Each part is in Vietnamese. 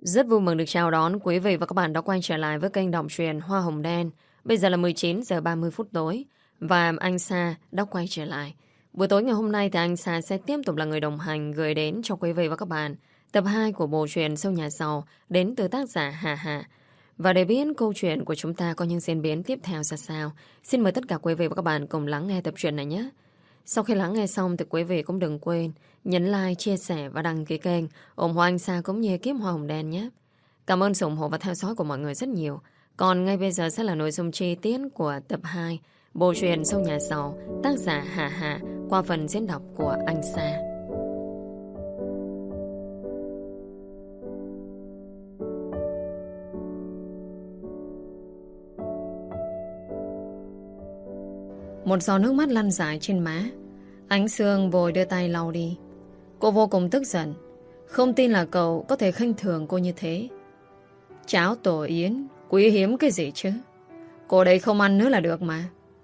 Rất vui mừng được chào đón quý vị và các bạn đã quay trở lại với kênh đọc truyện Hoa Hồng Đen. Bây giờ là 19 giờ 30 phút tối và anh Sa đã quay trở lại. Buổi tối ngày hôm nay thì anh Sa sẽ tiếp tục là người đồng hành gửi đến cho quý vị và các bạn tập 2 của bộ truyện Sâu Nhà Giàu đến từ tác giả Hà Hà. Và để biết câu chuyện của chúng ta có những diễn biến tiếp theo ra sao, xin mời tất cả quý vị và các bạn cùng lắng nghe tập truyện này nhé. Sau khi lắng nghe xong thì quý vị cũng đừng quên nhấn like, chia sẻ và đăng ký kênh ủng hộ anh Sa cũng như ekip Hoa Hồng Đen nhé. Cảm ơn sự ủng hộ và theo dõi của mọi người rất nhiều. Còn ngay bây giờ sẽ là nội dung chi tiết của tập 2 bộ truyện Sâu Nhà Giàu tác giả Hà Hà qua phần diễn đọc của anh Sa. Một giọt nước mắt lăn dài trên má. Ánh Sương vội đưa tay lau đi. Cô vô cùng tức giận. Không tin là cậu có thể khinh thường cô như thế. Cháo tổ yến quý hiếm cái gì chứ? Cô đây không ăn nữa là được mà.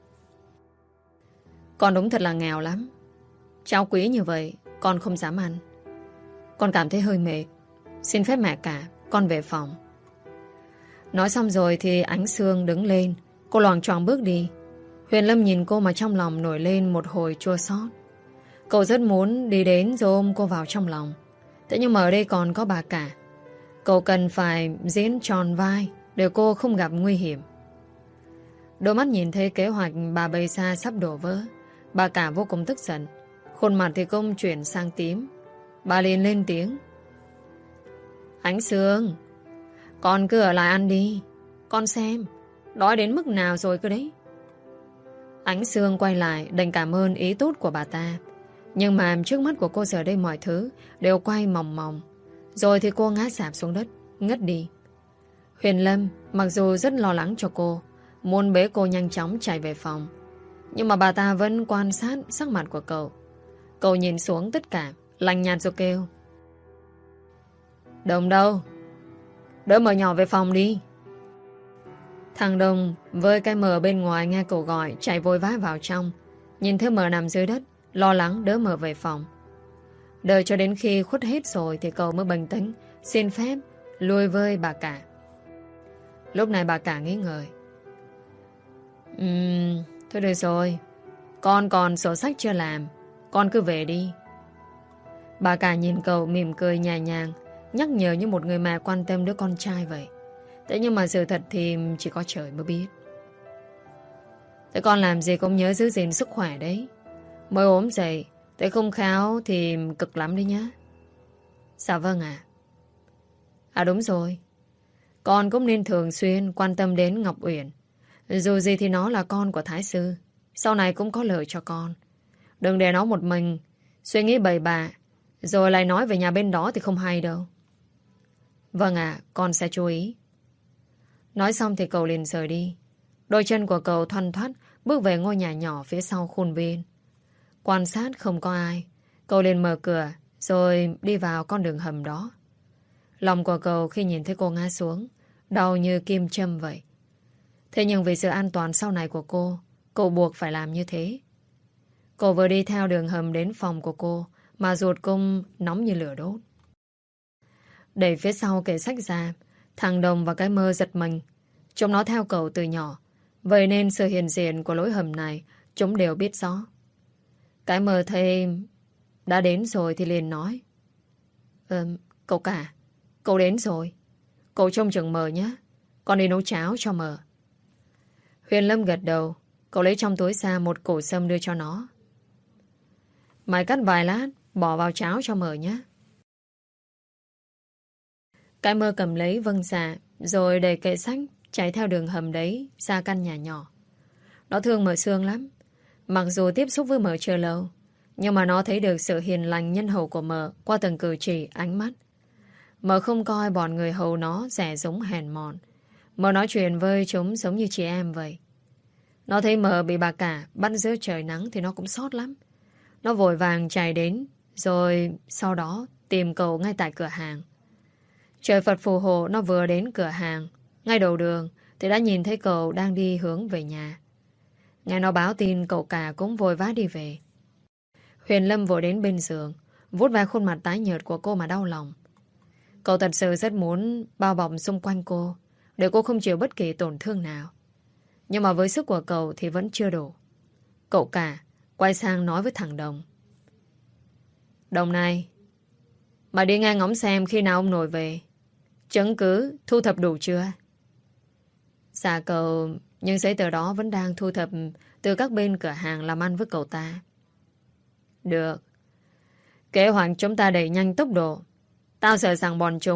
Con đúng thật là nghèo lắm. Cháo quý như vậy con không dám ăn. Con cảm thấy hơi mệt. Xin phép mẹ cả, con về phòng. Nói xong rồi thì Ánh Sương đứng lên. Cô loạng choạng bước đi. Huyền Lâm nhìn cô mà trong lòng nổi lên một hồi chua xót. Cậu rất muốn đi đến rồi ôm cô vào trong lòng. Thế nhưng mà ở đây còn có bà cả. Cậu cần phải diễn tròn vai để cô không gặp nguy hiểm. Đôi mắt nhìn thấy kế hoạch bà bày ra sắp đổ vỡ. Bà cả vô cùng tức giận. Khuôn mặt thì công chuyển sang tím. Bà liền lên tiếng. Ánh Sương, con cứ ở lại ăn đi. Con xem đói đến mức nào rồi cơ đấy. Ánh Sương quay lại đành cảm ơn ý tốt của bà ta. Nhưng mà trước mắt của cô giờ đây mọi thứ đều quay mòng mòng. Rồi thì cô ngã sạp xuống đất, ngất đi. Huyền Lâm mặc dù rất lo lắng cho cô, muốn bế cô nhanh chóng chạy về phòng. Nhưng mà bà ta vẫn quan sát sắc mặt của cậu. Cậu nhìn xuống tất cả, lạnh nhạt rồi kêu. Đồng đâu? Đỡ mở nhỏ về phòng đi. Thằng Đồng với cái mờ bên ngoài nghe cậu gọi chạy vội vã vào trong. Nhìn thấy mờ nằm dưới đất, lo lắng đỡ mờ về phòng. Đợi cho đến khi khuất hết rồi thì cậu mới bình tĩnh xin phép lui với bà cả. Lúc này bà cả nghĩ ngợi. Thôi được rồi, con còn sổ sách chưa làm, con cứ về đi. Bà cả nhìn cậu mỉm cười nhẹ nhàng, nhắc nhở như một người mẹ quan tâm đứa con trai vậy. Thế nhưng mà sự thật thì chỉ có trời mới biết. Thế con làm gì cũng nhớ giữ gìn sức khỏe đấy. Mới ốm dậy, thế không khéo thì cực lắm đấy nhá. Dạ vâng ạ. À đúng rồi, con cũng nên thường xuyên quan tâm đến Ngọc Uyển. Dù gì thì nó là con của Thái Sư, sau này cũng có lợi cho con. Đừng để nó một mình suy nghĩ bậy bạ, rồi lại nói về nhà bên đó thì không hay đâu. Vâng ạ, con sẽ chú ý. Nói xong thì cậu liền rời đi. Đôi chân của cậu thoăn thoắt bước về ngôi nhà nhỏ phía sau khuôn viên. Quan sát không có ai, cậu liền mở cửa rồi đi vào con đường hầm đó. Lòng của cậu khi nhìn thấy cô ngã xuống đau như kim châm vậy. Thế nhưng vì sự an toàn sau này của cô, cậu buộc phải làm như thế. Cậu vừa đi theo đường hầm đến phòng của cô mà ruột cung nóng như lửa đốt. Đẩy phía sau kệ sách ra, thằng Đồng và cái mơ giật mình. Chúng nó theo cậu từ nhỏ, vậy nên sự hiện diện của lối hầm này chúng đều biết rõ. Cái mơ thấy đã đến rồi thì liền nói. Cậu cả, cậu đến rồi. Cậu trông chừng mờ nhé, con đi nấu cháo cho mờ. Huyền Lâm gật đầu. Cậu lấy trong túi ra một củ sâm đưa cho nó. Mày cắt vài lát bỏ vào cháo cho mờ nhé. Cái mơ cầm lấy vâng dạ, rồi đẩy kệ sách chạy theo đường hầm đấy ra căn nhà nhỏ. Nó thương mờ Sương lắm. Mặc dù tiếp xúc với mờ chưa lâu, nhưng mà nó thấy được sự hiền lành nhân hậu của mờ qua từng cử chỉ, ánh mắt. Mờ không coi bọn người hầu nó rẻ giống hèn mọn. Mờ nói chuyện với chúng giống như chị em vậy. Nó thấy mờ bị bà cả bắt giữa trời nắng thì nó cũng xót lắm. Nó vội vàng chạy đến, rồi sau đó tìm cậu ngay tại cửa hàng. Trời Phật phù hộ, nó vừa đến cửa hàng, ngay đầu đường thì đã nhìn thấy cậu đang đi hướng về nhà. Nghe nó báo tin, cậu cả cũng vội vã đi về. Huyền Lâm vội đến bên giường, vuốt ve khuôn mặt tái nhợt của cô mà đau lòng. Cậu thật sự rất muốn bao bọc xung quanh cô, để cô không chịu bất kỳ tổn thương nào. Nhưng mà với sức của cậu thì vẫn chưa đủ. Cậu cả quay sang nói với thằng Đồng. Đồng này, mà đi ngang ngóng xem khi nào ông nội về. Chứng cứ thu thập đủ chưa? Dạ cậu, nhưng giấy tờ đó vẫn đang thu thập từ các bên cửa hàng làm ăn với cậu ta. Được. Kế hoạch chúng ta đẩy nhanh tốc độ. Tao sợ rằng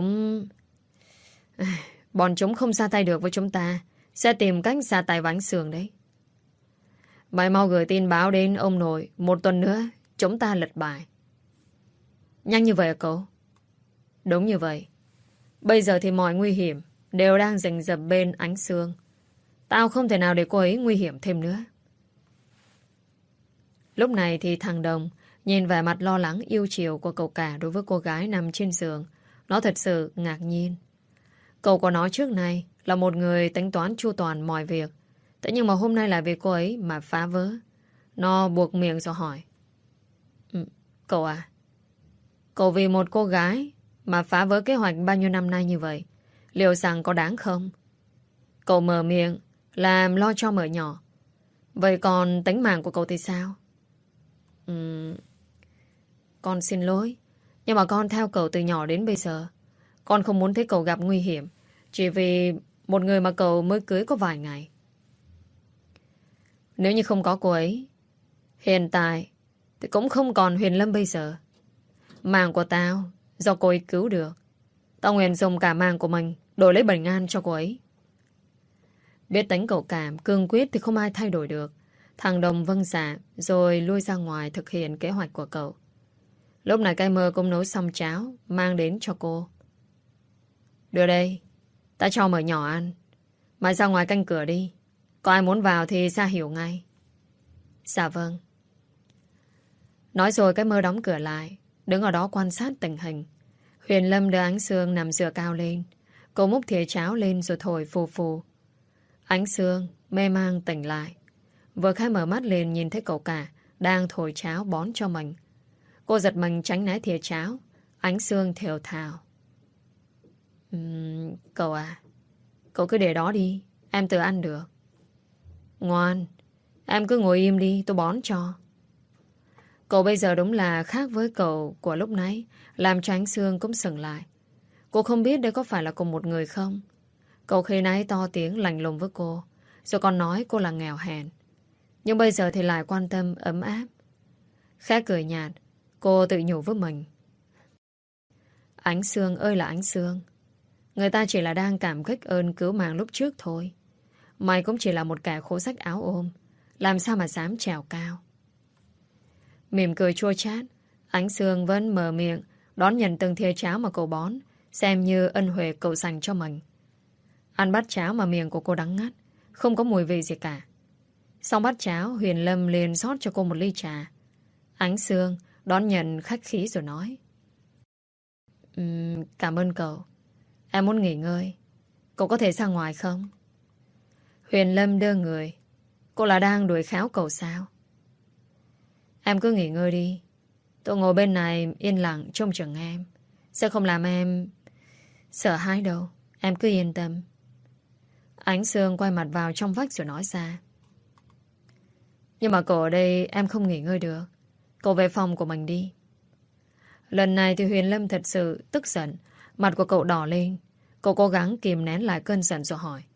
bọn chúng không ra tay được với chúng ta, sẽ tìm cách ra tay với Ánh Sương đấy. Mày mau gửi tin báo đến ông nội. Một tuần nữa chúng ta lật bài. Nhanh như vậy à cậu? Đúng như vậy. Bây giờ thì mọi nguy hiểm đều đang rình rập bên Ánh Sương. Tao không thể nào để cô ấy nguy hiểm thêm nữa. Lúc này thì thằng Đồng nhìn vẻ mặt lo lắng yêu chiều của cậu cả đối với cô gái nằm trên giường. Nó thật sự ngạc nhiên. Cậu của nó trước nay là một người tính toán chu toàn mọi việc. Thế nhưng mà hôm nay là vì cô ấy mà phá vỡ. Nó buộc miệng rồi hỏi. Cậu à, cậu vì một cô gái mà phá vỡ kế hoạch bao nhiêu năm nay như vậy, liệu rằng có đáng không? Cậu mở miệng làm lo cho mở nhỏ. Vậy còn tính mạng của cậu thì sao? Con xin lỗi, nhưng mà con theo cậu từ nhỏ đến bây giờ. Con không muốn thấy cậu gặp nguy hiểm chỉ vì một người mà cậu mới cưới có vài ngày. Nếu như không có cô ấy, hiện tại thì cũng không còn Huyền Lâm bây giờ. Mạng của tao do cô ấy cứu được. Tao nguyện dùng cả mạng của mình đổi lấy bình an cho cô ấy. Biết tính cậu cảm cương quyết thì không ai thay đổi được. Thằng Đồng vâng dạ rồi lui ra ngoài thực hiện kế hoạch của cậu. Lúc này cái mơ cũng nấu xong cháo mang đến cho cô. Đưa đây, ta cho mở nhỏ ăn. Mày ra ngoài canh cửa đi. Có ai muốn vào thì ra hiểu ngay. Dạ vâng. Nói rồi cái mơ đóng cửa lại, đứng ở đó quan sát tình hình. Huyền Lâm đưa Ánh Sương nằm dựa cao lên. Cô múc thìa cháo lên rồi thổi phù phù. Ánh Sương mê mang tỉnh lại. Vừa khai mở mắt lên nhìn thấy cậu cả đang thổi cháo bón cho mình. Cô giật mình tránh né thìa cháo. Ánh Sương thều thào. Cậu à, cậu cứ để đó đi, em tự ăn được. Ngoan, em cứ ngồi im đi, tôi bón cho. Cậu bây giờ đúng là khác với cậu của lúc nãy, làm cho Ánh Sương cũng sững lại. Cô không biết đây có phải là cùng một người không? Cậu khi nãy to tiếng lạnh lùng với cô, rồi còn nói cô là nghèo hèn. Nhưng bây giờ thì lại quan tâm ấm áp. Khẽ cười nhạt, cô tự nhủ với mình. Ánh Sương ơi là Ánh Sương, người ta chỉ là đang cảm kích ơn cứu mạng lúc trước thôi. Mày cũng chỉ là một kẻ khố rách áo ôm, làm sao mà dám trèo cao. Mỉm cười chua chát, Ánh Sương vẫn mở miệng đón nhận từng thìa cháo mà cậu bón, xem như ân huệ cậu dành cho mình. Ăn bát cháo mà miệng của cô đắng ngắt, không có mùi vị gì cả. Xong bát cháo, Huyền Lâm liền rót cho cô một ly trà. Ánh Sương đón nhận khách khí rồi nói. Cảm ơn cậu. Em muốn nghỉ ngơi. Cậu có thể ra ngoài không? Huyền Lâm đơ người. Cô là đang đuổi khéo cậu sao? Em cứ nghỉ ngơi đi. Tôi ngồi bên này yên lặng trông chừng em. Sẽ không làm em sợ hãi đâu. Em cứ yên tâm. Ánh Sương quay mặt vào trong vách rồi nói ra. Nhưng mà cậu ở đây em không nghỉ ngơi được. Cậu về phòng của mình đi. Lần này thì Huyền Lâm thật sự tức giận. Mặt của cậu đỏ lên. Cậu cố gắng kìm nén lại cơn giận rồi hỏi.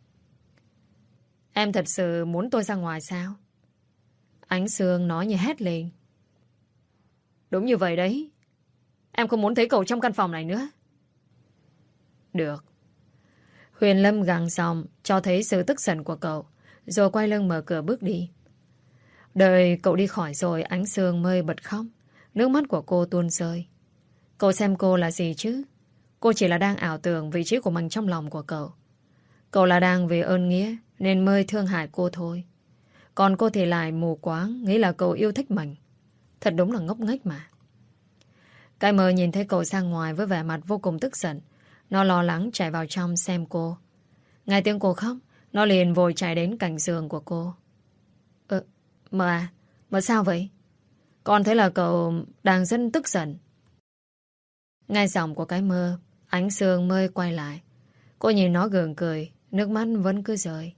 Em thật sự muốn tôi ra ngoài sao? Ánh Sương nói như hét lên. Đúng như vậy đấy. Em không muốn thấy cậu trong căn phòng này nữa. Được. Huyền Lâm gằn giọng cho thấy sự tức giận của cậu, rồi quay lưng mở cửa bước đi. Đợi cậu đi khỏi rồi, Ánh Sương mới bật khóc. Nước mắt của cô tuôn rơi. Cậu xem cô là gì chứ? Cô chỉ là đang ảo tưởng vị trí của mình trong lòng của cậu. Cậu là đang vì ơn nghĩa nên mới thương hại cô thôi. Còn cô thì lại mù quáng, nghĩ là cậu yêu thích mình. Thật đúng là ngốc nghếch mà. Cái mơ nhìn thấy cậu ra ngoài với vẻ mặt vô cùng tức giận. Nó lo lắng chạy vào trong xem cô. Nghe tiếng cô khóc, nó liền vội chạy đến cạnh giường của cô. Mơ à, mơ sao vậy? Con thấy là cậu đang rất tức giận. Nghe giọng của cái mơ, Ánh Sương mới quay lại. Cô nhìn nó gượng cười, nước mắt vẫn cứ rơi.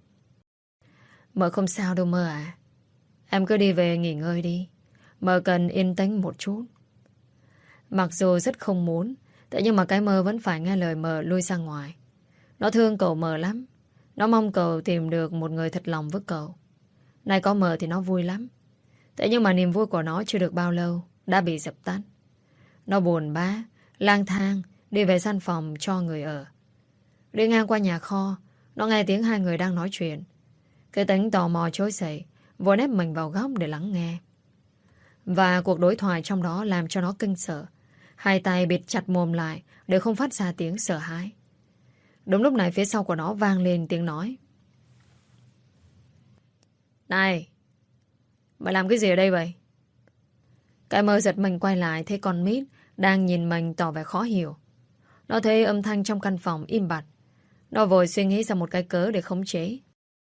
Mợ không sao đâu Mơ à. Em cứ đi về nghỉ ngơi đi. Mợ cần yên tĩnh một chút. Mặc dù rất không muốn, thế nhưng mà cái Mơ vẫn phải nghe lời Mợ lui ra ngoài. Nó thương cậu Mợ lắm. Nó mong cậu tìm được một người thật lòng với cậu. Này có Mợ thì nó vui lắm. Thế nhưng mà niềm vui của nó chưa được bao lâu đã bị dập tắt. Nó buồn bã, lang thang, đi về căn phòng cho người ở. Đi ngang qua nhà kho, nó nghe tiếng hai người đang nói chuyện. Cái tính tò mò trỗi dậy, vội nép mình vào góc để lắng nghe. Và cuộc đối thoại trong đó làm cho nó kinh sợ. Hai tay bịt chặt mồm lại để không phát ra tiếng sợ hãi. Đúng lúc này phía sau của nó vang lên tiếng nói. Này, mày làm cái gì ở đây vậy? Cái Mơ giật mình quay lại thấy con Mít đang nhìn mình tỏ vẻ khó hiểu. Nó thấy âm thanh trong căn phòng im bặt. Nó vội suy nghĩ ra một cái cớ để khống chế.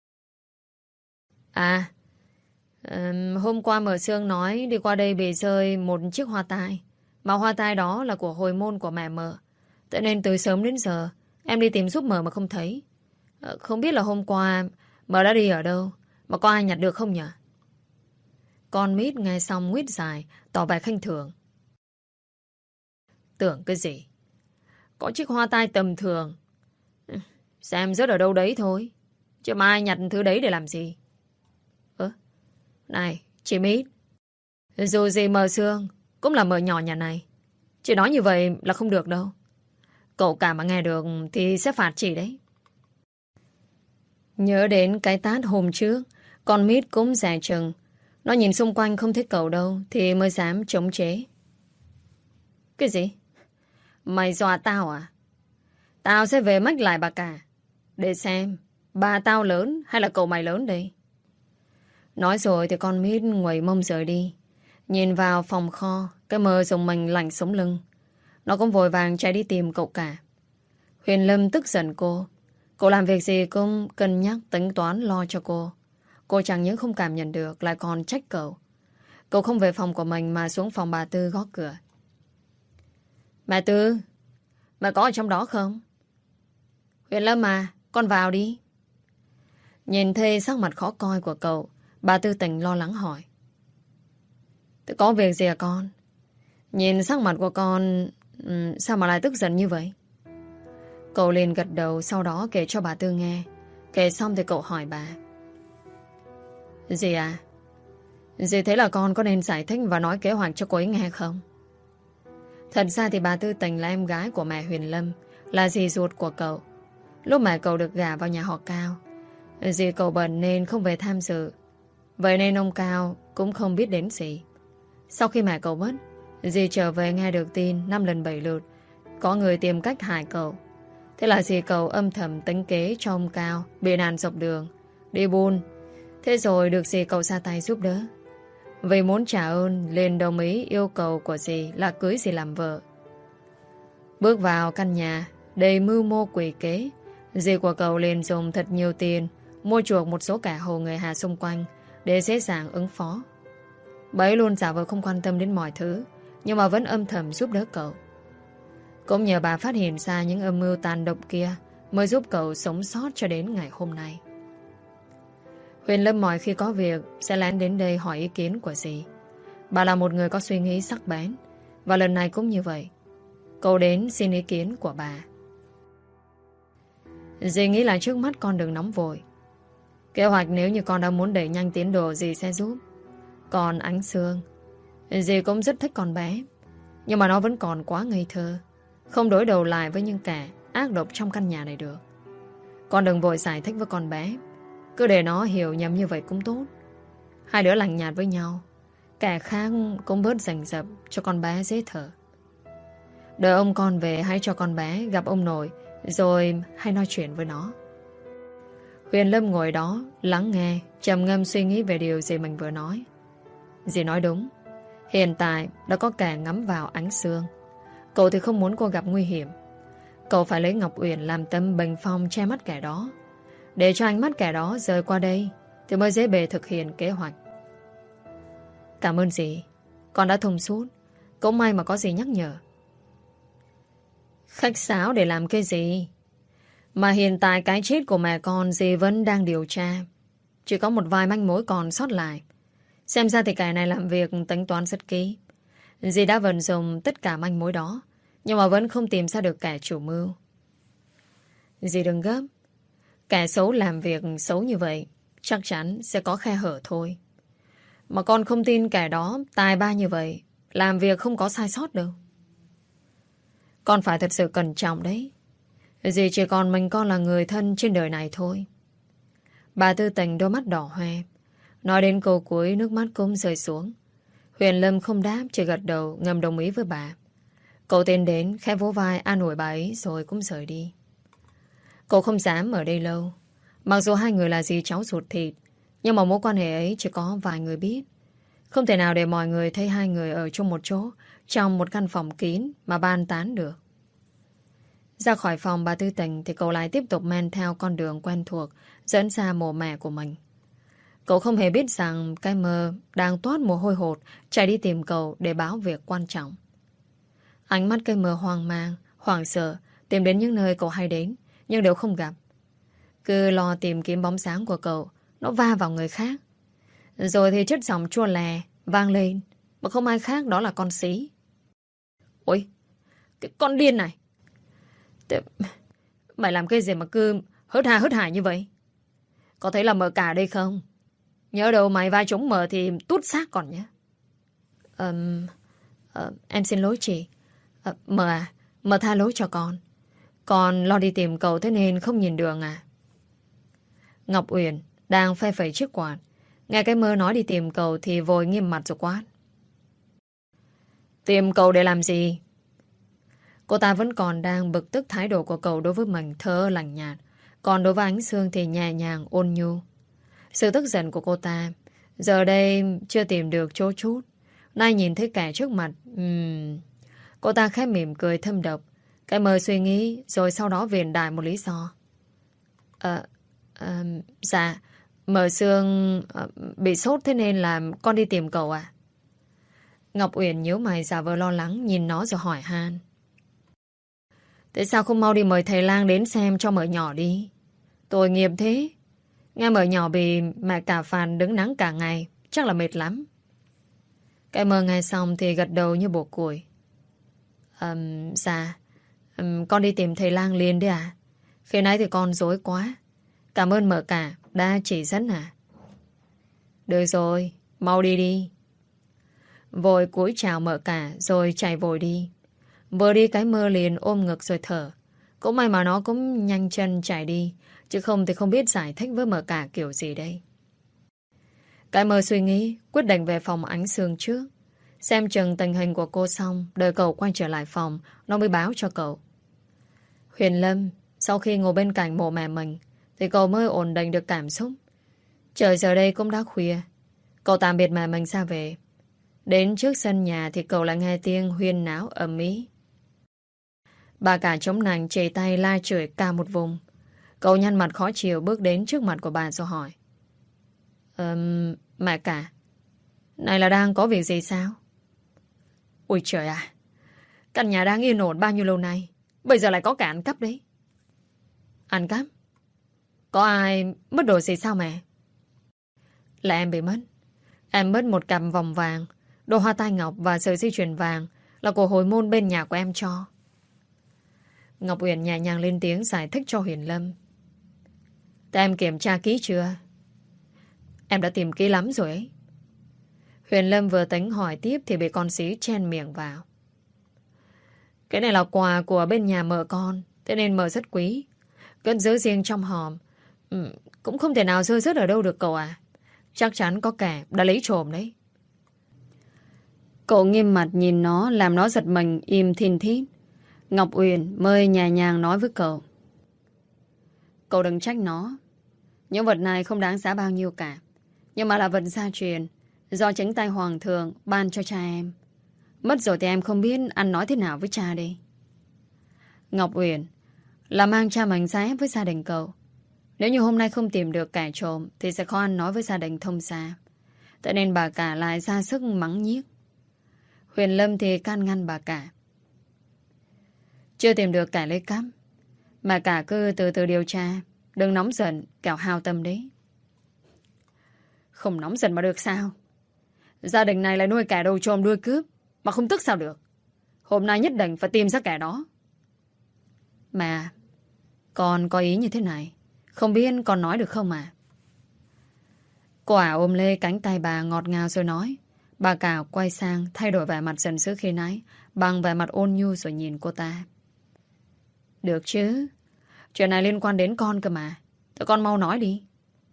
À, hôm qua Mợ Sương nói đi qua đây bị rơi một chiếc hoa tai. Mà hoa tai đó là của hồi môn của mẹ Mợ. Thế nên từ sớm đến giờ em đi tìm giúp Mợ mà không thấy. Không biết là hôm qua Mợ đã đi ở đâu, mà có ai nhặt được không nhỉ? Con Mít nghe xong nguyết dài, tỏ vẻ khinh thường. Tưởng cái gì? Có chiếc hoa tai tầm thường, xem rớt ở đâu đấy thôi. Chứ mà ai nhặt thứ đấy để làm gì? Này, chị Mít, dù gì Mợ Sương cũng là Mợ nhỏ nhà này. Chị nói như vậy là không được đâu. Cậu cả mà nghe được thì sẽ phạt chị đấy. Nhớ đến cái tát hôm trước, con Mít cũng dè chừng. Nó nhìn xung quanh không thấy cậu đâu thì mới dám chống chế. Cái gì? Mày dọa tao à? Tao sẽ về mách lại bà cả. Để xem bà tao lớn hay là cậu mày lớn đây. Nói rồi thì con Mít nguẩy mông rời đi. Nhìn vào phòng kho, cái Mơ dùng mình lạnh sống lưng. Nó cũng vội vàng chạy đi tìm cậu cả. Huyền Lâm tức giận cô. Cô làm việc gì cũng cân nhắc tính toán lo cho cô. Cô chẳng những không cảm nhận được lại còn trách cậu. Cậu không về phòng của mình mà xuống phòng bà Tư gõ cửa. Bà Tư, bà có ở trong đó không? Huyền Lâm à, con vào đi. Nhìn thấy sắc mặt khó coi của cậu, bà Tư Tình lo lắng hỏi. Thế có việc gì à con? Nhìn sắc mặt của con, sao mà lại tức giận như vậy? Cậu liền gật đầu, sau đó kể cho bà Tư nghe. Kể xong thì cậu hỏi bà. Dì à, dì thấy là con có nên giải thích và nói kế hoạch cho cô ấy nghe không? Thật ra thì bà Tư Tình là em gái của mẹ Huyền Lâm, là dì ruột của cậu. Lúc mà cậu được gả vào nhà họ Cao, dì cậu bận nên không về tham dự. Vậy nên ông Cao cũng không biết đến gì. Sau khi mẹ cậu mất, dì trở về nghe được tin 5 lần 7 lượt có người tìm cách hại cậu. Thế là dì cậu âm thầm tính kế cho ông Cao bị nạn dọc đường, đi buôn. Thế rồi được dì cậu ra tay giúp đỡ. Vì muốn trả ơn, liền đồng ý yêu cầu của dì là cưới dì làm vợ. Bước vào căn nhà đầy mưu mô quỷ kế, dì của cậu liền dùng thật nhiều tiền mua chuộc một số kẻ hồ người Hà xung quanh để dễ dàng ứng phó. Bà ấy luôn giả vờ không quan tâm đến mọi thứ, nhưng mà vẫn âm thầm giúp đỡ cậu. Cũng nhờ bà phát hiện ra những âm mưu tàn độc kia mới giúp cậu sống sót cho đến ngày hôm nay. Huyền Lâm mọi khi có việc sẽ lén đến đây hỏi ý kiến của dì. Bà là một người có suy nghĩ sắc bén, và lần này cũng như vậy. Cậu đến xin ý kiến của bà. Dì nghĩ là trước mắt con đừng nóng vội. Kế hoạch nếu như con đã muốn đẩy nhanh tiến độ, dì sẽ giúp. Còn Ánh Sương, dì cũng rất thích con bé, nhưng mà nó vẫn còn quá ngây thơ, không đối đầu lại với những kẻ ác độc trong căn nhà này được. Con đừng vội giải thích với con bé, cứ để nó hiểu nhầm như vậy cũng tốt. Hai đứa lành nhạt với nhau, kẻ khác cũng bớt rành rập cho con bé dễ thở. Đợi ông con về hãy cho con bé gặp ông nội, rồi hãy nói chuyện với nó. Huyền Lâm ngồi đó lắng nghe, trầm ngâm suy nghĩ về điều gì mình vừa nói. Dì nói đúng. Hiện tại đã có kẻ ngắm vào Ánh Sương. Cậu thì không muốn cô gặp nguy hiểm. Cậu phải lấy Ngọc Uyển làm tấm bình phong che mắt kẻ đó, để cho ánh mắt kẻ đó rời qua đây thì mới dễ bề thực hiện kế hoạch. Cảm ơn dì, con đã thông suốt. Cũng may mà có dì nhắc nhở. Khách sáo để làm cái gì? Mà hiện tại cái chết của mẹ con dì vẫn đang điều tra. Chỉ có một vài manh mối còn sót lại. Xem ra thì kẻ này làm việc tính toán rất kỹ. Dì đã vận dụng tất cả manh mối đó, nhưng mà vẫn không tìm ra được kẻ chủ mưu. Dì đừng gấp. Kẻ xấu làm việc xấu như vậy chắc chắn sẽ có khe hở thôi. Mà con không tin kẻ đó tài ba như vậy, làm việc không có sai sót đâu. Con phải thật sự cẩn trọng đấy. Dì chỉ còn mình con là người thân trên đời này thôi. Bà Tư Tình đôi mắt đỏ hoe. Nói đến câu cuối nước mắt cũng rơi xuống. Huyền Lâm không đáp, chỉ gật đầu ngầm đồng ý với bà. Cậu tiến đến khẽ vỗ vai an ủi bà ấy rồi cũng rời đi. Cậu không dám ở đây lâu. Mặc dù hai người là dì cháu ruột thịt, nhưng mà mối quan hệ ấy chỉ có vài người biết. Không thể nào để mọi người thấy hai người ở chung một chỗ, trong một căn phòng kín mà bàn tán được. Ra khỏi phòng bà Tư Tình thì cậu lại tiếp tục men theo con đường quen thuộc, dẫn ra mồ mẹ của mình. Cậu không hề biết rằng cái mơ đang toát mồ hôi hột chạy đi tìm cậu để báo việc quan trọng. Ánh mắt cái mơ hoang mang, hoảng sợ, tìm đến những nơi cậu hay đến, nhưng đều không gặp. Cứ lo tìm kiếm bóng sáng của cậu, nó va vào người khác. Rồi thì chất giọng chua lè vang lên, mà không ai khác đó là con xí. Ôi, cái con điên này! Mày làm cái gì mà cứ hớt hà như vậy? Có thấy là mờ cả đây không? Nhớ đâu mày vai trống mờ thì tút xác còn nhé. Em xin lỗi chị. Mờ à, mờ tha lỗi cho con. Con lo đi tìm cậu thế nên không nhìn đường à? Ngọc Uyển đang phe phẩy chiếc quạt. Nghe cái mơ nói đi tìm cậu thì vội nghiêm mặt rồi quát. Tìm cậu để làm gì? Cô ta vẫn còn đang bực tức thái độ của cậu đối với mình thơ lạnh nhạt. Còn đối với Ánh Sương thì nhẹ nhàng ôn nhu. Sự tức giận của cô ta giờ đây chưa tìm được chỗ chút. Nay nhìn thấy kẻ trước mặt, cô ta khẽ mỉm cười thâm độc. Cái mơ suy nghĩ rồi sau đó viện đại một lý do. Dạ, mờ Sương bị sốt thế nên là con đi tìm cậu à? Ngọc Uyển nhíu mày giả vờ lo lắng nhìn nó rồi hỏi han. Tại sao không mau đi mời thầy lang đến xem cho mợ nhỏ đi? Tội nghiệp thế. Nghe mợ nhỏ bị mẹ cả phàn đứng nắng cả ngày, chắc là mệt lắm. Cái mơ nghe xong thì gật đầu như bổ củi. Dạ, con đi tìm thầy lang liền đi à? Khi nãy thì con dối quá. Cảm ơn mợ cả đã chỉ dẫn à? Được rồi, mau đi đi. Vội cúi chào mợ cả rồi chạy vội đi. Vừa đi cái mơ liền ôm ngực rồi thở. Cũng may mà nó cũng nhanh chân chạy đi, chứ không thì không biết giải thích với mợ cả kiểu gì đây. Cái mơ suy nghĩ, quyết định về phòng Ánh Sương trước. Xem chừng tình hình của cô xong, đợi cậu quay trở lại phòng, nó mới báo cho cậu. Huyền Lâm, sau khi ngồi bên cạnh mộ mẹ mình, thì cậu mới ổn định được cảm xúc. Trời giờ đây cũng đã khuya. Cậu tạm biệt mẹ mình ra về. Đến trước sân nhà thì cậu lại nghe tiếng huyên náo ầm ĩ. Bà cả chống nạnh chề tay la chửi cả một vùng. Cậu nhăn mặt khó chịu bước đến trước mặt của bà rồi hỏi. Mẹ cả, này là đang có việc gì sao? Ôi trời à, căn nhà đang yên ổn bao nhiêu lâu nay, bây giờ lại có cả ăn cắp đấy. Ăn cắp? Có ai mất đồ gì sao mẹ? Là em bị mất. Em mất một cặp vòng vàng, đồ hoa tai ngọc và sợi dây chuyền vàng là của hồi môn bên nhà của em cho. Ngọc Uyển nhẹ nhàng lên tiếng giải thích cho Huyền Lâm. Thế em kiểm tra kỹ chưa? Em đã tìm kỹ lắm rồi ấy. Huyền Lâm vừa tính hỏi tiếp thì bị con xí chen miệng vào. Cái này là quà của bên nhà mợ con, thế nên mợ rất quý. Cất giữ riêng trong hòm. Cũng không thể nào rơi rớt ở đâu được cậu à. Chắc chắn có kẻ đã lấy trộm đấy. Cậu nghiêm mặt nhìn nó, làm nó giật mình im thin thít. Ngọc Uyển mới nhẹ nhàng nói với cậu. Cậu đừng trách nó. Những vật này không đáng giá bao nhiêu cả, nhưng mà là vật gia truyền do chính tay hoàng thượng ban cho cha em. Mất rồi thì em không biết ăn nói thế nào với cha đây. Ngọc Uyển là mang cha mình ra ép với gia đình cậu. Nếu như hôm nay không tìm được kẻ trộm thì sẽ khó ăn nói với gia đình thông gia. Thế nên bà cả lại ra sức mắng nhiếc. Huyền Lâm thì can ngăn bà cả. Chưa tìm được kẻ lấy cắp, mà cả cứ từ từ điều tra. Đừng nóng giận, kẻo hao tâm đấy. Không nóng giận mà được sao? Gia đình này lại nuôi kẻ đầu trộm đuôi cướp, mà không tức sao được. Hôm nay nhất định phải tìm ra kẻ đó. Mà con có ý như thế này, không biết con nói được không à? Cô ả ôm lê cánh tay bà ngọt ngào rồi nói. Bà cả quay sang thay đổi vẻ mặt giận dữ khi nãy bằng vẻ mặt ôn nhu rồi nhìn cô ta. Được chứ, chuyện này liên quan đến con cơ mà. Tụi con mau nói đi.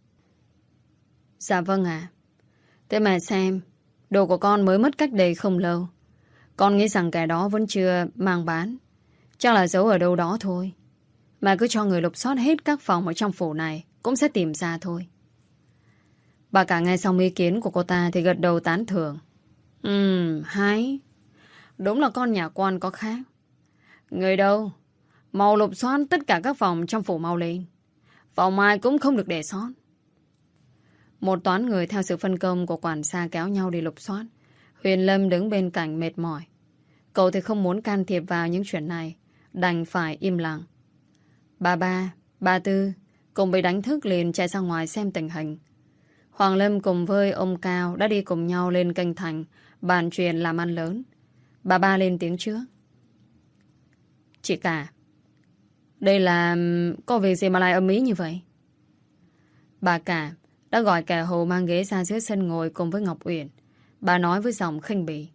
Dạ vâng ạ. Thế mà xem, đồ của con mới mất cách đây không lâu. Con nghĩ rằng kẻ đó vẫn chưa mang bán. Chắc là giấu ở đâu đó thôi. Mà cứ cho người lục soát hết các phòng ở trong phủ này cũng sẽ tìm ra thôi. Bà cả nghe xong ý kiến của cô ta thì gật đầu tán thưởng. Hay. Đúng là con nhà quan có khác. Người đâu? Mau lục soát tất cả các phòng trong phủ mau lên. Phòng ai cũng không được để sót. Một toán người theo sự phân công của quản gia kéo nhau đi lục soát. Huyền Lâm đứng bên cạnh mệt mỏi. Cậu thì không muốn can thiệp vào những chuyện này, đành phải im lặng. Bà ba, bà Tư cùng bị đánh thức liền chạy ra ngoài xem tình hình. Hoàng Lâm cùng với ông Cao đã đi cùng nhau lên kênh thành bàn chuyện làm ăn lớn. Bà ba lên tiếng trước. Chị cả, đây là có việc gì mà lại âm ý như vậy? Bà cả đã gọi kẻ hầu mang ghế ra dưới sân ngồi cùng với Ngọc Uyển. Bà nói với giọng khinh bỉ.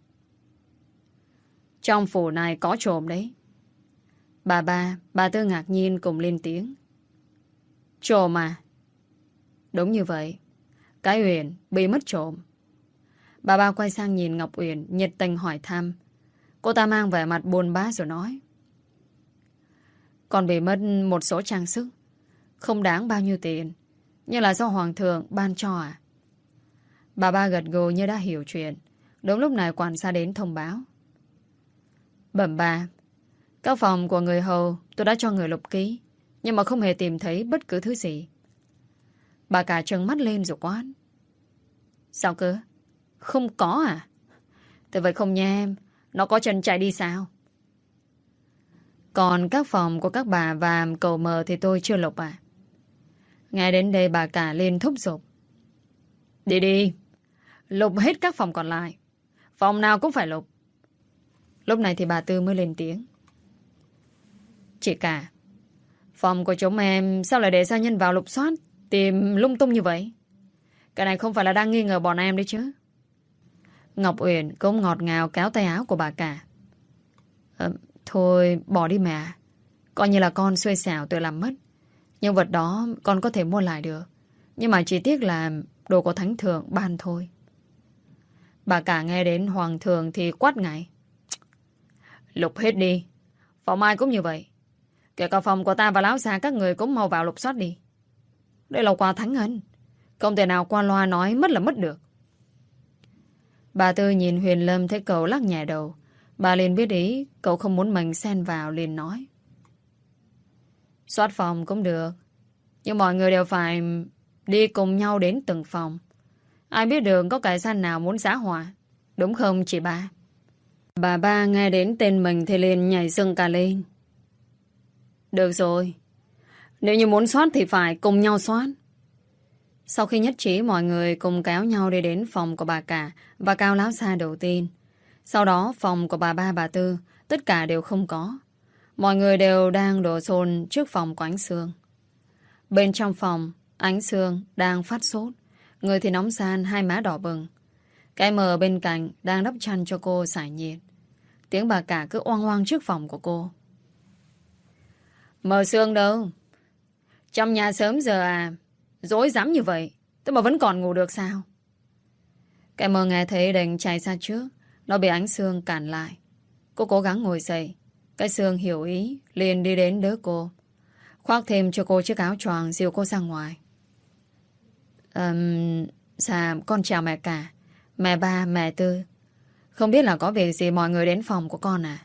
Trong phủ này có trộm đấy. Bà ba, bà Tư ngạc nhiên cùng lên tiếng. Trộm à? Đúng như vậy. Cái Uyển bị mất trộm. Bà ba quay sang nhìn Ngọc Uyển nhiệt tình hỏi thăm. Cô ta mang vẻ mặt buồn bã rồi nói. Còn bị mất một số trang sức, không đáng bao nhiêu tiền, nhưng là do hoàng thượng ban cho à? Bà ba gật gù như đã hiểu chuyện. Đúng lúc này quản gia đến thông báo. Bẩm bà, các phòng của người hầu tôi đã cho người lục ký, nhưng mà không hề tìm thấy bất cứ thứ gì. Bà cả trừng mắt lên rồi quát. Sao cơ? Không có à? Thế vậy không nha em, nó có chân chạy đi sao? Còn các phòng của các bà và cậu mờ thì tôi chưa lục à? Nghe đến đây bà cả lên thúc giục. Đi đi, lục hết các phòng còn lại. Phòng nào cũng phải lục. Lúc này thì bà Tư mới lên tiếng. Chị cả, phòng của chúng em sao lại để gia nhân vào lục soát, tìm lung tung như vậy? Cái này không phải là đang nghi ngờ bọn em đấy chứ? Ngọc Uyển cũng ngọt ngào kéo tay áo của bà cả. Thôi bỏ đi mà. Coi như là con xuôi xẻo tự làm mất. Nhưng vật đó con có thể mua lại được. Nhưng mà chỉ tiếc là đồ của thánh thượng ban thôi. Bà cả nghe đến hoàng thượng thì quát ngay. Lục hết đi. Phòng ai cũng như vậy. Kể cả phòng của ta và lão già các người cũng mau vào lục soát đi. Đây là quà thánh ân. Không thể nào qua loa nói mất là mất được. Bà Tư nhìn Huyền Lâm thấy cậu lắc nhẹ đầu. Bà liền biết ý cậu không muốn mình xen vào liền nói. Soát phòng cũng được, nhưng mọi người đều phải đi cùng nhau đến từng phòng. Ai biết được có kẻ gian nào muốn giá họa. Đúng không chị ba? Bà ba nghe đến tên mình thì liền nhảy dựng cả lên. Được rồi, nếu như muốn soát thì phải cùng nhau soát. Sau khi nhất trí, mọi người cùng kéo nhau đi đến phòng của bà cả và Cao lão gia đầu tiên. Sau đó phòng của bà ba bà Tư tất cả đều không có. Mọi người đều đang đổ xôn trước phòng của Ánh Sương. Bên trong phòng, Ánh Sương đang phát sốt. Người thì nóng ran, hai má đỏ bừng. Cái mờ bên cạnh đang đắp chăn cho cô giải nhiệt. Tiếng bà cả cứ oang oang trước phòng của cô. Mờ Sương đâu? Trong nhà sớm giờ à? Dối dám như vậy, tôi mà vẫn còn ngủ được sao? Cái mờ nghe thấy định chạy ra trước. Nó bị Ánh Sương cản lại. Cô cố gắng ngồi dậy. Cái Sương hiểu ý, liền đi đến đỡ cô, khoác thêm cho cô chiếc áo choàng dìu cô ra ngoài. Dạ con chào mẹ cả, mẹ ba, mẹ Tư. Không biết là có việc gì mọi người đến phòng của con à?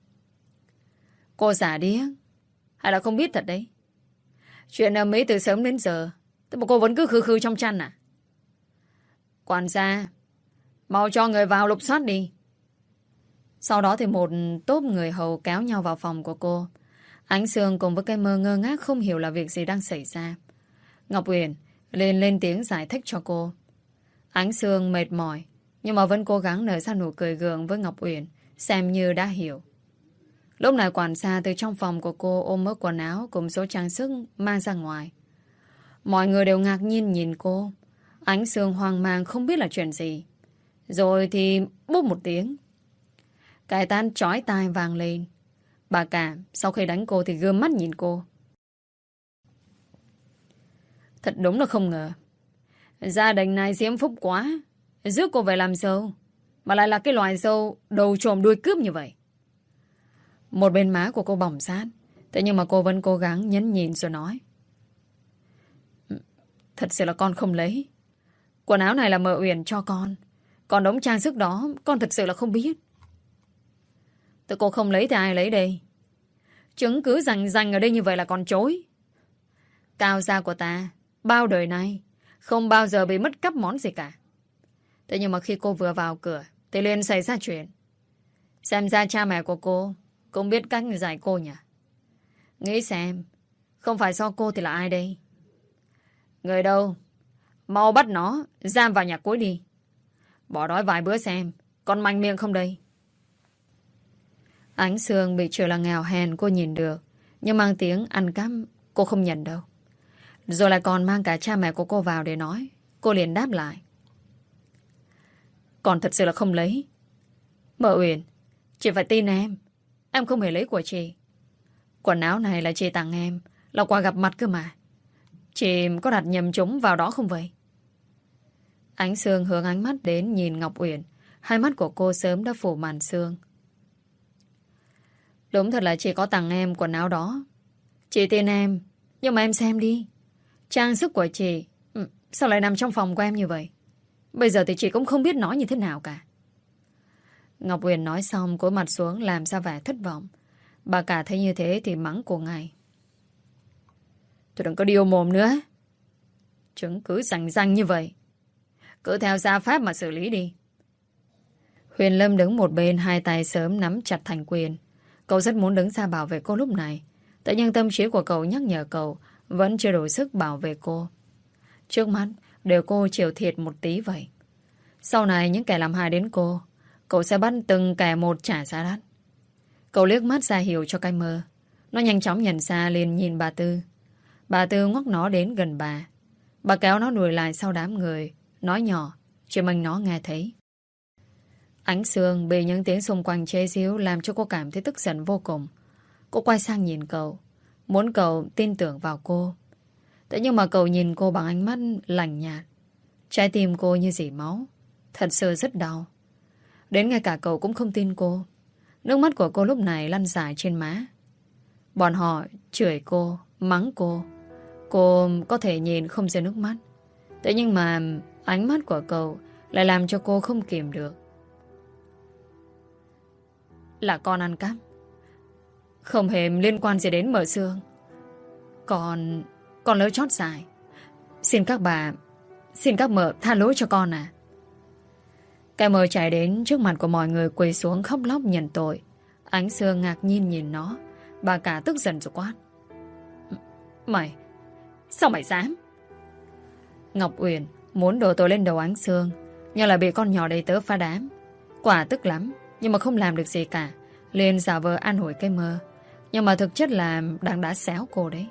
Cô giả điếc hay là không biết thật đấy? Chuyện ầm ĩ từ sớm đến giờ, thế mà cô vẫn cứ khư khư trong chăn à? Quản gia, mau cho người vào lục soát đi. Sau đó thì một tốp người hầu kéo nhau vào phòng của cô. Ánh Sương cùng với cái mơ ngơ ngác không hiểu là việc gì đang xảy ra. Ngọc Uyển lên tiếng giải thích cho cô. Ánh Sương mệt mỏi, nhưng mà vẫn cố gắng nở ra nụ cười gượng với Ngọc Uyển, xem như đã hiểu. Lúc này quản gia từ trong phòng của cô ôm mớ quần áo cùng số trang sức mang ra ngoài. Mọi người đều ngạc nhiên nhìn cô. Ánh Sương hoang mang không biết là chuyện gì. Rồi thì bốp một tiếng. Cái tán chói tai vang lên. Bà cả sau khi đánh cô thì gươm mắt nhìn cô. Thật đúng là không ngờ. Gia đình này diễm phúc quá. Rước cô về làm dâu. Mà lại là cái loài dâu đầu trồm đuôi cướp như vậy. Một bên má của cô bỏng rát. Thế nhưng mà cô vẫn cố gắng nhấn nhìn rồi nói. Thật sự là con không lấy. Quần áo này là mợ Uyển cho con. Còn đống trang sức đó con thật sự là không biết. Tụi cô không lấy thì ai lấy đây? Chứng cứ rành ở đây như vậy là con chối. Cao gia của ta bao đời nay không bao giờ bị mất cắp món gì cả. Thế nhưng mà khi cô vừa vào cửa thì liền xảy ra chuyện. Xem ra cha mẹ của cô cũng biết cách dạy cô nhỉ. Nghĩ xem, không phải do cô thì là ai đây? Người đâu? Mau bắt nó giam vào nhà cuối đi. Bỏ đói vài bữa xem còn mạnh miệng không đây? Ánh Sương bị chửi là nghèo hèn cô nhìn được, nhưng mang tiếng ăn cắp cô không nhận đâu. Rồi lại còn mang cả cha mẹ của cô vào để nói. Cô liền đáp lại. Còn thật sự là không lấy. Mợ Uyển, chị phải tin em. Em không hề lấy của chị. Quần áo này là chị tặng em, là quà gặp mặt cơ mà. Chị có đặt nhầm chúng vào đó không vậy? Ánh Sương hướng ánh mắt đến nhìn Ngọc Uyển. Hai mắt của cô sớm đã phủ màn sương. Đúng thật là chị có tặng em quần áo đó. Chị tin em. Nhưng mà em xem đi. Trang sức của chị sao lại nằm trong phòng của em như vậy? Bây giờ thì chị cũng không biết nói như thế nào cả. Ngọc Uyển nói xong cúi mặt xuống làm ra vẻ thất vọng. Bà cả thấy như thế thì mắng cô ngay. Tôi đừng có điêu mồm nữa. Chứng cứ rành như vậy. Cứ theo gia pháp mà xử lý đi. Huyền Lâm đứng một bên, hai tay sớm nắm chặt thành quyền. Cậu rất muốn đứng ra bảo vệ cô lúc này. Thế nhưng tâm trí của cậu nhắc nhở cậu vẫn chưa đủ sức bảo vệ cô. Trước mắt đều cô chịu thiệt một tí vậy. Sau này những kẻ làm hại đến cô, cậu sẽ bắt từng kẻ một trả giá đắt. Cậu liếc mắt ra hiệu cho cái mơ. Nó nhanh chóng nhận ra liền nhìn bà Tư. Bà Tư ngoắc nó đến gần bà. Bà kéo nó lùi lại sau đám người, nói nhỏ, chỉ mình nó nghe thấy. Ánh Sương bị những tiếng xung quanh chế giễu làm cho cô cảm thấy tức giận vô cùng. Cô quay sang nhìn cậu, muốn cậu tin tưởng vào cô. Thế nhưng mà cậu nhìn cô bằng ánh mắt lạnh nhạt. Trái tim cô như dỉ máu. Thật sự rất đau. Đến ngay cả cậu cũng không tin cô. Nước mắt của cô lúc này lăn dài trên má. Bọn họ chửi cô, mắng cô. Cô có thể nhìn không rơi nước mắt. Thế nhưng mà ánh mắt của cậu lại làm cho cô không kìm được. Là con ăn cắp. Không hề liên quan gì đến Mờ Sương. Con lỡ chót dài. Xin các mợ tha lỗi cho con à. Cái Mờ chạy đến trước mặt của mọi người, quỳ xuống khóc lóc nhận tội. Ánh Sương ngạc nhiên nhìn nó. Bà cả tức giận rồi quát. Mày, sao mày dám? Ngọc Uyển muốn đổ tội lên đầu Ánh Sương, nhưng là bị con nhỏ đầy tớ phá đám. Quả tức lắm, nhưng mà không làm được gì cả. Liền giả vờ an ủi cái Mơ, nhưng mà thực chất là đang đã xéo cô đấy.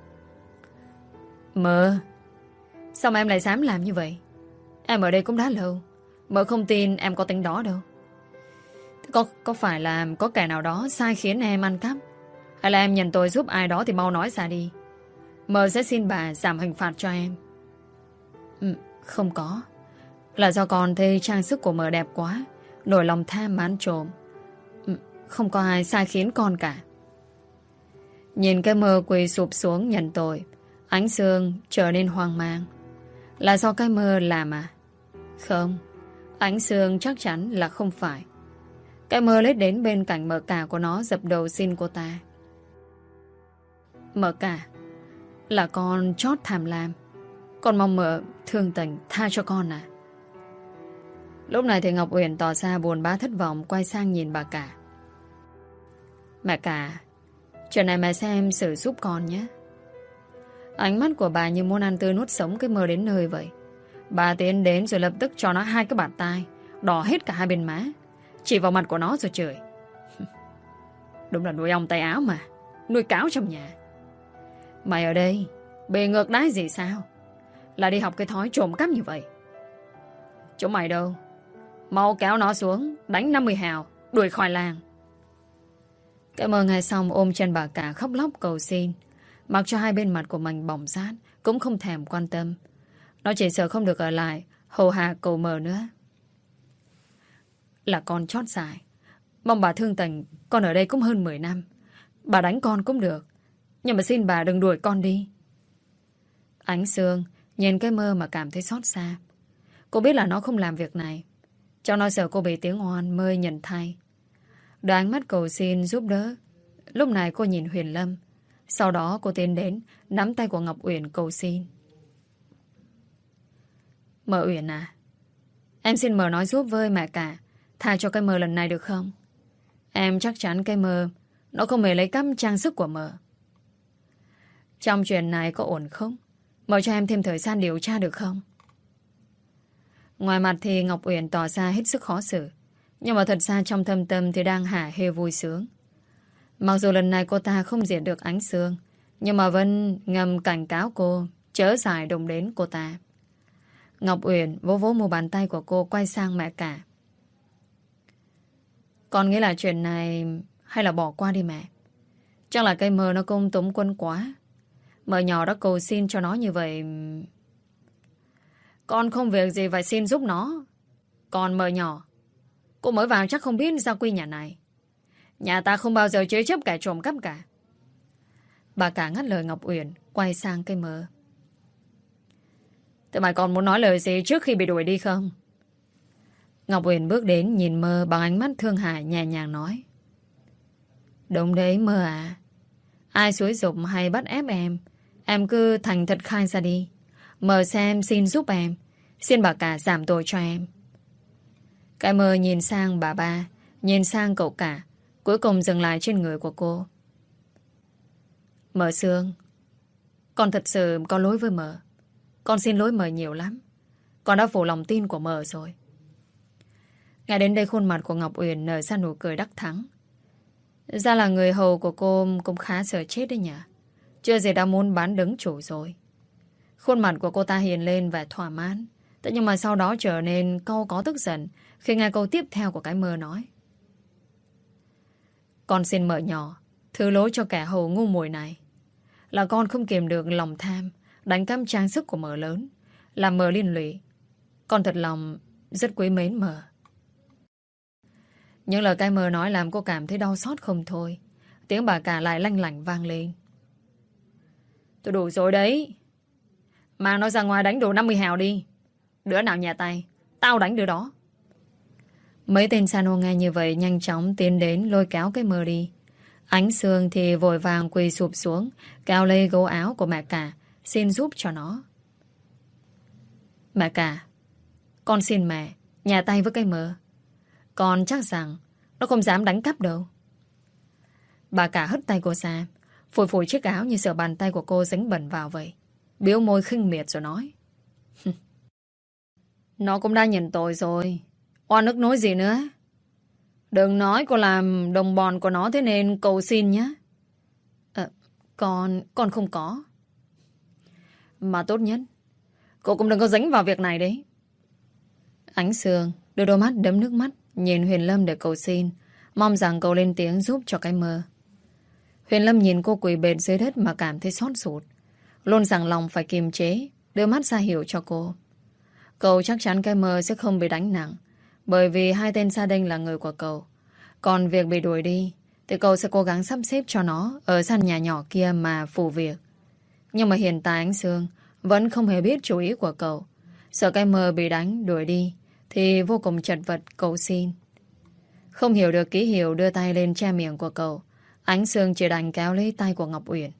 Mơ, sao mà em lại dám làm như vậy? Em ở đây cũng đã lâu. Mơ không tin em có tính đó đâu. Có phải là có kẻ nào đó sai khiến em ăn cắp, hay là em nhận tội giúp ai đó thì mau nói ra đi. Mơ sẽ xin bà giảm hình phạt cho em. Không có. Là do con thấy trang sức của Mơ đẹp quá, nổi lòng tham mà ăn trộm. Không có ai sai khiến con cả. Nhìn cái Mơ quỳ sụp xuống nhận tội, Ánh Sương trở nên hoang mang. Là do cái Mơ làm à? Không, Ánh Sương chắc chắn là không phải. Cái Mơ lết đến bên cạnh Mợ cả của nó, dập đầu xin cô ta. Mợ cả, là con chót tham lam. Con mong Mợ thương tình tha cho con à. Lúc này thì Ngọc Uyển tỏ ra buồn bã thất vọng, quay sang nhìn bà cả. Mẹ cả, chuyện này mẹ xem xử giúp con nhé. Ánh mắt của bà như muốn ăn tươi nuốt sống cái mơ đến nơi vậy. Bà tiến đến rồi lập tức cho nó 2 cái bạt tai, đỏ hết cả 2 bên má, chỉ vào mặt của nó rồi chửi. Đúng là nuôi ong tay áo mà, nuôi cáo trong nhà. Mày ở đây bề ngược đái gì sao? Là đi học cái thói trộm cắp như vậy. Chúng mày đâu? Mau kéo nó xuống, đánh 50 hào, đuổi khỏi làng. Cái mơ nghe xong ôm chân bà cả khóc lóc cầu xin, mặc cho 2 bên mặt của mình bỏng rát, cũng không thèm quan tâm. Nó chỉ sợ không được ở lại hầu hạ cậu mờ nữa. Là con chót dại, mong bà thương tình. Con ở đây cũng hơn 10 năm. Bà đánh con cũng được, nhưng mà xin bà đừng đuổi con đi. Ánh Sương nhìn cái mơ mà cảm thấy xót xa. Cô biết là nó không làm việc này, cho nó sợ cô bị tiếng oan mới nhận thay. Đưa ánh mắt cầu xin giúp đỡ. Lúc này cô nhìn Huyền Lâm, sau đó cô tiến đến nắm tay của Ngọc Uyển cầu xin. Mợ Uyển à, em xin mợ nói giúp với mẹ cả, tha cho cái mơ lần này được không? Em chắc chắn cái mơ nó không hề lấy cắp trang sức của mợ. Trong chuyện này có ổn không? Mợ cho em thêm thời gian điều tra được không? Ngoài mặt thì Ngọc Uyển tỏ ra hết sức khó xử, nhưng mà thật ra trong thâm tâm thì đang hả hê vui sướng. Mặc dù lần này cô ta không diệt được Ánh Sương, nhưng mà vẫn ngầm cảnh cáo cô chớ giải đụng đến cô ta. Ngọc Uyển vỗ vỗ mu bàn tay của cô, quay sang mẹ cả. Con nghĩ là chuyện này hay là bỏ qua đi mẹ. Chắc là cây mơ nó cũng túng quẫn quá. Mợ nhỏ đã cầu xin cho nó như vậy. Con không việc gì phải xin giúp nó. Còn mợ nhỏ, cô mới vào chắc không biết gia quy nhà này. Nhà ta không bao giờ chế chấp kẻ trộm cắp cả. Bà cả ngắt lời Ngọc Uyển, quay sang cây mơ. Thế mày còn muốn nói lời gì trước khi bị đuổi đi không? Ngọc Uyển bước đến nhìn mơ bằng ánh mắt thương hại, nhẹ nhàng nói. Đúng đấy mơ à. Ai xúi giục hay bắt ép em cứ thành thật khai ra đi. Mơ xem xin giúp em, xin bà cả giảm tội cho em. Cái mơ nhìn sang bà ba, nhìn sang cậu cả, cuối cùng dừng lại trên người của cô. Mợ Sương, con thật sự có lỗi với mợ. Con xin lỗi mợ nhiều lắm. Con đã phụ lòng tin của mợ rồi. Ngay đến đây khuôn mặt của Ngọc Uyển nở ra nụ cười đắc thắng. Ra là người hầu của cô cũng khá sợ chết đấy nhỉ. Chưa gì đã muốn bán đứng chủ rồi. Khuôn mặt của cô ta hiền lên vẻ thỏa mãn. Thế nhưng mà sau đó trở nên cau có tức giận khi nghe câu tiếp theo của cái mơ nói. Con xin mợ nhỏ thứ lỗi cho kẻ hầu ngu muội này. Là con không kiềm được lòng tham, đánh cắp trang sức của mợ lớn, làm mợ liên lụy. Con thật lòng rất quý mến mợ. Nhưng lời cái mơ nói làm cô cảm thấy đau xót không thôi. Tiếng bà cả lại lanh lảnh vang lên. Tôi đủ rồi đấy. Mang nó ra ngoài đánh đủ 50 hào đi. Đứa nào nhà tay, tao đánh đứa đó. Mấy tên san hô nghe như vậy nhanh chóng tiến đến lôi kéo cái mơ đi. Ánh Sương thì vội vàng quỳ sụp xuống, kéo lấy gấu áo của mẹ cả, xin giúp cho nó. Mẹ cả, con xin mẹ nhà tay với cái mơ. Con chắc rằng nó không dám đánh cắp đâu. Bà cả hất tay cô ra, phủi phủi chiếc áo như sợ bàn tay của cô dính bẩn vào vậy. Biếu môi khinh miệt rồi nói. Nó cũng đã nhận tội rồi, oan ức nói gì nữa. Đừng nói cô làm đồng bọn của nó thế nên cầu xin nhé. Con không có. Mà tốt nhất cô cũng đừng có dính vào việc này đấy. Ánh Sương đưa đôi mắt đẫm nước mắt nhìn Huyền Lâm để cầu xin, mong rằng cậu lên tiếng giúp cho cái mơ. Huyền Lâm nhìn cô quỳ bệt dưới đất mà cảm thấy xót ruột, luôn rằng lòng phải kiềm chế, đưa mắt ra hiểu cho cô. Cậu chắc chắn cái mơ sẽ không bị đánh nặng, bởi vì 2 tên gia đình là người của cậu. Còn việc bị đuổi đi thì cậu sẽ cố gắng sắp xếp cho nó ở căn nhà nhỏ kia mà phụ việc. Nhưng mà hiện tại Ánh Sương vẫn không hề biết chủ ý của cậu. Sợ cái mơ bị đánh, đuổi đi thì vô cùng chật vật cầu xin. Không hiểu được ký hiệu đưa tay lên che miệng của cậu, Ánh Sương chỉ đành kéo lấy tay của Ngọc Uyển.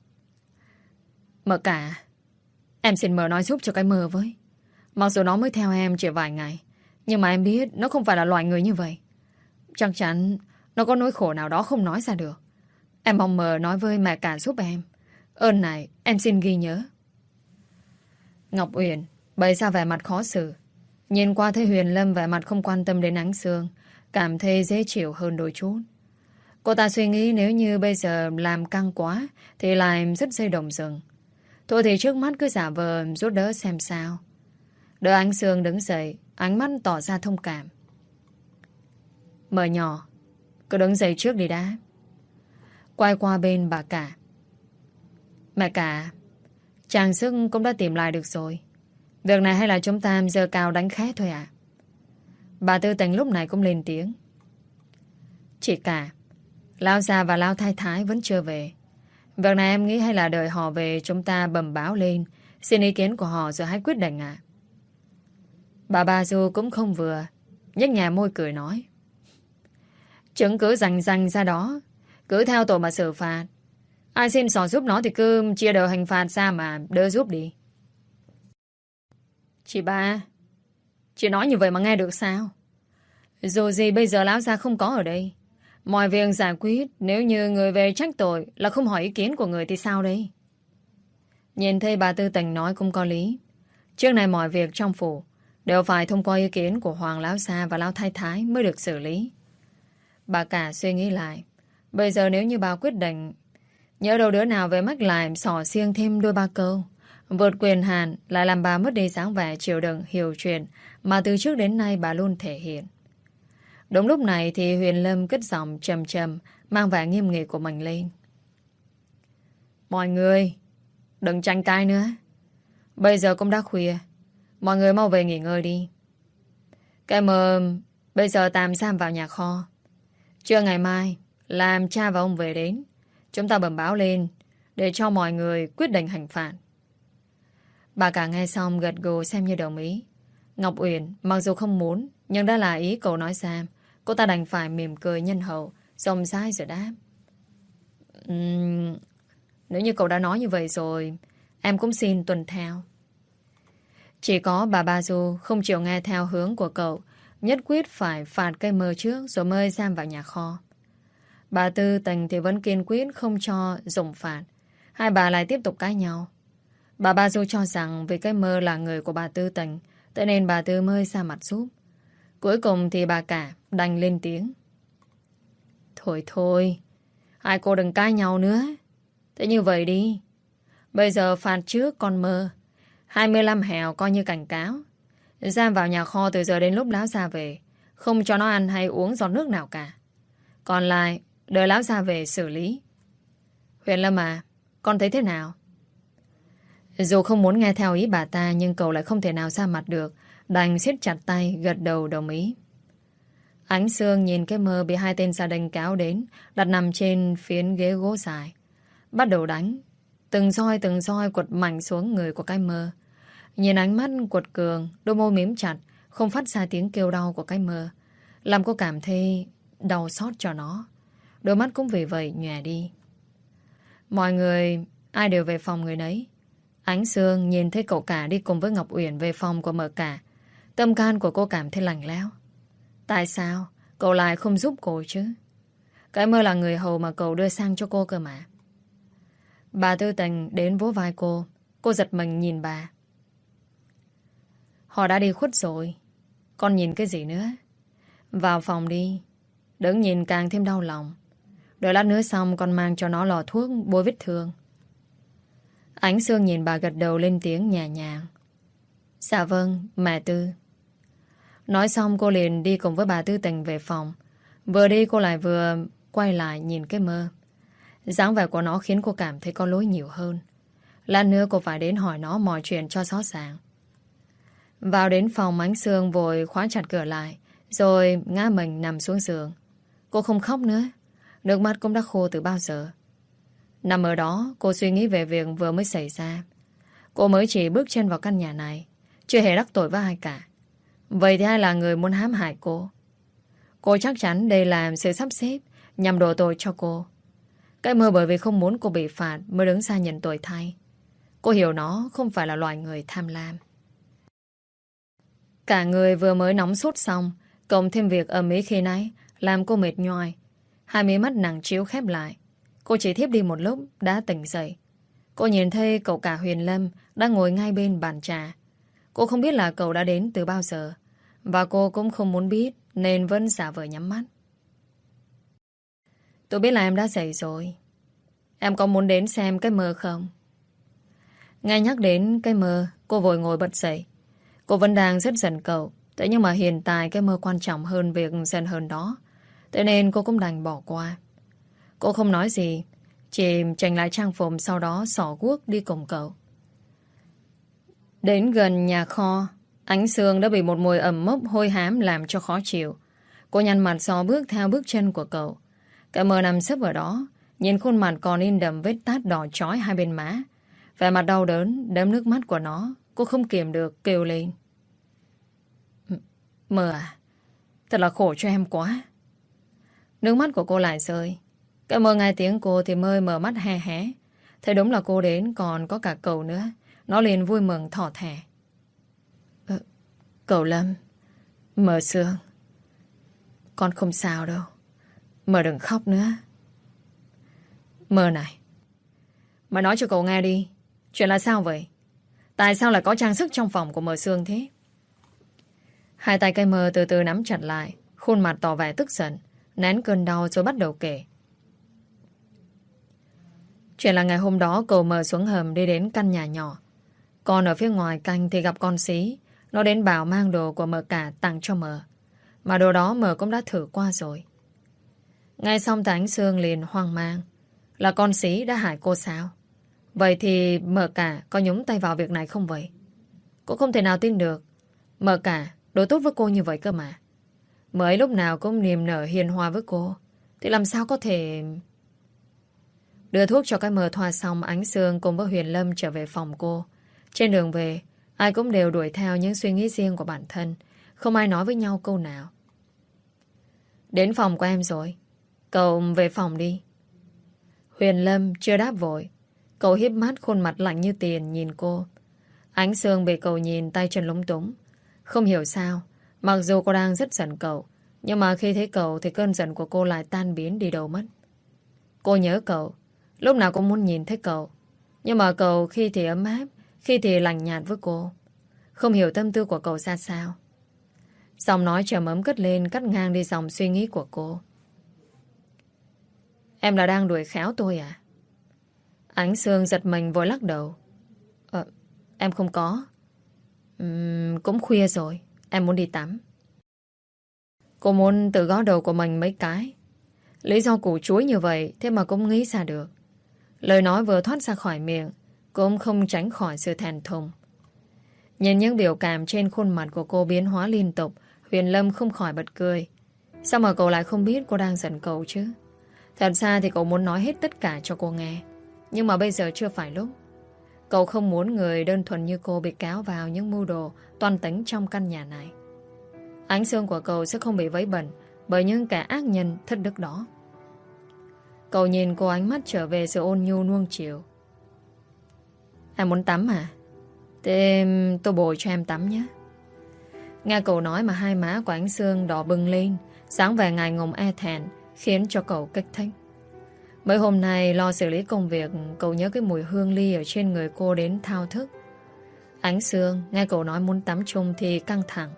Mợ cả, em xin mợ nói giúp cho cái mơ với. Mặc dù nó mới theo em chỉ vài ngày, Nhưng mà em biết nó không phải là loại người như vậy. Chắc chắn nó có nỗi khổ nào đó không nói ra được. Em mong mờ nói với mẹ cả giúp em. Ơn này em xin ghi nhớ. Ngọc Uyển bày ra vẻ mặt khó xử. Nhìn qua thấy Huyền Lâm vẻ mặt không quan tâm đến Ánh Sương, cảm thấy dễ chịu hơn đôi chút. Cô ta suy nghĩ nếu như bây giờ làm căng quá thì lại rất dây đồng rừng. Thôi thì trước mắt cứ giả vờ giúp đỡ xem sao. Đỡ Ánh Sương đứng dậy, ánh mắt tỏ ra thông cảm. Mờ nhỏ, cứ đứng dậy trước đi đã. Quay qua bên bà cả. Mẹ cả, trang sức cũng đã tìm lại được rồi. Việc này hay là chúng ta giơ cao đánh khẽ thôi ạ? Bà Tư Tình lúc này cũng lên tiếng. Chị cả, Lão già và Lão Thái Thái vẫn chưa về. Việc này em nghĩ hay là đợi họ về chúng ta bẩm báo lên, xin ý kiến của họ rồi hãy quyết định ạ. Bà Du cũng không vừa, nhếch nhẹ môi cười nói. Chứng cứ rành ra đó, cứ theo tổ mà xử phạt. Ai xin xỏ giúp nó thì cứ chia đều hình phạt ra mà đỡ giúp đi. Chị ba, chị nói như vậy mà nghe được sao? Dù gì bây giờ Lão gia không có ở đây. Mọi việc giải quyết, nếu như người về trách tội là không hỏi ý kiến của người thì sao đây? Nhìn thấy bà Tư Tình nói cũng có lý. Trước này mọi việc trong phủ đều phải thông qua ý kiến của Hoàng Lão Gia và Lão Thái Thái mới được xử lý. Bà cả suy nghĩ lại. Bây giờ nếu như bà quyết định, nhớ đâu đứa nào về mách lại xỏ xiêng thêm đôi ba câu, vượt quyền hạn lại làm bà mất đi dáng vẻ chịu đựng hiểu chuyện mà từ trước đến nay bà luôn thể hiện. Đúng lúc này thì Huyền Lâm cất giọng trầm trầm mang vẻ nghiêm nghị của mình lên. Mọi người đừng tranh cãi nữa. Bây giờ cũng đã khuya, mọi người mau về nghỉ ngơi đi. Cái mờ bây giờ tạm giam vào nhà kho. Trưa ngày mai làm cha và ông về đến, chúng ta bẩm báo lên để cho mọi người quyết định hành phạt. Bà cả nghe xong gật gù xem như đồng ý. Ngọc Uyển mặc dù không muốn, nhưng đã là ý cậu nói ra. Cô ta đành phải mỉm cười nhân hậu, rộng rãi rồi đáp. Nếu như cậu đã nói như vậy rồi, em cũng xin tuân theo. Chỉ có bà Du không chịu nghe theo hướng của cậu, nhất quyết phải phạt cây mơ trước rồi mới giam vào nhà kho. Bà Tư Tình thì vẫn kiên quyết không cho dùng phạt. Hai bà lại tiếp tục cãi nhau. Bà Du cho rằng vì cây mơ là người của bà Tư Tình, thế nên bà Tư mới ra mặt giúp. Cuối cùng thì bà cả đành lên tiếng. Thôi, hai cô đừng cãi nhau nữa. Thế như vậy đi. Bây giờ phạt trước con mơ, 25 hèo coi như cảnh cáo. Giam vào nhà kho từ giờ đến lúc Lão gia về, không cho nó ăn hay uống giọt nước nào cả. Còn lại đợi Lão gia về xử lý. Huyền Lâm à, con thấy thế nào? Dù không muốn nghe theo ý bà ta, nhưng cậu lại không thể nào ra mặt được, đành siết chặt tay gật đầu đồng ý. Ánh Sương nhìn cái mơ bị hai tên gia đình kéo đến, đặt nằm trên phiến ghế gỗ dài, bắt đầu đánh. Từng roi quật mạnh xuống người của cái mơ. Nhìn ánh mắt quật cường, đôi môi mím chặt, không phát ra tiếng kêu đau của cái mơ, làm cô cảm thấy đau xót cho nó. Đôi mắt cũng vì vậy nhòe đi. Mọi người ai đều về phòng người nấy. Ánh Sương nhìn thấy cậu cả đi cùng với Ngọc Uyển về phòng của mợ cả. Tâm can của cô cảm thấy lạnh lẽo. Tại sao cậu lại không giúp cô chứ? Cái mơ là người hầu mà cậu đưa sang cho cô cơ mà. Bà Tư Tình đến vỗ vai cô. Cô giật mình nhìn bà. Họ đã đi khuất rồi. Con nhìn cái gì nữa? Vào phòng đi. Đừng nhìn càng thêm đau lòng. Đợi lát nữa xong con mang cho nó lọ thuốc bôi vết thương. Ánh Sương nhìn bà gật đầu lên tiếng nhẹ nhàng. Dạ vâng, mẹ Tư. Nói xong cô liền đi cùng với bà Tư Tình về phòng. Vừa đi cô lại vừa quay lại nhìn cái mơ. Dáng vẻ của nó khiến cô cảm thấy có lỗi nhiều hơn. Lát nữa cô phải đến hỏi nó mọi chuyện cho rõ ràng. Vào đến phòng, Ánh Sương vội khóa chặt cửa lại, rồi ngã mình nằm xuống giường. Cô không khóc nữa. Nước mắt cũng đã khô từ bao giờ. Nằm ở đó, cô suy nghĩ về việc vừa mới xảy ra. Cô mới chỉ bước chân vào căn nhà này, chưa hề đắc tội với ai cả. Vậy thì ai là người muốn hãm hại cô? Cô chắc chắn đây là sự sắp xếp nhằm đổ tội cho cô. Cái mơ bởi vì không muốn cô bị phạt mới đứng ra nhận tội thay. Cô hiểu nó không phải là loài người tham lam. Cả người vừa mới nóng sốt xong, cộng thêm việc ầm ĩ khi nãy, làm cô mệt nhoài. Hai mí mắt nặng trĩu khép lại. Cô chỉ thiếp đi một lúc, đã tỉnh dậy. Cô nhìn thấy cậu cả Huyền Lâm đang ngồi ngay bên bàn trà. Cô không biết là cậu đã đến từ bao giờ, và cô cũng không muốn biết, nên vẫn giả vờ nhắm mắt. Tôi biết là em đã dậy rồi. Em có muốn đến xem cái mơ không? Nghe nhắc đến cái mơ, cô vội ngồi bật dậy. Cô vẫn đang rất giận cậu. Thế nhưng mà hiện tại cái mơ quan trọng hơn việc giận hơn đó. Thế nên cô cũng đành bỏ qua. Cô không nói gì, chỉ chỉnh lại trang phục, sau đó xỏ guốc đi cùng cậu. Đến gần nhà kho, Ánh Sương đã bị một mùi ẩm mốc hôi hám làm cho khó chịu. Cô nhăn mặt xò bước theo bước chân của cậu. Cái mơ nằm sấp ở đó, nhìn khuôn mặt còn in đậm vết tát đỏ chói hai bên má. Vẻ mặt đau đớn, đẫm nước mắt của nó, cô không kiềm được kêu lên. Mơ à, thật là khổ cho em quá. Nước mắt của cô lại rơi. Cái mơ nghe tiếng cô thì mơ mở mắt hé hé. Thấy đúng là cô đến, còn có cả cậu nữa. Nó liền vui mừng thỏ thẻ. Cậu Lâm, Mơ Sương, con không sao đâu. Mơ đừng khóc nữa. Mơ này, mày nói cho cậu nghe đi. Chuyện là sao vậy? Tại sao lại có trang sức trong phòng của Mơ Sương thế? Hai tay cây Mơ từ từ nắm chặt lại, khuôn mặt tỏ vẻ tức giận, nén cơn đau rồi bắt đầu kể. Chuyện là ngày hôm đó cậu Mơ xuống hầm đi đến căn nhà nhỏ. Còn ở phía ngoài canh thì gặp con xí. Nó đến bảo mang đồ của Mơ cả tặng cho Mơ. Mà đồ đó Mơ cũng đã thử qua rồi. Ngay xong thì Ánh Sương liền hoang mang. Là con xí đã hại cô sao? Vậy thì Mơ cả có nhúng tay vào việc này không vậy? Cô không thể nào tin được. Mơ cả đối tốt với cô như vậy cơ mà. Mơ ấy lúc nào cũng niềm nở hiền hòa với cô. Thì làm sao có thể... Đưa thuốc cho cái Mơ thoa xong, Ánh Sương cùng với Huyền Lâm trở về phòng cô. Trên đường về, ai cũng đều đuổi theo những suy nghĩ riêng của bản thân. Không ai nói với nhau câu nào. Đến phòng của em rồi. Cậu về phòng đi. Huyền Lâm chưa đáp vội. Cậu híp mắt, khuôn mặt lạnh như tiền nhìn cô. Ánh Sương bị cậu nhìn tay chân lúng túng. Không hiểu sao, mặc dù cô đang rất giận cậu, nhưng mà khi thấy cậu thì cơn giận của cô lại tan biến đi đâu mất. Cô nhớ cậu, lúc nào cũng muốn nhìn thấy cậu. Nhưng mà cậu khi thì ấm áp, khi thì lạnh nhạt với cô. Không hiểu tâm tư của cậu ra sao. Giọng nói trầm ấm cất lên, cắt ngang đi dòng suy nghĩ của cô. Em là đang đuổi khéo tôi à? Ánh Sương giật mình vội lắc đầu. Em không có. Cũng khuya rồi, em muốn đi tắm. Cô muốn tự gõ đầu của mình mấy cái. Lý do củ chuối như vậy, thế mà cũng nghĩ ra được. Lời nói vừa thoát ra khỏi miệng, cũng không tránh khỏi sự thẹn thùng. Nhìn những biểu cảm trên khuôn mặt của cô biến hóa liên tục, Huyền Lâm không khỏi bật cười. Sao mà cậu lại không biết cô đang giận cậu chứ? Thật ra thì cậu muốn nói hết tất cả cho cô nghe. Nhưng mà bây giờ chưa phải lúc. Cậu không muốn người đơn thuần như cô bị kéo vào những mưu đồ toan tính trong căn nhà này. Ánh Sương của cậu sẽ không bị vấy bẩn bởi những kẻ ác nhân thất đức đó. Cậu nhìn cô, ánh mắt trở về sự ôn nhu nuông chiều. Em muốn tắm à? Thế tôi bồi cho em tắm nhé. Nghe cậu nói mà hai má của Ánh Sương đỏ bừng lên, sáng vẻ ngại ngùng e thẹn, khiến cho cậu kích thích. Mấy hôm nay lo xử lý công việc, cậu nhớ cái mùi hương ly ở trên người cô đến thao thức. Ánh Sương nghe cậu nói muốn tắm chung thì căng thẳng.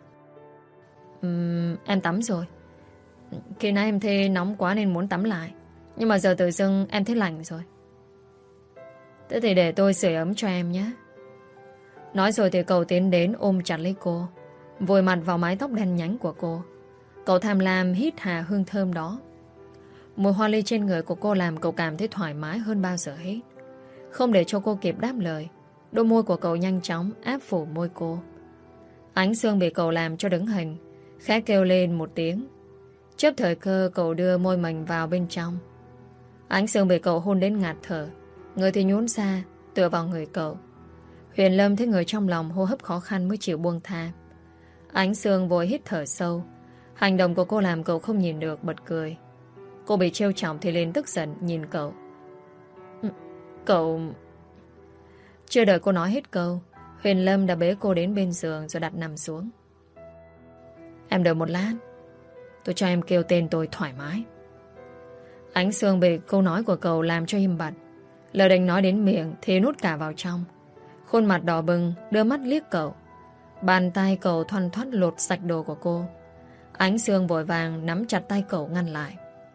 Em tắm rồi. Khi nãy em thấy nóng quá nên muốn tắm lại, nhưng mà giờ tự dưng em thấy lạnh rồi. Thế thì để tôi sưởi ấm cho em nhé. Nói rồi thì cậu tiến đến ôm chặt lấy cô, vùi mặt vào mái tóc đen nhánh của cô. Cậu tham lam hít hà hương thơm đó. Mùi hoa ly trên người của cô làm cậu cảm thấy thoải mái hơn bao giờ hết. Không để cho cô kịp đáp lời, đôi môi của cậu nhanh chóng áp phủ môi cô. Ánh Sương bị cậu làm cho đứng hình, khẽ kêu lên một tiếng. Chớp thời cơ, cậu đưa môi mình vào bên trong. Ánh Sương bị cậu hôn đến ngạt thở, người thì nhún ra tựa vào người cậu. Huyền Lâm thấy người trong lòng hô hấp khó khăn mới chịu buông tha. Ánh Sương vội hít thở sâu. Hành động của cô làm cậu không nhìn được, bật cười. Cô bị trêu chọc thì lên tức giận nhìn cậu. Cậu... Chưa đợi cô nói hết câu, Huyền Lâm đã bế cô đến bên giường rồi đặt nằm xuống. Em đợi một lát, tôi cho em kêu tên tôi thoải mái. Ánh Sương bị câu nói của cậu làm cho im bặt. Lời định nói đến miệng thì nuốt cả vào trong. Khuôn mặt đỏ bừng, đưa mắt liếc cậu. Bàn tay cậu thoăn thoắt lột sạch đồ của cô. Ánh Sương vội vàng nắm chặt tay cậu ngăn lại.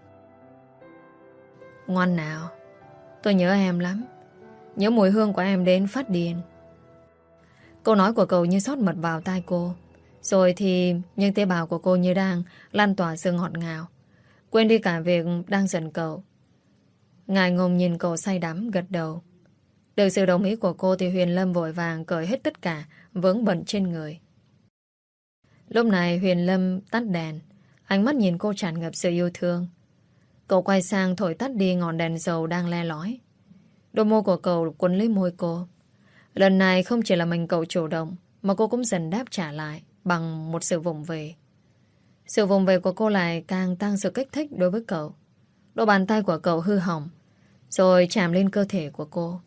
Ngoan nào, tôi nhớ em lắm. Nhớ mùi hương của em đến phát điên. Câu nói của cậu như xót mật vào tai cô. Rồi thì những tế bào của cô như đang lan tỏa sự ngọt ngào. Quên đi cả việc đang giận cậu. Ngài ngùng nhìn cậu say đắm gật đầu. Được sự đồng ý của cô thì Huyền Lâm vội vàng cởi hết tất cả vướng bận trên người. Lúc này Huyền Lâm tắt đèn. Ánh mắt nhìn cô tràn ngập sự yêu thương. Cậu quay sang thổi tắt đi ngọn đèn dầu đang le lói. Đôi môi của cậu quấn lấy môi cô. Lần này không chỉ là mình cậu chủ động, mà cô cũng dần đáp trả lại bằng một sự vụng về. Sự vụng về của cô lại càng tăng sự kích thích đối với cậu. Đôi bàn tay của cậu hư hỏng, rồi chạm lên cơ thể của cô.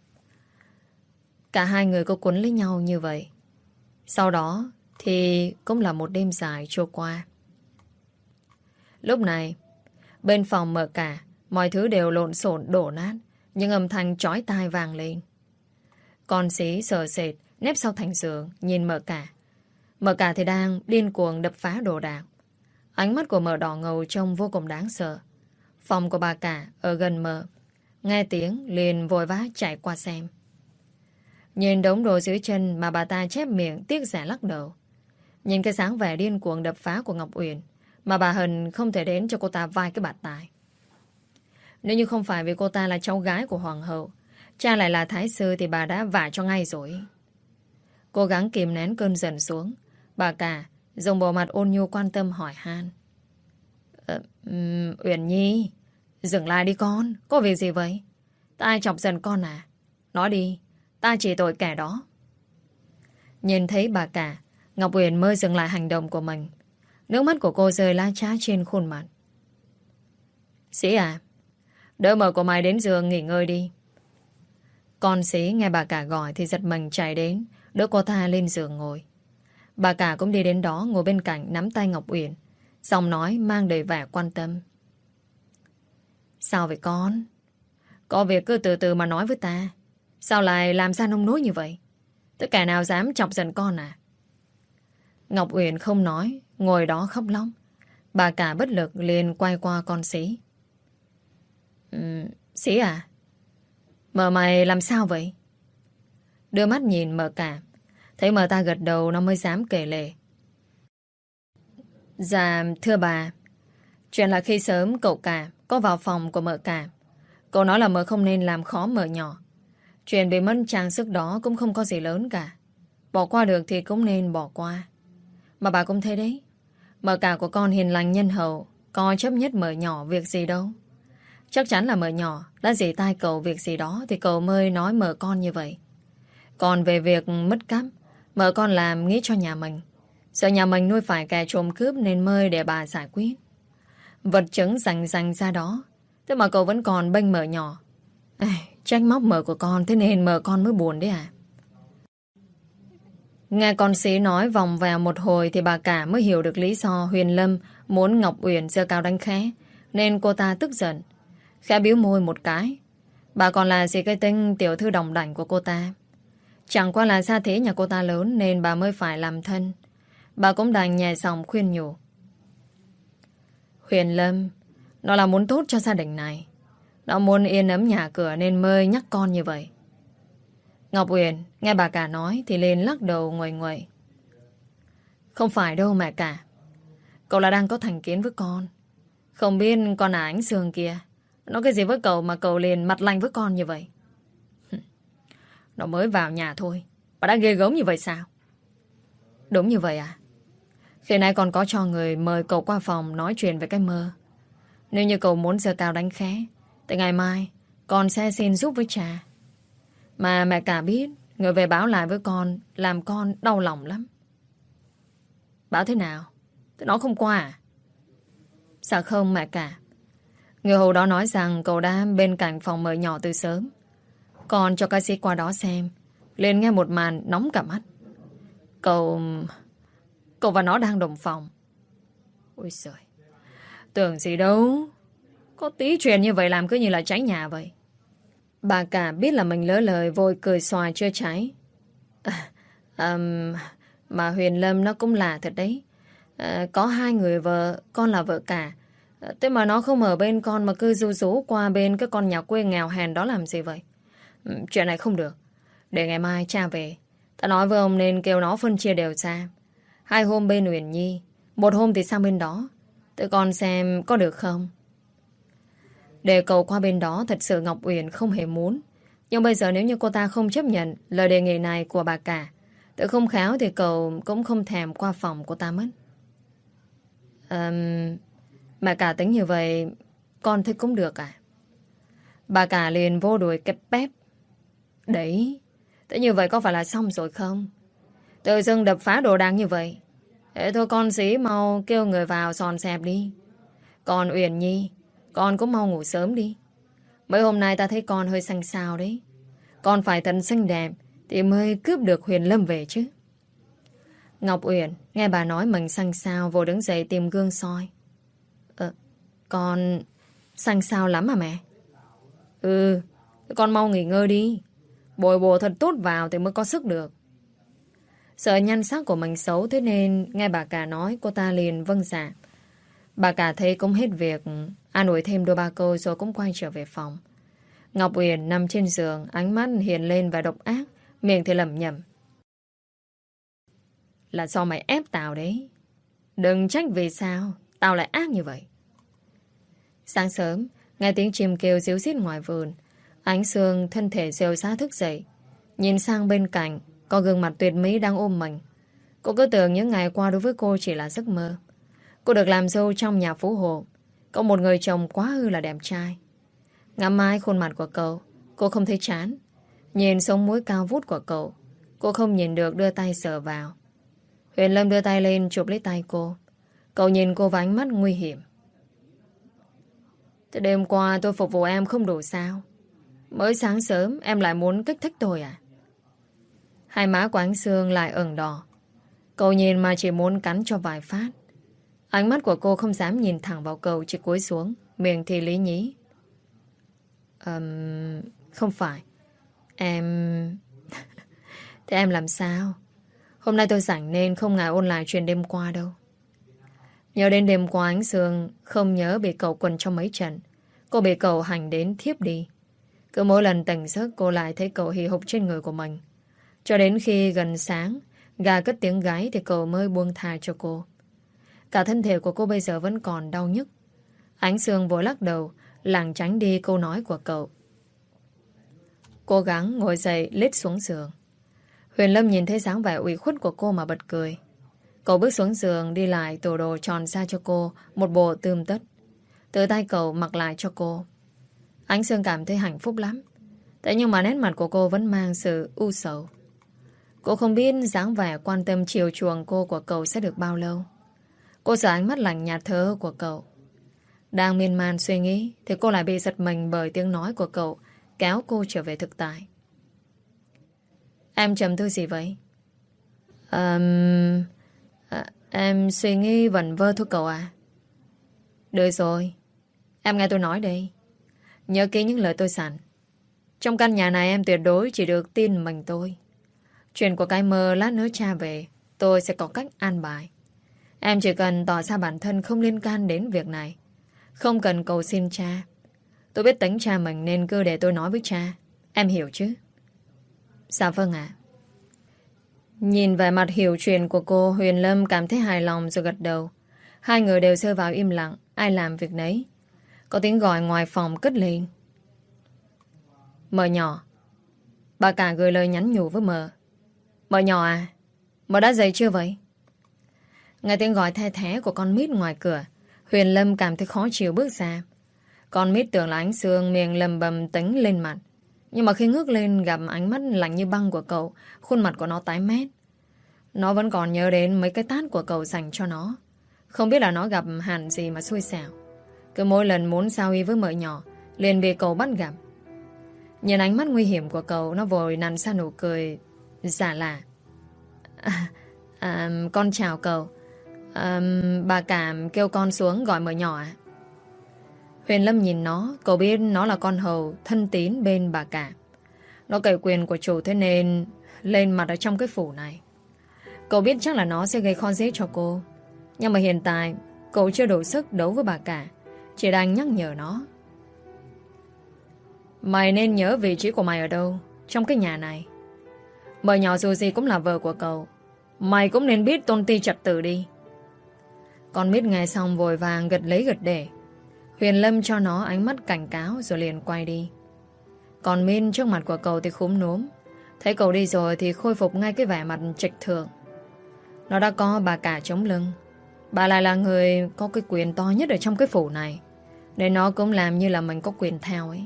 Cả hai người có quấn lấy nhau như vậy. Sau đó thì cũng là một đêm dài trôi qua. Lúc này, bên phòng Mở Cả, mọi thứ đều lộn xộn đổ nát, những âm thanh chói tai vang lên. Con xí sợ sệt nép sau thành giường nhìn Mở Cả. Mở Cả thì đang điên cuồng đập phá đồ đạc. Ánh mắt của Mở đỏ ngầu trông vô cùng đáng sợ. Phòng của bà Cả ở gần Mở, nghe tiếng liền vội vã chạy qua xem. Nhìn đống đồ dưới chân mà bà ta chép miệng tiếc rẻ lắc đầu. Nhìn cái sáng vẻ điên cuồng đập phá của Ngọc Uyển mà bà Hân không thể đến cho cô ta vài cái bạt tai. Nếu như không phải vì cô ta là cháu gái của hoàng hậu, cha lại là thái sư thì bà đã vả cho ngay rồi. Cố gắng kìm nén cơn giận xuống, bà Cả dùng bộ mặt ôn nhu quan tâm hỏi han. Uyển Nhi, dừng lại đi con, có việc gì vậy? Ta ai chọc giận con à? Nói đi, ta chỉ tội kẻ đó. Nhìn thấy bà Cả, Ngọc Uyển mới dừng lại hành động của mình. Nước mắt của cô rơi lá trá trên khuôn mặt. Sĩ à, đỡ Mở của mày đến giường nghỉ ngơi đi. Con Sĩ nghe bà Cả gọi thì giật mình chạy đến, đỡ cô ta lên giường ngồi. Bà Cả cũng đi đến đó ngồi bên cạnh nắm tay Ngọc Uyển, giọng nói mang đầy vẻ quan tâm. Sao vậy con? Có việc cứ từ từ mà nói với ta. Sao lại làm ra nông nỗi như vậy? Tất cả nào dám chọc giận con à? Ngọc Uyển không nói, ngồi đó khóc lóc. Bà Cả bất lực liền quay qua con Sĩ. Sĩ à? Mợ mày làm sao vậy? Đưa mắt nhìn Mợ Cả. Thấy Mợ ta gật đầu nó mới dám kể lể. Dạ thưa bà, chuyện là khi sớm cậu Cả có vào phòng của Mợ Cả. Cậu nói là Mợ không nên làm khó Mợ nhỏ. Chuyện bị mất trang sức đó cũng không có gì lớn cả. Bỏ qua được thì cũng nên bỏ qua. Mà bà cũng thấy đấy, Mợ Cả của con hiền lành nhân hậu, có chấp nhất Mợ nhỏ việc gì đâu. Chắc chắn là Mợ nhỏ đã dỉ tai cậu việc gì đó thì cậu mới nói Mợ con như vậy. Còn về việc mất cắp, Mợ con làm nghĩ cho nhà mình. Sợ nhà mình nuôi phải kẻ trộm cướp nên mới để bà giải quyết. Vật chứng rành ra đó, thế mà cậu vẫn còn bênh Mợ nhỏ. Trách móc Mợ của con, thế nên Mợ con mới buồn đấy à? Nghe con Sĩ nói vòng vèo một hồi thì bà Cả mới hiểu được lý do Huyền Lâm muốn Ngọc Uyển giơ cao đánh khẽ, nên cô ta tức giận, khẽ bĩu môi một cái. Bà còn là gì cái tên tiểu thư đồng đảnh của cô ta. Chẳng qua là gia thế nhà cô ta lớn nên bà mới phải làm thân. Bà cũng đành nhẹ giọng khuyên nhủ. Huyền Lâm, nó là muốn tốt cho gia đình này. Nó muốn yên ấm nhà cửa nên mới nhắc con như vậy. Ngọc Uyển nghe bà Cả nói thì lên lắc đầu nguầy nguậy. Không phải đâu mẹ Cả. Cậu là đang có thành kiến với con. Không biết con Ánh Sương kia nó cái gì với cậu mà cậu liền mặt lạnh với con như vậy. Nó mới vào nhà thôi, bà đã ghê gớm như vậy sao? Đúng như vậy à? Khi nãy con có cho người mời cậu qua phòng nói chuyện về cái mơ. Nếu như cậu muốn giơ cao đánh khẽ thì ngày mai con sẽ xin giúp với cha. Mà mẹ Cả biết người về báo lại với con làm con đau lòng lắm. Báo thế nào? Thế nó không qua à? Sao không mẹ Cả? Người hầu đó nói rằng cậu đã bên cạnh phòng mời nhỏ từ sớm. Còn cho ca sĩ qua đó xem, liền nghe một màn nóng cả mắt. Cậu và nó đang đồng phòng, Ôi giời, tưởng gì đâu. Có tí chuyện như vậy làm cứ như là cháy nhà vậy. Bà cả biết là mình lỡ lời, vội cười xòa chưa cháy. Mà Huyền Lâm nó cũng lạ thật đấy. Có hai người vợ, con là vợ cả. Thế mà nó không ở bên con mà cứ ru rú qua bên cái con nhà quê nghèo hèn đó làm gì vậy? Chuyện này không được. Để ngày mai cha về, ta nói với ông nên kêu nó phân chia đều ra. 2 hôm bên Uyển Nhi, 1 hôm thì sang bên đó. Tụi con xem có được không? Để cậu qua bên đó thật sự Ngọc Uyển không hề muốn. Nhưng bây giờ nếu như cô ta không chấp nhận lời đề nghị này của bà cả, tự không khéo thì cậu cũng không thèm qua phòng cô ta mất. Bà cả tính như vậy, con thấy cũng được à? Bà cả liền vô đuổi cái pép. Đấy, thế như vậy có phải là xong rồi không? Tự dưng đập phá đồ đạc như vậy. Thế thôi con xí mau kêu người vào dọn dẹp đi. Còn Uyển Nhi, con cũng mau ngủ sớm đi. Mấy hôm nay ta thấy con hơi xanh xao đấy. Con phải thật xinh đẹp thì mới cướp được Huyền Lâm về chứ. Ngọc Uyển nghe bà nói mình xanh xao, vội đứng dậy tìm gương soi. Con xanh xao lắm à mẹ? Con mau nghỉ ngơi đi. Bồi bổ thật tốt vào thì mới có sức được. Sợ nhan sắc của mình xấu, thế nên nghe bà cả nói, cô ta liền vâng dạ. Bà cả thấy cũng hết việc, an ủi thêm đôi ba câu rồi cũng quay trở về phòng. Ngọc Uyển nằm trên giường, ánh mắt hiền lên và độc ác, miệng thì lẩm nhẩm. Là do mày ép tao đấy. Đừng trách vì sao tao lại ác như vậy. Sáng sớm, nghe tiếng chim kêu ríu rít ngoài vườn, Ánh Sương thân thể rêu rá thức dậy, nhìn sang bên cạnh có gương mặt tuyệt mỹ đang ôm mình. Cô cứ tưởng những ngày qua đối với cô chỉ là giấc mơ. Cô được làm dâu trong nhà phú hộ, có một người chồng quá ư là đẹp trai. Ngắm mãi khuôn mặt của cậu, cô không thấy chán. Nhìn sống mũi cao vút của cậu, cô không nhìn được đưa tay sờ vào. Huyền Lâm đưa tay lên chụp lấy tay cô. Cậu nhìn cô với ánh mắt nguy hiểm. Thế đêm qua tôi phục vụ em không đủ sao? Mới sáng sớm em lại muốn kích thích tôi à? Hai má của Ánh Sương lại ửng đỏ. Cậu nhìn mà chỉ muốn cắn cho vài phát. Ánh mắt của cô không dám nhìn thẳng vào cậu, chỉ cúi xuống, miệng thì lý nhí. Không phải. Em... Thế em làm sao? Hôm nay tôi rảnh nên không ngại ôn lại chuyện đêm qua đâu. Nhớ đến đêm qua, Ánh Sương không nhớ bị cậu quần trong mấy trận. Cô bị cậu hành đến thiếp đi. Cứ mỗi lần tỉnh giấc cô lại thấy cậu hì hục trên người của mình. Cho đến khi gần sáng, gà cất tiếng gáy thì cậu mới buông tha cho cô. Cả thân thể của cô bây giờ vẫn còn đau nhức. Ánh Sương vội lắc đầu, lảng tránh đi câu nói của cậu. Cố gắng ngồi dậy lết xuống giường. Huyền Lâm nhìn thấy dáng vẻ ủy khuất của cô mà bật cười. Cậu bước xuống giường, đi lại tủ đồ tròn ra cho cô một bộ tươm tất. Từ tay cậu mặc lại cho cô. Ánh Sương cảm thấy hạnh phúc lắm. Thế nhưng mà nét mặt của cô vẫn mang sự u sầu. Cô không biết dáng vẻ quan tâm chiều chuộng cô của cậu sẽ được bao lâu. Cô sợ ánh mắt lạnh nhạt thờ của cậu. Đang miên man suy nghĩ thì cô lại bị giật mình bởi tiếng nói của cậu kéo cô trở về thực tại. Em trầm tư gì vậy? Em suy nghĩ vẩn vơ thôi cậu à. Được rồi, em nghe tôi nói đây. Nhớ kỹ những lời tôi sẵn. Trong căn nhà này em tuyệt đối chỉ được tin mình tôi. Chuyện của cái mơ lát nữa cha về, tôi sẽ có cách an bài. Em chỉ cần tỏ ra bản thân không liên can đến việc này. Không cần cầu xin cha. Tôi biết tính cha mình nên cứ để tôi nói với cha. Em hiểu chứ? Dạ vâng ạ. Nhìn vẻ mặt hiểu chuyện của cô, Huyền Lâm cảm thấy hài lòng rồi gật đầu. Hai người đều rơi vào im lặng, ai làm việc nấy. Có tiếng gọi ngoài phòng cất lên. Mờ nhỏ. Bà cả gửi lời nhắn nhủ với Mờ. Mờ nhỏ à? Mờ đã dậy chưa vậy? Nghe tiếng gọi the thé của con mít ngoài cửa, Huyền Lâm cảm thấy khó chịu bước ra. Con mít tưởng là Ánh Sương, miệng lầm bầm tính lên mặt. Nhưng mà khi ngước lên gặp ánh mắt lạnh như băng của cậu, khuôn mặt của nó tái mét. Nó vẫn còn nhớ đến mấy cái tát của cậu dành cho nó. Không biết là nó gặp hẳn gì mà xui xẻo. Cứ mỗi lần muốn giao y với Mợ nhỏ liền bị cậu bắt gặp. Nhìn ánh mắt nguy hiểm của cậu, nó vội nặn ra nụ cười giả lạ. Con chào cậu. Bà Cảm kêu con xuống gọi mợ nhỏ à? Huyền Lâm nhìn nó, cậu biết nó là con hầu thân tín bên bà Cảm. Nó cậy quyền của chủ, thế nên lên mặt ở trong cái phủ này. Cậu biết chắc là nó sẽ gây khó dễ cho cô. Nhưng mà hiện tại cậu chưa đủ sức đấu với bà cả, chỉ đang nhắc nhở nó. Mày nên nhớ vị trí của mày ở đâu trong cái nhà này. Mợ nhỏ dù gì cũng là vợ của cậu, mày cũng nên biết tôn ti trật tự đi. Con Mít nghe xong vội vàng gật lấy gật để. Huyền Lâm cho nó ánh mắt cảnh cáo rồi liền quay đi. Còn Mít trước mặt của cậu thì khúm núm. Thấy cậu đi rồi thì khôi phục ngay cái vẻ mặt trịch thượng. Nó đã có bà cả chống lưng. Bà lại là người có cái quyền to nhất ở trong cái phủ này, nên nó cũng làm như là mình có quyền theo ấy.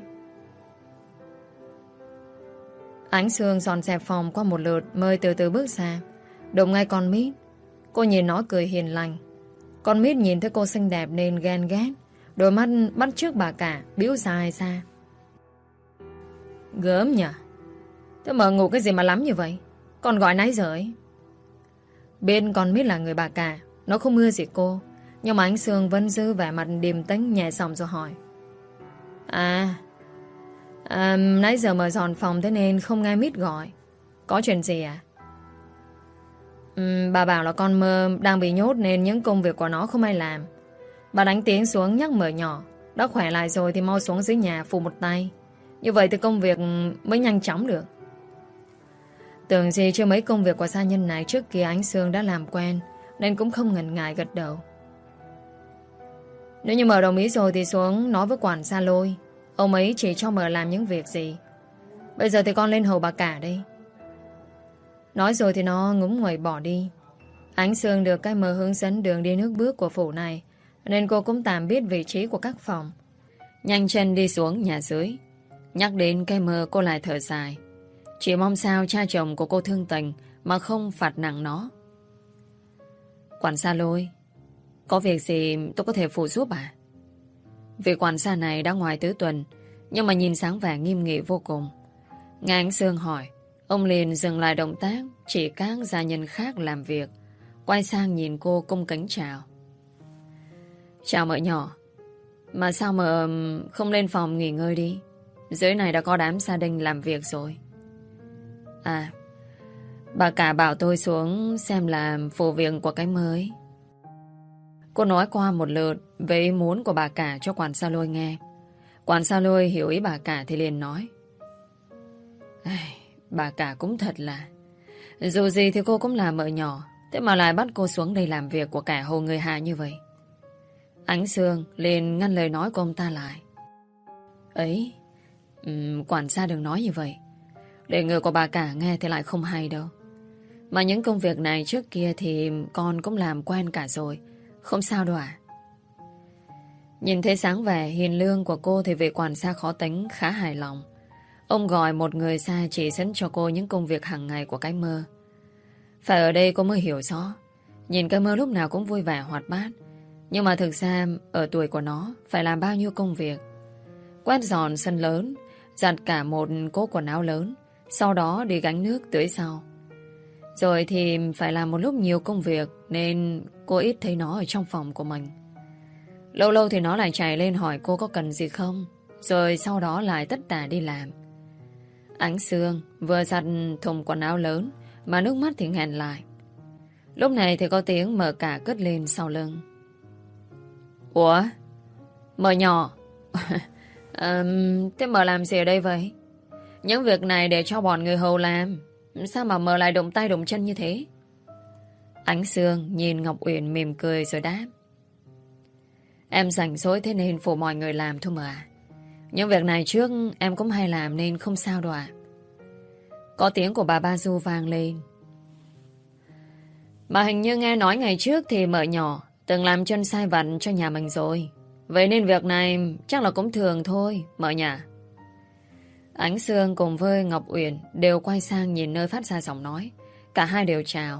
Ánh Sương dọn dẹp phòng qua một lượt mới từ từ bước ra, đụng ngay con Mít. Cô nhìn nó cười hiền lành. Con Mít nhìn thấy cô xinh đẹp nên ghen ghét, đôi mắt bắt chước bà cả, bĩu dài ra. Gớm nhỉ? Thế mà ngủ cái gì mà lắm như vậy? Còn gọi nãy giờ ấy. Bên con Mít là người bà cả, nó không ưa gì cô. Nhưng mà Ánh Sương vẫn giữ vẻ mặt điềm tĩnh nhẹ giọng rồi hỏi. Nãy giờ mở dọn phòng thế nên không nghe Mít gọi. Có chuyện gì à? Bà bảo là con Mơ đang bị nhốt nên những công việc của nó không ai làm. Bà đánh tiếng xuống nhắc Mơ nhỏ, đã khỏe lại rồi thì mau xuống dưới nhà phụ một tay. Như vậy thì công việc mới nhanh chóng được. Tưởng gì chưa mấy công việc của gia nhân này trước kia Ánh Sương đã làm quen, nên cũng không ngần ngại gật đầu. Nếu như Mờ đồng ý rồi thì xuống nói với quản gia Lôi. Ông ấy chỉ cho Mờ làm những việc gì. Bây giờ thì con lên hầu bà cả đây. Nói rồi thì nó ngúng nguẩy bỏ đi. Ánh Sương được cái Mờ hướng dẫn đường đi nước bước của phủ này, nên cô cũng tạm biết vị trí của các phòng. Nhanh chân đi xuống nhà dưới. Nhắc đến cái Mờ cô lại thở dài. Chỉ mong sao cha chồng của cô thương tình mà không phạt nặng nó. Quản gia Lôi, có việc gì tôi có thể phụ giúp à? Vị quản gia này đã ngoài tứ tuần, nhưng mà nhìn sáng vẻ nghiêm nghị vô cùng. Nghe Ánh Sương hỏi, ông liền dừng lại động tác, chỉ các gia nhân khác làm việc, quay sang nhìn cô cung kính chào. Chào Mợ nhỏ. Mà sao Mợ không lên phòng nghỉ ngơi đi? Dưới này đã có đám gia đình làm việc rồi. À, bà cả bảo tôi xuống xem làm phụ việc của cái mới. Cô nói qua một lượt về ý muốn của bà cả cho quản gia Lôi nghe. Quản gia Lôi hiểu ý bà cả thì liền nói. Bà cả cũng thật là, dù gì thì cô cũng là Mợ nhỏ, thế mà lại bắt cô xuống đây làm việc của cả hồ người Hà như vậy. Ánh Sương liền ngăn lời nói của ông ta lại. Quản gia đừng nói như vậy. Để người của bà cả nghe thì lại không hay đâu. Mà những công việc này trước kia thì con cũng làm quen cả rồi, không sao đâu à? Nhìn thấy sáng vẻ hiền lương của cô thì vị quản gia khó tính khá hài lòng. Ông gọi một người ra chỉ dẫn cho cô những công việc hàng ngày của cái Mơ. Phải ở đây cô mới hiểu rõ. Nhìn cái Mơ lúc nào cũng vui vẻ hoạt bát, nhưng mà thực ra ở tuổi của nó phải làm bao nhiêu công việc. Quét dọn sân lớn, giặt cả một cỗ quần áo lớn, sau đó đi gánh nước tưới sau. Rồi thì phải làm một lúc nhiều công việc, nên cô ít thấy nó ở trong phòng của mình. Lâu lâu thì nó lại chạy lên hỏi cô có cần gì không, rồi sau đó lại tất tả đi làm. Ánh Sương vừa giặt thùng quần áo lớn mà nước mắt thì nghẹn lại. Lúc này thì có tiếng Mợ cả cất lên sau lưng. Ủa? Mợ nhỏ? Thế Mợ làm gì ở đây vậy? Những việc này để cho bọn người hầu làm, sao mà Mợ lại động tay động chân như thế? Ánh Sương nhìn Ngọc Uyển mỉm cười rồi đáp. Em rảnh rỗi thế nên phụ mọi người làm thôi mà. Những việc này trước em cũng hay làm nên không sao đâu ạ. Có tiếng của bà Ba Du vang lên. Mà hình như nghe nói ngày trước thì Mợ nhỏ từng làm chân sai vặt cho nhà mình rồi. Vậy nên việc này chắc là cũng thường thôi, Mợ nhà. Ánh Sương cùng với Ngọc Uyển đều quay sang nhìn nơi phát ra giọng nói. Cả hai đều chào.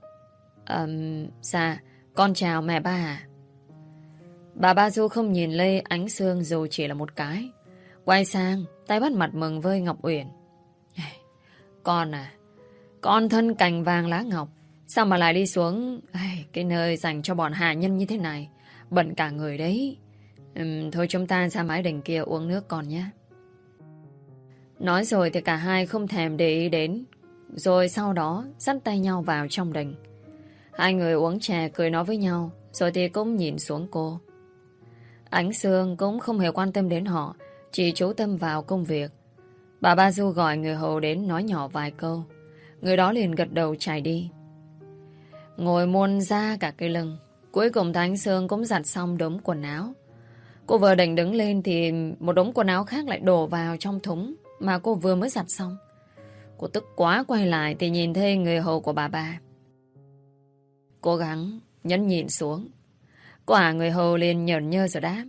Dạ, con chào mẹ ba à. Bà Ba Du không nhìn Lê Ánh Sương dù chỉ là một cái. Quay sang, tay bắt mặt mừng với Ngọc Uyển. Con à, con thân cành vàng lá ngọc, Sao mà lại đi xuống cái nơi dành cho bọn hạ nhân như thế này? Bận cả người đấy. Thôi chúng ta ra mái đình kia uống nước còn nhé. Nói rồi thì cả hai không thèm để ý đến. Rồi sau đó dắt tay nhau vào trong đình. Hai người uống trà cười nói với nhau. Rồi thì cũng nhìn xuống cô. Ánh Sương cũng không hề quan tâm đến họ, chỉ chú tâm vào công việc. Bà Ba Du gọi người hầu đến nói nhỏ vài câu. Người đó liền gật đầu chạy đi. Ngồi muôn ra cả cái lưng. Cuối cùng thì Ánh Sương cũng giặt xong đống quần áo. Cô vừa định đứng lên thì một đống quần áo khác lại đổ vào trong thúng mà cô vừa mới giặt xong. Cô tức quá quay lại thì nhìn thấy người hầu của bà Ba. Cố gắng nhấn nhìn xuống. Quả người hầu liền nhởn nhơ rồi đáp.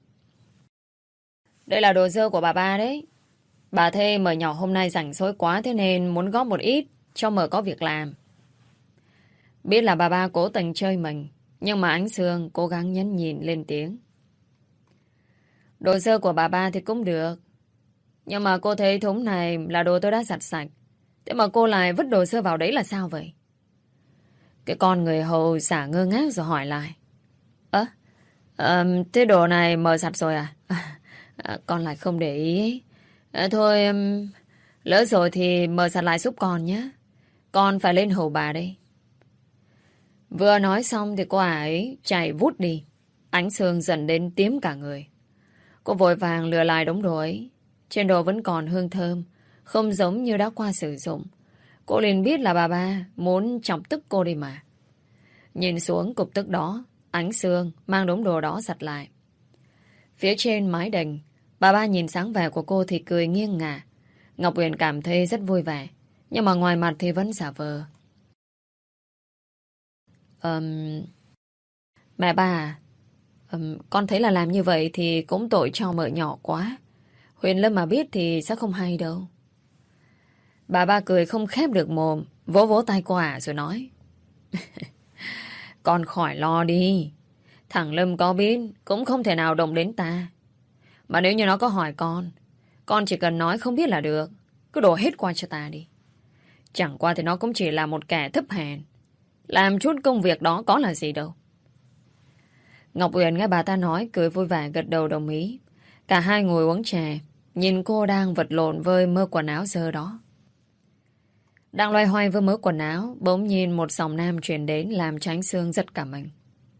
Đây là đồ dơ của bà Ba đấy. Bà thê mợ nhỏ hôm nay rảnh rỗi quá thế nên muốn góp một ít cho mợ có việc làm. Biết là bà Ba cố tình chơi mình, nhưng mà Ánh Sương cố gắng nhấn nhìn lên tiếng. Đồ dơ của bà Ba thì cũng được. Nhưng mà cô thấy thúng này là đồ tôi đã giặt sạch. Thế mà cô lại vứt đồ dơ vào đấy là sao vậy? Cái con người hầu giả ngơ ngác rồi hỏi lại. Thế đồ này mợ giặt rồi à? Con lại không để ý ấy. Thôi, lỡ rồi thì mợ giặt lại giúp con nhé. Con phải lên hầu bà đây. Vừa nói xong thì cô ấy chạy vút đi. Ánh Sương dần đến tím cả người. Cô vội vàng lừa lại đống đồ ấy. Trên đồ vẫn còn hương thơm, không giống như đã qua sử dụng. Cô liền biết là bà Ba muốn chọc tức cô đi mà. Nhìn xuống cục tức đó, Ánh Sương mang đống đồ đó giặt lại. Phía trên mái đình, bà Ba nhìn sáng vẻ của cô thì cười nghiêng ngả. Ngọc Uyển cảm thấy rất vui vẻ, nhưng mà ngoài mặt thì vẫn giả vờ. Mẹ ba à, con thấy là làm như vậy thì cũng tội cho mợ nhỏ quá. Huyền Lâm mà biết thì sẽ không hay đâu. Bà Ba cười không khép được mồm, vỗ vỗ tay cô ả rồi nói. Con khỏi lo đi. Thằng Lâm có biết cũng không thể nào động đến ta. Mà nếu như nó có hỏi con chỉ cần nói không biết là được. Cứ đổ hết qua cho ta đi. Chẳng qua thì nó cũng chỉ là một kẻ thấp hèn. Làm chút công việc đó có là gì đâu. Ngọc Uyển nghe bà ta nói cười vui vẻ gật đầu đồng ý. Cả hai ngồi uống trà, nhìn cô đang vật lộn với mớ quần áo dơ đó. Đang loay hoay với mớ quần áo, bỗng nhìn một dòng nam truyền đến làm cho Ánh Sương giật cả mình.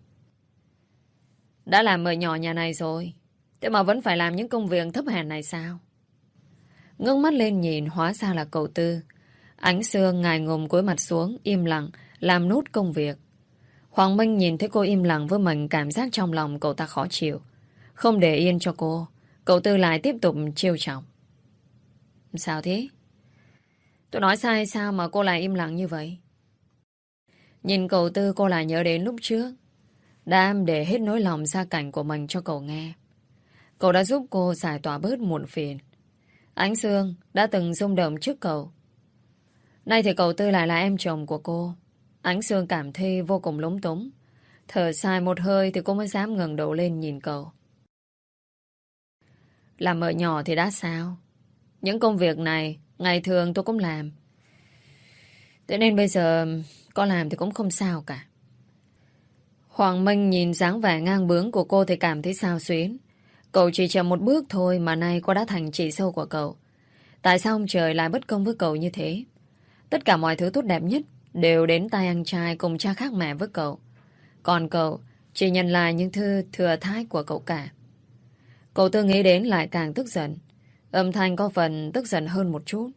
Đã làm mợ nhỏ nhà này rồi, thế mà vẫn phải làm những công việc thấp hèn này sao? Ngước mắt lên nhìn hóa ra là cậu Tư. Ánh Sương ngài ngùng cúi mặt xuống, im lặng, làm nốt công việc. Hoàng Minh nhìn thấy cô im lặng với mình, cảm giác trong lòng cậu ta khó chịu. Không để yên cho cô, cậu Tư lại tiếp tục trêu chọc. Sao thế? Tôi nói sai sao mà cô lại im lặng như vậy? Nhìn cậu Tư cô lại nhớ đến lúc trước. Đã để hết nỗi lòng gia cảnh của mình cho cậu nghe. Cậu đã giúp cô giải tỏa bớt muộn phiền. Ánh Sương đã từng rung động trước cậu. Nay thì cậu Tư lại là em chồng của cô. Ánh Sương cảm thấy vô cùng lúng túng. Thở dài một hơi thì cô mới dám ngẩng đầu lên nhìn cậu. Làm mợ nhỏ thì đã sao? Những công việc này ngày thường tôi cũng làm. Thế nên bây giờ con làm thì cũng không sao cả. Hoàng Minh nhìn dáng vẻ ngang bướng của cô thì cảm thấy xao xuyến. Cậu chỉ chậm một bước thôi mà nay cô đã thành chị dâu của cậu. Tại sao ông trời lại bất công với cậu như thế? Tất cả mọi thứ tốt đẹp nhất đều đến tay anh trai cùng cha khác mẹ với cậu. Còn cậu chỉ nhận lại những thứ thừa thãi của cậu cả. Cậu Tư nghĩ đến lại càng tức giận. Âm thanh có phần tức giận hơn một chút.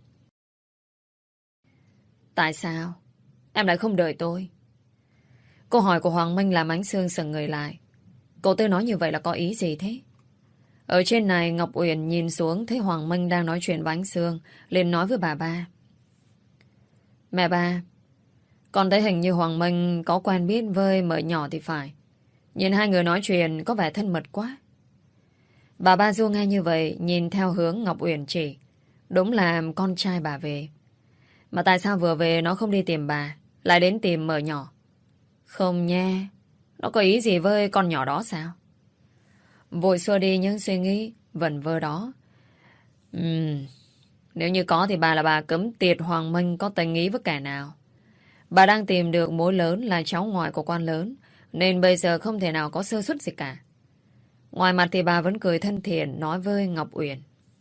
Tại sao? Em lại không đợi tôi? Câu hỏi của Hoàng Minh làm Ánh Sương sững người lại. Cậu Tư nói như vậy là có ý gì thế? Ở trên này Ngọc Uyển nhìn xuống thấy Hoàng Minh đang nói chuyện với Ánh Sương, liền nói với bà Ba. Mẹ ba, con thấy hình như Hoàng Minh có quen biết với mợ nhỏ thì phải. Nhìn hai người nói chuyện có vẻ thân mật quá. Bà Ba Du nghe như vậy, nhìn theo hướng Ngọc Uyển chỉ. Đúng là con trai bà về. Mà tại sao vừa về nó không đi tìm bà, lại đến tìm mợ nhỏ? Không nha, nó có ý gì với con nhỏ đó sao? Vội xua đi những suy nghĩ vẩn vơ đó. Nếu như có thì bà là bà cấm tiệt Hoàng Minh có tình ý với kẻ nào. Bà đang tìm được mối lớn là cháu ngoại của quan lớn, nên bây giờ không thể nào có sơ suất gì cả. Ngoài mặt thì bà vẫn cười thân thiện nói với Ngọc Uyển.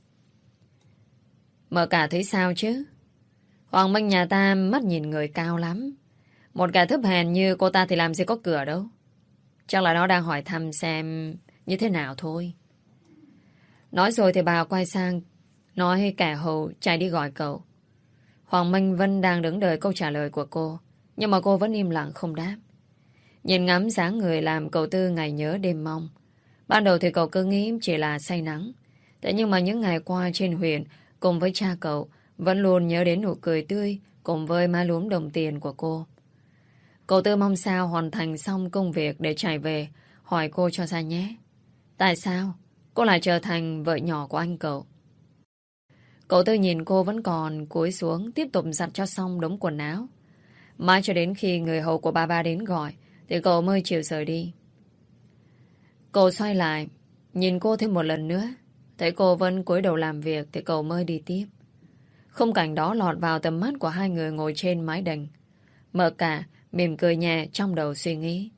Mợ cả thấy sao chứ? Hoàng Minh nhà ta mắt nhìn người cao lắm. Một kẻ thấp hèn như cô ta thì làm gì có cửa đâu. Chắc là nó đang hỏi thăm xem như thế nào thôi. Nói rồi thì bà quay sang nói kẻ hầu chạy đi gọi cậu. Hoàng Minh Vân đang đứng đợi câu trả lời của cô, nhưng mà cô vẫn im lặng không đáp. Nhìn ngắm dáng người làm cậu Tư ngày nhớ đêm mong. Ban đầu thì cậu cứ nghĩ chỉ là say nắng. Thế nhưng mà những ngày qua trên huyện cùng với cha cậu vẫn luôn nhớ đến nụ cười tươi cùng với má lúm đồng tiền của cô. Cậu Tư mong sao hoàn thành xong công việc để chạy về, hỏi cô cho ra nhé. Tại sao cô lại trở thành vợ nhỏ của anh cậu? Cậu Tư nhìn cô vẫn còn cúi xuống tiếp tục giặt cho xong đống quần áo. Mãi cho đến khi người hầu của ba đến gọi thì cậu mới chịu rời đi. Cậu xoay lại nhìn cô thêm một lần nữa. Thấy cô vẫn cúi đầu làm việc thì cậu mới đi tiếp. Khung cảnh đó lọt vào tầm mắt của hai người ngồi trên mái đành. Mợ cả mỉm cười nhẹ trong đầu suy nghĩ.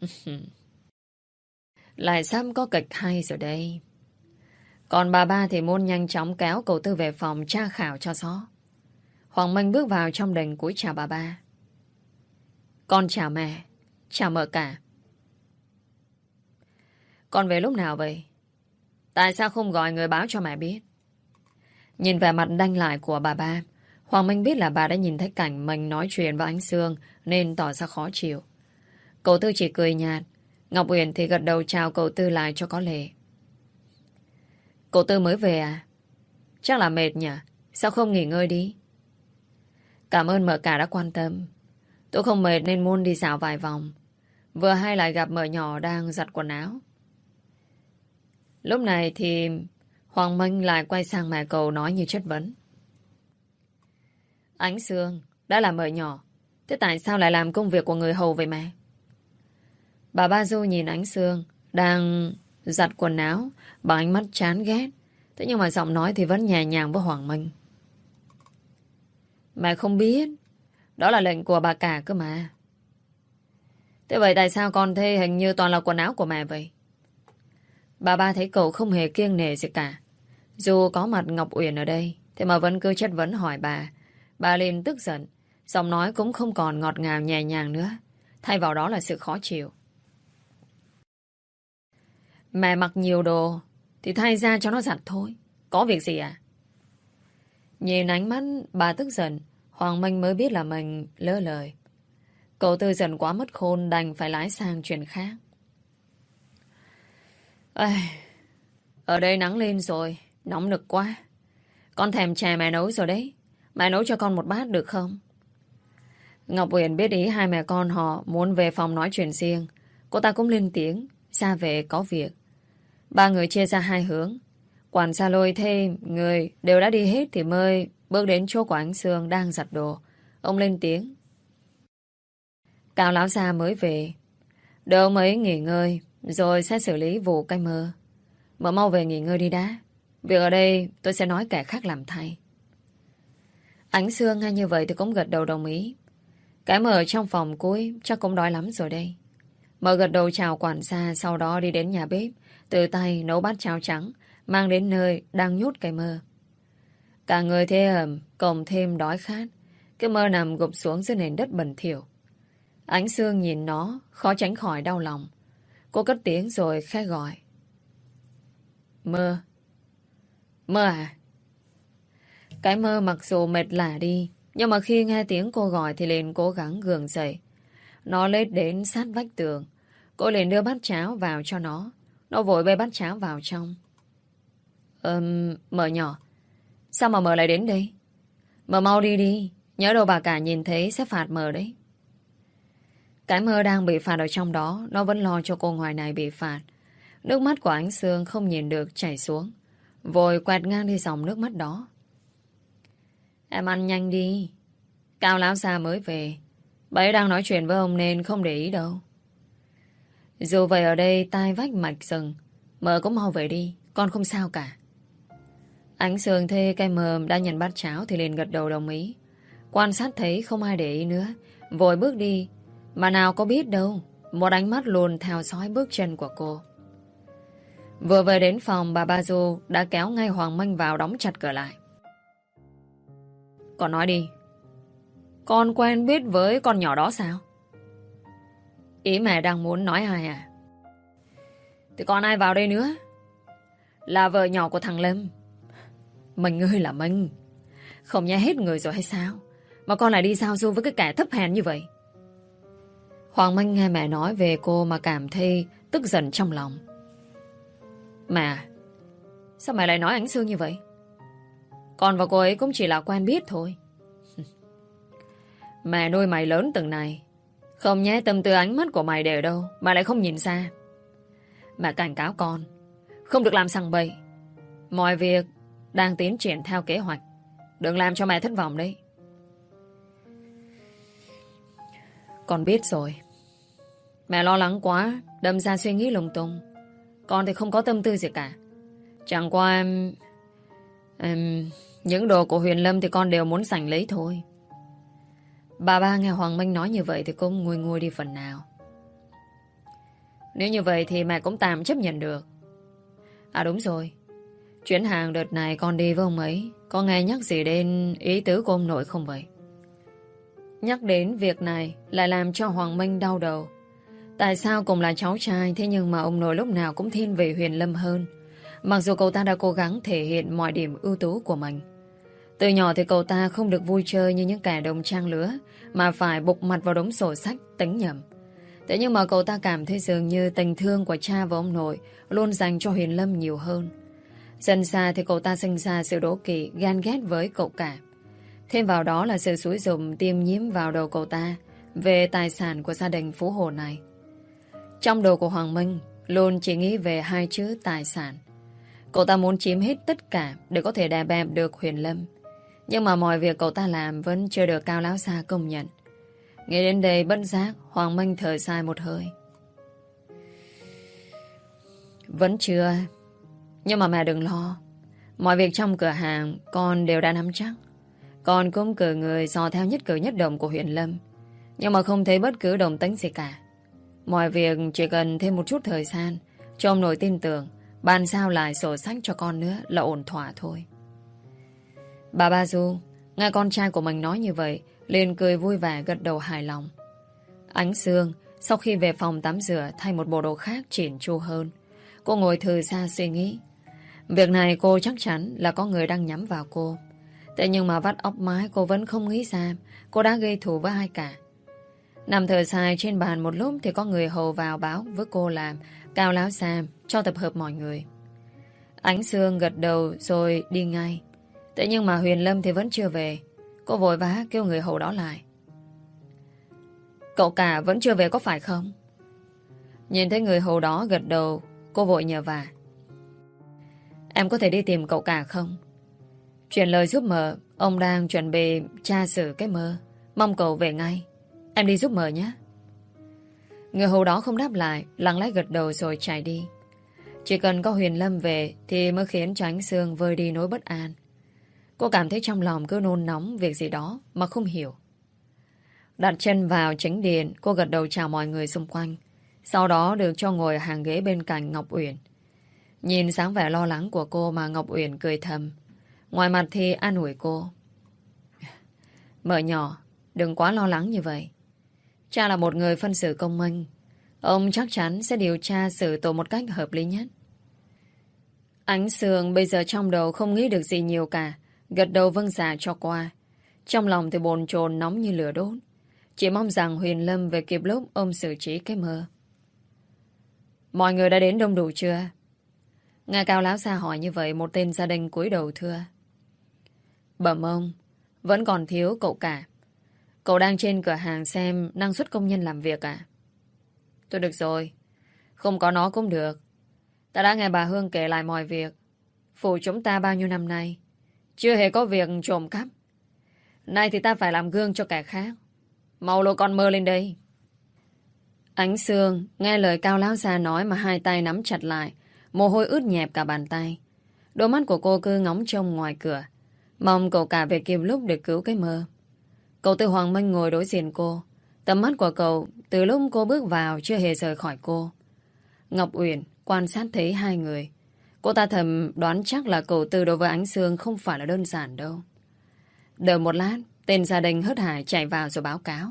Lại sắp có kịch hay rồi đây. Còn bà ba thì muốn nhanh chóng kéo cậu Tư về phòng tra khảo cho rõ. Hoàng Minh bước vào trong đền cúi chào bà ba. Con chào mẹ. Chào mợ cả. Con về lúc nào vậy? Tại sao không gọi người báo cho mẹ biết? Nhìn vẻ mặt đanh lại của bà ba, Hoàng Minh biết là bà đã nhìn thấy cảnh mình nói chuyện với ánh Sương nên tỏ ra khó chịu. Cậu Tư chỉ cười nhạt. Ngọc Uyển thì gật đầu chào cậu Tư lại cho có lệ. Cậu Tư mới về à? Chắc là mệt nhỉ? Sao không nghỉ ngơi đi? Cảm ơn mợ cả đã quan tâm. Tôi không mệt nên muốn đi dạo vài vòng. Vừa hay lại gặp mợ nhỏ đang giặt quần áo. Lúc này thì Hoàng Minh lại quay sang mẹ cậu nói như chất vấn. Ánh Sương đã là mợ nhỏ, thế tại sao lại làm công việc của người hầu vậy mẹ? Bà Ba Du nhìn Ánh Sương đang giặt quần áo bằng ánh mắt chán ghét. Thế nhưng mà giọng nói thì vẫn nhẹ nhàng với Hoàng Minh. Mẹ không biết. Đó là lệnh của bà cả cơ mà. Thế vậy tại sao con thấy hình như toàn là quần áo của mẹ vậy? Bà Ba thấy cậu không hề kiêng nể gì cả. Dù có mặt Ngọc Uyển ở đây, thế mà vẫn cứ chất vấn hỏi bà. Bà liền tức giận. Giọng nói cũng không còn ngọt ngào nhẹ nhàng nữa. Thay vào đó là sự khó chịu. Mẹ mặc nhiều đồ thì thay ra cho nó giặt thôi. Có việc gì à? Nhìn ánh mắt bà tức giận, Hoàng Minh mới biết là mình lỡ lời. Cậu Tư giận quá mất khôn đành phải lái sang chuyện khác. Ở đây nắng lên rồi, nóng nực quá. Con thèm chè mẹ nấu rồi đấy. Mẹ nấu cho con một bát được không? Ngọc Uyển biết ý hai mẹ con họ muốn về phòng nói chuyện riêng. Cô ta cũng lên tiếng, ra về có việc. Ba người chia ra hai hướng. Quản gia Lôi thêm người đều đã đi hết thì mới bước đến chỗ của Ánh Sương đang giặt đồ. Ông lên tiếng. Cao lão già mới về. Đợi ông ấy nghỉ ngơi rồi sẽ xử lý vụ canh mơ. Mở mau về nghỉ ngơi đi đã. Việc ở đây tôi sẽ nói kẻ khác làm thay. Ánh Sương nghe như vậy thì cũng gật đầu đồng ý. Cái mơ ở trong phòng cuối chắc cũng đói lắm rồi đây. Mơ gật đầu chào quản gia, sau đó đi đến nhà bếp, từ tay nấu bát cháo trắng, mang đến nơi đang nhốt cái mơ. Cả người thê ẩm, cộng thêm đói khát. Cái mơ nằm gục xuống dưới nền đất bẩn thỉu. Ánh Sương nhìn nó, khó tránh khỏi đau lòng. Cô cất tiếng rồi khẽ gọi. Mơ. Mơ à? Cái mơ mặc dù mệt lả đi, nhưng mà khi nghe tiếng cô gọi thì liền cố gắng gượng dậy. Nó lết đến sát vách tường. Cô liền đưa bát cháo vào cho nó. Nó vội bê bát cháo vào trong. Mợ nhỏ, sao mà mợ lại đến đây? Mợ mau đi đi. Nhớ đâu bà cả nhìn thấy sẽ phạt mợ đấy. Cái mơ đang bị phạt ở trong đó. Nó vẫn lo cho cô ngoài này bị phạt. Nước mắt của Ánh Sương không nhìn được chảy xuống. Vội quẹt ngang đi dòng nước mắt đó. Em ăn nhanh đi. Cao lão già mới về. Bà ấy đang nói chuyện với ông nên không để ý đâu. Dù vậy ở đây tai vách mạch rừng. Mợ cũng mau về đi. Con không sao cả. Ánh Sương thấy cái mờ đã nhận bát cháo thì liền gật đầu đồng ý. Quan sát thấy không ai để ý nữa Vội bước đi, mà nào có biết đâu, một ánh mắt luôn theo dõi bước chân của cô. Vừa về đến phòng, bà Ba Du đã kéo ngay Hoàng Minh vào đóng chặt cửa lại. Con nói đi. Con quen biết với con nhỏ đó sao? Ý mẹ đang muốn nói ai à? Thì còn ai vào đây nữa? Là vợ nhỏ của thằng Lâm. Mình ơi là mình. Không nhẽ hết người rồi hay sao? Mà con lại đi giao du với cái kẻ thấp hèn như vậy? Hoàng Minh nghe mẹ nói về cô mà cảm thấy tức giận trong lòng. Mẹ, sao mẹ lại nói Ánh Sương như vậy? Con và cô ấy cũng chỉ là quen biết thôi. Mẹ nuôi mày lớn từng này, không nhé tâm tư ánh mắt của mày để ở đâu mà lại không nhìn xa. Mẹ cảnh cáo con không được làm sằng bậy. Mọi việc đang tiến triển theo kế hoạch. Đừng làm cho mẹ thất vọng đấy. Con biết rồi. Mẹ lo lắng quá, đâm ra suy nghĩ lung tung. Con thì không có tâm tư gì cả. Chẳng qua những đồ của Huyền Lâm thì con đều muốn giành lấy thôi. Bà ba nghe Hoàng Minh nói như vậy thì cũng nguôi nguôi đi phần nào. Nếu như vậy thì mẹ cũng tạm chấp nhận được. À đúng rồi, chuyến hàng đợt này con đi với ông ấy, có nghe nhắc gì đến ý tứ của ông nội không vậy? Nhắc đến việc này lại làm cho Hoàng Minh đau đầu. Tại sao cùng là cháu trai, thế nhưng mà ông nội lúc nào cũng thiên về Huyền Lâm hơn, mặc dù cậu ta đã cố gắng thể hiện mọi điểm ưu tú của mình. Từ nhỏ thì cậu ta không được vui chơi như những kẻ đồng trang lứa, mà phải bục mặt vào đống sổ sách tính nhầm. Thế nhưng mà cậu ta cảm thấy dường như tình thương của cha và ông nội luôn dành cho Huyền Lâm nhiều hơn. Dần xa thì cậu ta sinh ra sự đố kỵ, ghen ghét với cậu cả. Thêm vào đó là sự xúi giục tiêm nhiễm vào đầu cậu ta về tài sản của gia đình Phú Hồ này. Trong đầu của Hoàng Minh luôn chỉ nghĩ về hai chữ tài sản. Cậu ta muốn chiếm hết tất cả để có thể đè bẹp được Huyền Lâm. Nhưng mà mọi việc cậu ta làm vẫn chưa được Cao Lão Gia công nhận. Nghe đến đây bất giác Hoàng Minh thở dài một hơi. Vẫn chưa. Nhưng mà mẹ đừng lo. Mọi việc trong cửa hàng con đều đã nắm chắc. Con cũng cử người dò theo nhất cử nhất động của Huyền Lâm, nhưng mà không thấy bất cứ động tĩnh gì cả. Mọi việc chỉ cần thêm một chút thời gian cho ông nội tin tưởng, bàn giao lại sổ sách cho con nữa là ổn thỏa thôi. Bà Ba Du nghe con trai của mình nói như vậy liền cười vui vẻ gật đầu hài lòng. Ánh Sương sau khi về phòng tắm rửa thay một bộ đồ khác chỉn chu hơn, cô ngồi thư ra suy nghĩ. Việc này cô chắc chắn là có người đang nhắm vào cô. Thế nhưng mà vắt óc mãi cô vẫn không nghĩ ra cô đã gây thù với ai cả. Nằm thở dài trên bàn một lúc thì có người hầu vào báo với cô là Cao Lão Gia cho tập hợp mọi người. Ánh Sương gật đầu rồi đi ngay. Thế nhưng mà Huyền Lâm thì vẫn chưa về. Cô vội vã kêu người hầu đó lại. Cậu cả vẫn chưa về có phải không? Nhìn thấy người hầu đó gật đầu, cô vội nhờ vả. Em có thể đi tìm cậu cả không? Chuyển lời giúp mờ, ông đang chuẩn bị tra xử cái mơ. Mong cậu về ngay. Em đi giúp mờ nhé. Người hầu đó không đáp lại, lặng lẽ gật đầu rồi chạy đi. Chỉ cần có Huyền Lâm về thì mới khiến cho Ánh Sương vơi đi nỗi bất an. Cô cảm thấy trong lòng cứ nôn nóng việc gì đó mà không hiểu. Đặt chân vào chính điện, cô gật đầu chào mọi người xung quanh. Sau đó được cho ngồi hàng ghế bên cạnh Ngọc Uyển. Nhìn dáng vẻ lo lắng của cô mà Ngọc Uyển cười thầm. Ngoài mặt thì an ủi cô. Mợ nhỏ, đừng quá lo lắng như vậy. Cha là một người phân xử công minh. Ông chắc chắn sẽ điều tra xử tội một cách hợp lý nhất. Ánh Sương bây giờ trong đầu không nghĩ được gì nhiều cả. Gật đầu vâng dạ cho qua. Trong lòng thì bồn chồn nóng như lửa đốt. Chỉ mong rằng Huyền Lâm về kịp lúc ông xử trí cái mơ. Mọi người đã đến đông đủ chưa? Nghe Cao Lão Gia hỏi như vậy, một tên gia đình cúi đầu thưa. Bẩm ông, vẫn còn thiếu cậu cả. Cậu đang trên cửa hàng xem năng suất công nhân làm việc à? Thôi được rồi, không có nó cũng được. Ta đã nghe bà Hương kể lại mọi việc. Phủ chúng ta bao nhiêu năm nay chưa hề có việc trộm cắp. Nay thì ta phải làm gương cho kẻ khác. Mau lôi con mơ lên đây. Ánh Sương nghe lời Cao Lão Gia nói mà hai tay nắm chặt lại, mồ hôi ướt nhẹp cả bàn tay. Đôi mắt của cô cứ ngóng trông ngoài cửa, mong cậu cả về kịp lúc để cứu cái mơ. Cậu Tư Hoàng Minh ngồi đối diện cô, Tầm mắt của cậu từ lúc cô bước vào chưa hề rời khỏi cô. Ngọc Uyển quan sát thấy hai người. Cô ta thầm đoán chắc là cậu Tư đối với Ánh Sương không phải là đơn giản đâu. Đợi một lát, tên gia đình hớt hải chạy vào rồi báo cáo.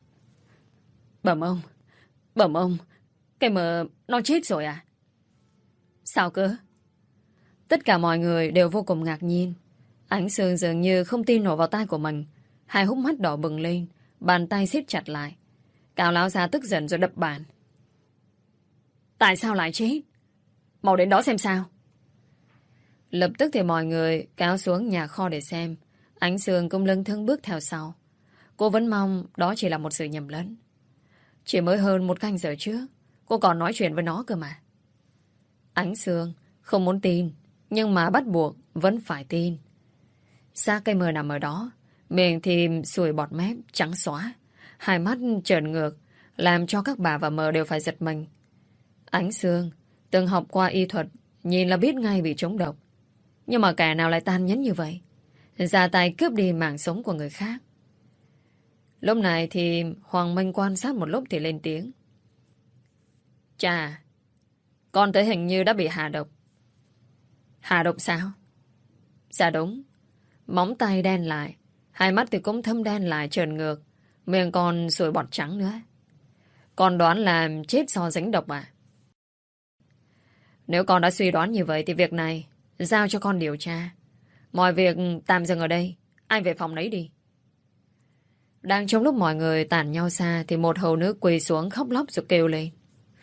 Bẩm ông, cái mờ nó chết rồi à? Sao cơ? Tất cả mọi người đều vô cùng ngạc nhiên. Ánh Sương dường như không tin nổi vào tai của mình. Hai hốc mắt đỏ bừng lên, bàn tay siết chặt lại. Cao lão già tức giận rồi đập bàn. Tại sao lại chết? Mau đến đó xem sao. Lập tức thì mọi người kéo xuống nhà kho để xem. Ánh Sương cũng lững thững bước theo sau. Cô vẫn mong đó chỉ là một sự nhầm lẫn. Chỉ mới hơn 1 canh giờ trước, cô còn nói chuyện với nó cơ mà. Ánh Sương không muốn tin, nhưng mà bắt buộc vẫn phải tin. Xác cây mờ nằm ở đó, miệng thì sùi bọt mép trắng xóa, hai mắt trợn ngược, làm cho các bà và mờ đều phải giật mình. Ánh Sương từng học qua y thuật, nhìn là biết ngay bị trúng độc. Nhưng mà kẻ nào lại tàn nhẫn như vậy, ra tay cướp đi mạng sống của người khác. Lúc này thì Hoàng Minh quan sát một lúc thì lên tiếng. Chà, con thấy hình như đã bị hạ độc. Hạ độc sao? Dạ đúng. Móng tay đen lại, hai mắt thì cũng thâm đen lại trợn ngược, miệng còn sùi bọt trắng nữa. Con đoán là chết do dính độc à? Nếu con đã suy đoán như vậy thì việc này giao cho con điều tra. Mọi việc tạm dừng ở đây. Anh về phòng lấy đi. Đang trong lúc mọi người tản nhau xa thì một hầu nữ quỳ xuống khóc lóc rồi kêu lên.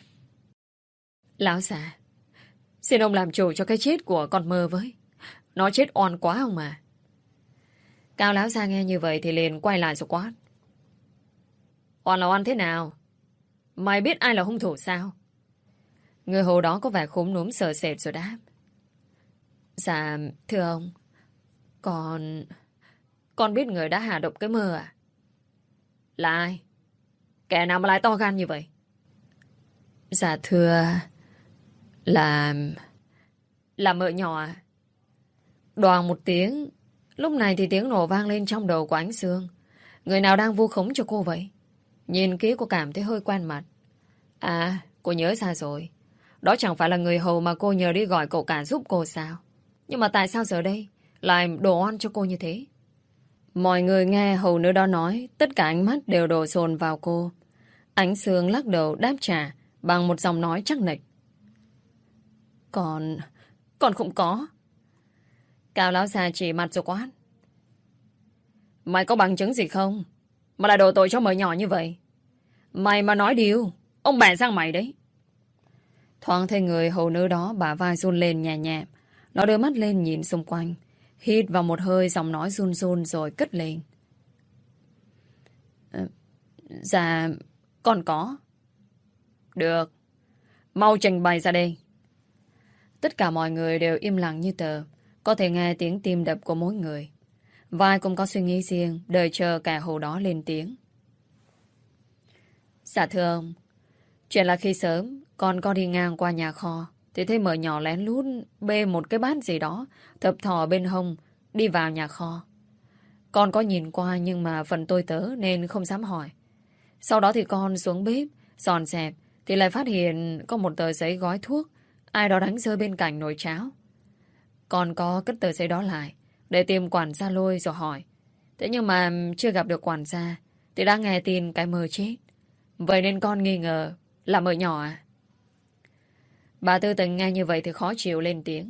Lão già, xin ông làm chủ cho cái chết của con mơ với. Nó chết oan quá không mà. Cao lão già nghe như vậy thì liền quay lại rồi quát. Oan là oan thế nào? Mày biết ai là hung thủ sao? Người hầu đó có vẻ khúm núm sợ sệt rồi đáp. Dạ, thưa ông, Con biết người đã hạ độc cái mơ à? Là ai? Kẻ nào mà lại to gan như vậy? Dạ thưa, là mợ nhỏ à? Đoàng một tiếng. Lúc này thì tiếng nổ vang lên trong đầu của Ánh Sương. Người nào đang vu khống cho cô vậy? Nhìn kỹ cô cảm thấy hơi quen mặt. À, cô nhớ ra rồi. Đó chẳng phải là người hầu mà cô nhờ đi gọi cậu cả giúp cô sao? Nhưng mà tại sao giờ đây lại đổ oan cho cô như thế? Mọi người nghe hầu nữ đó nói, tất cả ánh mắt đều đổ dồn vào cô. Ánh Sương lắc đầu đáp trả bằng một giọng nói chắc nịch. Con không có. Cao lão già chỉ mặt rồi quát. Mày có bằng chứng gì không? Mà lại đổ tội cho mờ nhỏ như vậy. Mày mà nói điều, ông bẻ sang mày đấy. Thoáng thấy người hầu nữ đó bả vai run lên nhẹ nhẹ. Nó đưa mắt lên nhìn xung quanh, hít vào một hơi, giọng nói run run rồi cất lên. Dạ, con có. Được, mau trình bày ra đây. Tất cả mọi người đều im lặng như tờ, có thể nghe tiếng tim đập của mỗi người. Vai cũng có suy nghĩ riêng, đợi chờ kẻ hầu đó lên tiếng. Dạ thưa ông, chuyện là khi sớm con có đi ngang qua nhà kho thì thấy mợ nhỏ lén lút bê một cái bát gì đó thập thò bên hông đi vào nhà kho. Con có nhìn qua nhưng mà phần tôi tớ nên không dám hỏi. Sau đó thì con xuống bếp dọn dẹp thì lại phát hiện có một tờ giấy gói thuốc ai đó đánh rơi bên cạnh nồi cháo. Con có cất tờ giấy đó lại để tìm quản gia Lôi rồi hỏi. Thế nhưng mà chưa gặp được quản gia thì đã nghe tin cái mơ chết. Vậy nên con nghi ngờ là mợ nhỏ à? Bà Tư Tình nghe như vậy thì khó chịu lên tiếng.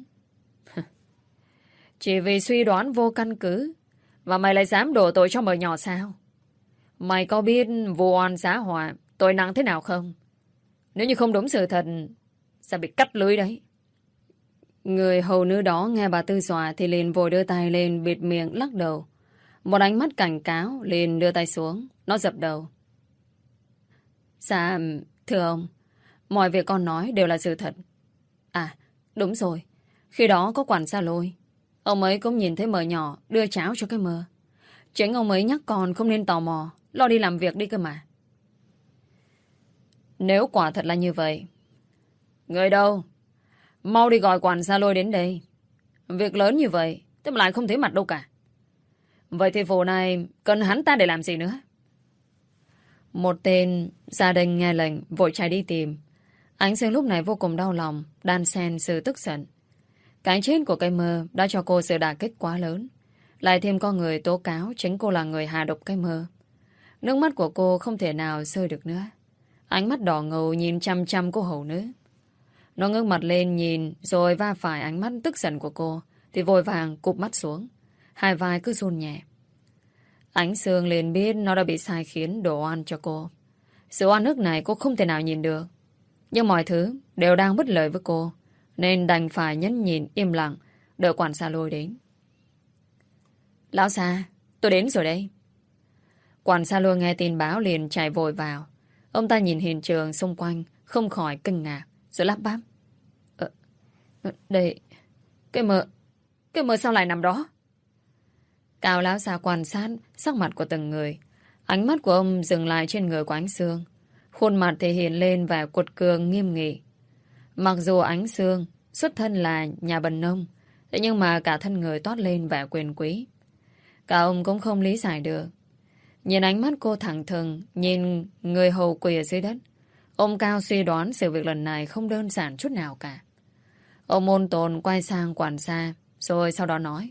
Chỉ vì suy đoán vô căn cứ mà mày lại dám đổ tội cho mợ nhỏ sao? Mày có biết vụ oan giá họa tội nặng thế nào không? Nếu như không đúng sự thật sẽ bị cắt lưới đấy. Người hầu nữ đó nghe bà Tư dọa thì liền vội đưa tay lên bịt miệng lắc đầu. Một ánh mắt cảnh cáo liền đưa tay xuống. Nó dập đầu. Dạ, thưa ông, mọi việc con nói đều là sự thật. À, đúng rồi. Khi đó có quản gia Lôi. Ông ấy cũng nhìn thấy mợ nhỏ đưa cháo cho cái mơ. Chính ông ấy nhắc con không nên tò mò, lo đi làm việc đi cơ mà. Nếu quả thật là như vậy, người đâu? Mau đi gọi quản gia Lôi đến đây. Việc lớn như vậy, thế mà lại không thấy mặt đâu cả. Vậy thì vụ này cần hắn ta để làm gì nữa? Một tên gia đình nghe lệnh vội chạy đi tìm. Ánh Sương lúc này vô cùng đau lòng, đan xen sự tức giận. Cái chết của cây mơ đã cho cô sự đả kích quá lớn. Lại thêm có người tố cáo chính cô là người hạ độc cây mơ. Nước mắt của cô không thể nào rơi được nữa. Ánh mắt đỏ ngầu nhìn chăm chăm cô hầu nữ. Nó ngước mặt lên nhìn rồi va phải ánh mắt tức giận của cô thì vội vàng cụp mắt xuống. Hai vai cứ run nhẹ. Ánh Sương liền biết nó đã bị sai khiến đổ oan cho cô. Sự oan ức này cô không thể nào nhìn được. Nhưng mọi thứ đều đang bất lợi với cô, nên đành phải nhẫn nhịn im lặng đợi quản gia Lôi đến. Lão Sa, tôi đến rồi đây. Quản gia Lôi nghe tin báo liền chạy vội vào. Ông ta nhìn hiện trường xung quanh không khỏi kinh ngạc rồi lắp bắp. Đây, cái mơ sao lại nằm đó? Cao lão già quan sát sắc mặt của từng người. Ánh mắt của ông dừng lại trên người của Ánh Sương. Khuôn mặt thể hiện lên vẻ cuột cường nghiêm nghị. Mặc dù Ánh Sương xuất thân là nhà bần nông, thế nhưng mà cả thân người toát lên vẻ quyền quý. Cả ông cũng không lý giải được. Nhìn ánh mắt cô thẳng thừng, nhìn người hầu quỳ ở dưới đất. Ông Cao suy đoán sự việc lần này không đơn giản chút nào cả. Ông ôn tồn quay sang quản gia, rồi sau đó nói.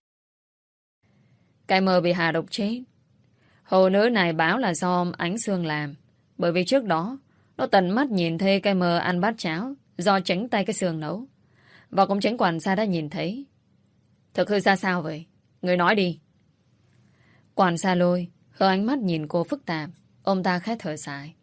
Cái mơ bị hạ độc chết. Hồ nữ này báo là do Ánh Sương làm. Bởi vì trước đó, nó tận mắt nhìn thấy cái mơ ăn bát cháo do chính tay cái Sương nấu. Và cũng chính quản gia đã nhìn thấy. Thực hư ra sao vậy? Người nói đi. Quản gia Lôi hướng ánh mắt nhìn cô phức tạp. Ông ta khẽ thở dài.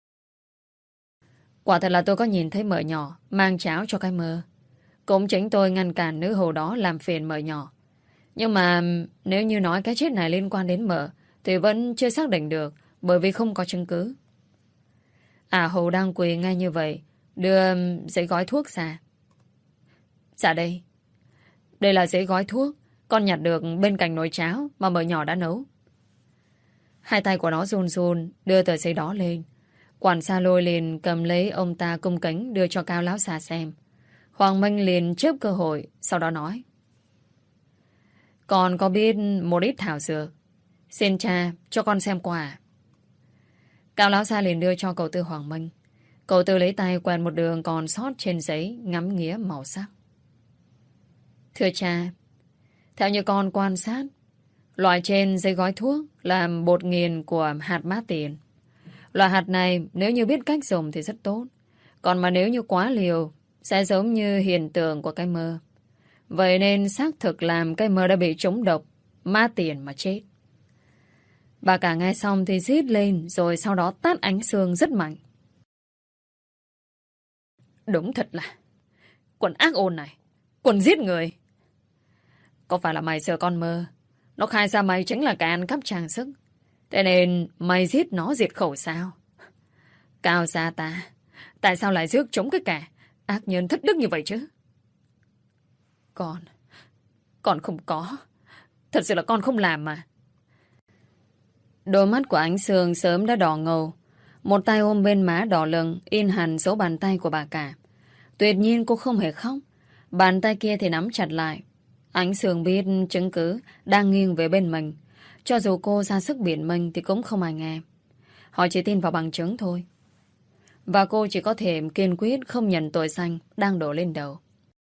Quả thật là tôi có nhìn thấy mợ nhỏ mang cháo cho cái mơ. Cũng chính tôi ngăn cản nữ hầu đó làm phiền mợ nhỏ. Nhưng mà nếu như nói cái chết này liên quan đến mợ thì vẫn chưa xác định được, bởi vì không có chứng cứ. Hầu đang quỳ ngay như vậy, đưa giấy gói thuốc ra. Dạ đây. Đây là giấy gói thuốc con nhặt được bên cạnh nồi cháo mà mợ nhỏ đã nấu. Hai tay của nó run run đưa tờ giấy đó lên. Quản gia Lôi liền cầm lấy ông ta cung kính đưa cho Cao lão già xem. Hoàng Minh liền chớp cơ hội, sau đó nói. Con có biết một ít thảo dược. Xin cha cho con xem qua. Cao lão già liền đưa cho cậu tư Hoàng Minh. Cậu tư lấy tay quẹt một đường còn sót trên giấy, ngắm nghía màu sắc. Thưa cha, theo như con quan sát, loại trên giấy gói thuốc là bột nghiền của hạt mát tiền. Loại hạt này nếu như biết cách dùng thì rất tốt. Còn mà nếu như quá liều sẽ giống như hiện tượng của cái mơ. Vậy nên xác thực làm cái mơ đã bị trúng độc ma tiền mà chết. Bà cả nghe xong thì rít lên, rồi sau đó tát Ánh Sương rất mạnh. Đúng thật là quần ác ôn này, quần giết người. Có phải là mày sợ con mơ? Nó khai ra mày chính là kẻ ăn cắp trang sức, thế nên mày giết nó diệt khẩu sao? Cao gia ta, tại sao lại rước chống cái kẻ ác nhân thất đức như vậy chứ? Con không có. Thật sự là con không làm mà. Đôi mắt của Ánh Sương sớm đã đỏ ngầu. Một tay ôm bên má đỏ lừng, in hẳn dấu bàn tay của bà cả. Tuyệt nhiên cô không hề khóc. Bàn tay kia thì nắm chặt lại. Ánh Sương biết chứng cứ đang nghiêng về bên mình. Cho dù cô ra sức biện minh thì cũng không ai nghe. Họ chỉ tin vào bằng chứng thôi. Và cô chỉ có thể kiên quyết không nhận tội danh đang đổ lên đầu.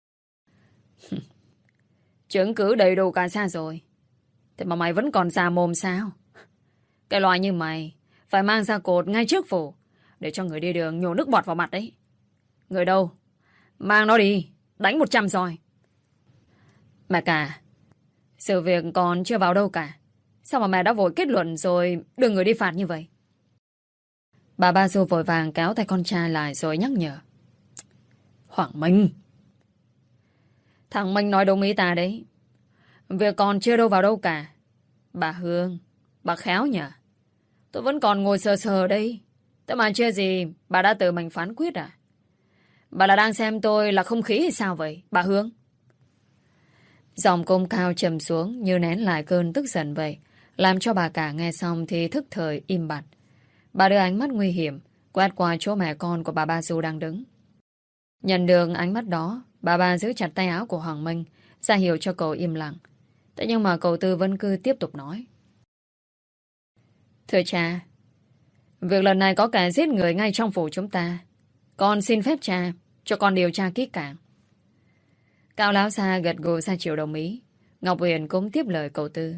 Chứng cứ đầy đủ cả xa rồi. Thế mà mày vẫn còn già mồm sao? Cái loại như mày phải mang ra cột ngay trước phủ, để cho người đi đường nhổ nước bọt vào mặt đấy. Người đâu? Mang nó đi, đánh 100 roi. Mẹ cả, sự việc còn chưa vào đâu cả. Sao mà mẹ đã vội kết luận rồi đưa người đi phạt như vậy? Bà Ba Du vội vàng kéo tay con trai lại rồi nhắc nhở. Hoàng Minh, thằng Minh nói đúng ý ta đấy. Việc còn chưa đâu vào đâu cả. Bà Hương, bà khéo nhỉ? Tôi vẫn còn ngồi sờ sờ đây. Thế mà chưa gì bà đã tự mình phán quyết à? Bà là đang xem tôi là không khí hay sao vậy, bà Hương? Giọng công cao trầm xuống như nén lại cơn tức giận vậy, làm cho bà cả nghe xong thì thức thời im bặt. Bà đưa ánh mắt nguy hiểm quét qua chỗ mẹ con của bà Ba Du đang đứng. Nhận được ánh mắt đó, bà Ba giữ chặt tay áo của Hoàng Minh, ra hiệu cho cậu im lặng. Thế nhưng mà cậu Tư vẫn cứ tiếp tục nói. Thưa cha, Việc lần này có kẻ giết người ngay trong phủ chúng ta. Con xin phép cha cho con điều tra kỹ càng. Cao lão xa gật gù ra chiều đồng ý. Ngọc Uyển cũng tiếp lời cậu Tư.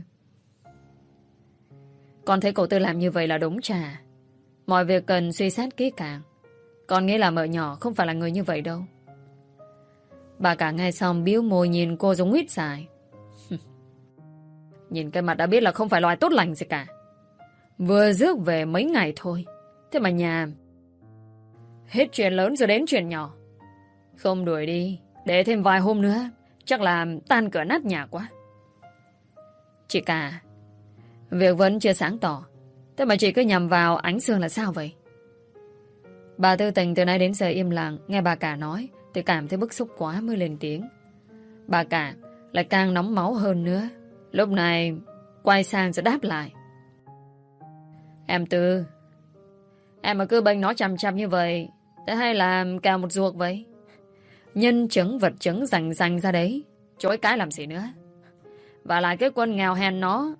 Con thấy cậu Tư làm như vậy là đúng cha. Mọi việc cần suy xét kỹ càng. Con nghĩ là mợ nhỏ không phải là người như vậy đâu. Bà cả nghe xong biếu môi nhìn cô giống huyết dài. Nhìn cái mặt đã biết là không phải loài tốt lành gì cả. Vừa rước về mấy ngày thôi. Thế mà nhà hết chuyện lớn rồi đến chuyện nhỏ. Không đuổi đi, để thêm vài hôm nữa chắc là tan cửa nát nhà quá. Chị cả, việc vẫn chưa sáng tỏ. Thế mà chị cứ nhằm vào Ánh Sương là sao vậy? Bà Tư Tình từ nay đến giờ im lặng. Nghe bà cả nói thì cảm thấy bức xúc quá mới lên tiếng. Bà cả lại càng nóng máu hơn nữa. Lúc này quay sang rồi đáp lại. Em Tư, em mà cứ bênh nó chằm chằm như vậy, thế hay là cào một ruột vậy? Nhân chứng vật chứng rành rành ra đấy, chối cái làm gì nữa. Và lại cái quân nghèo hèn nó.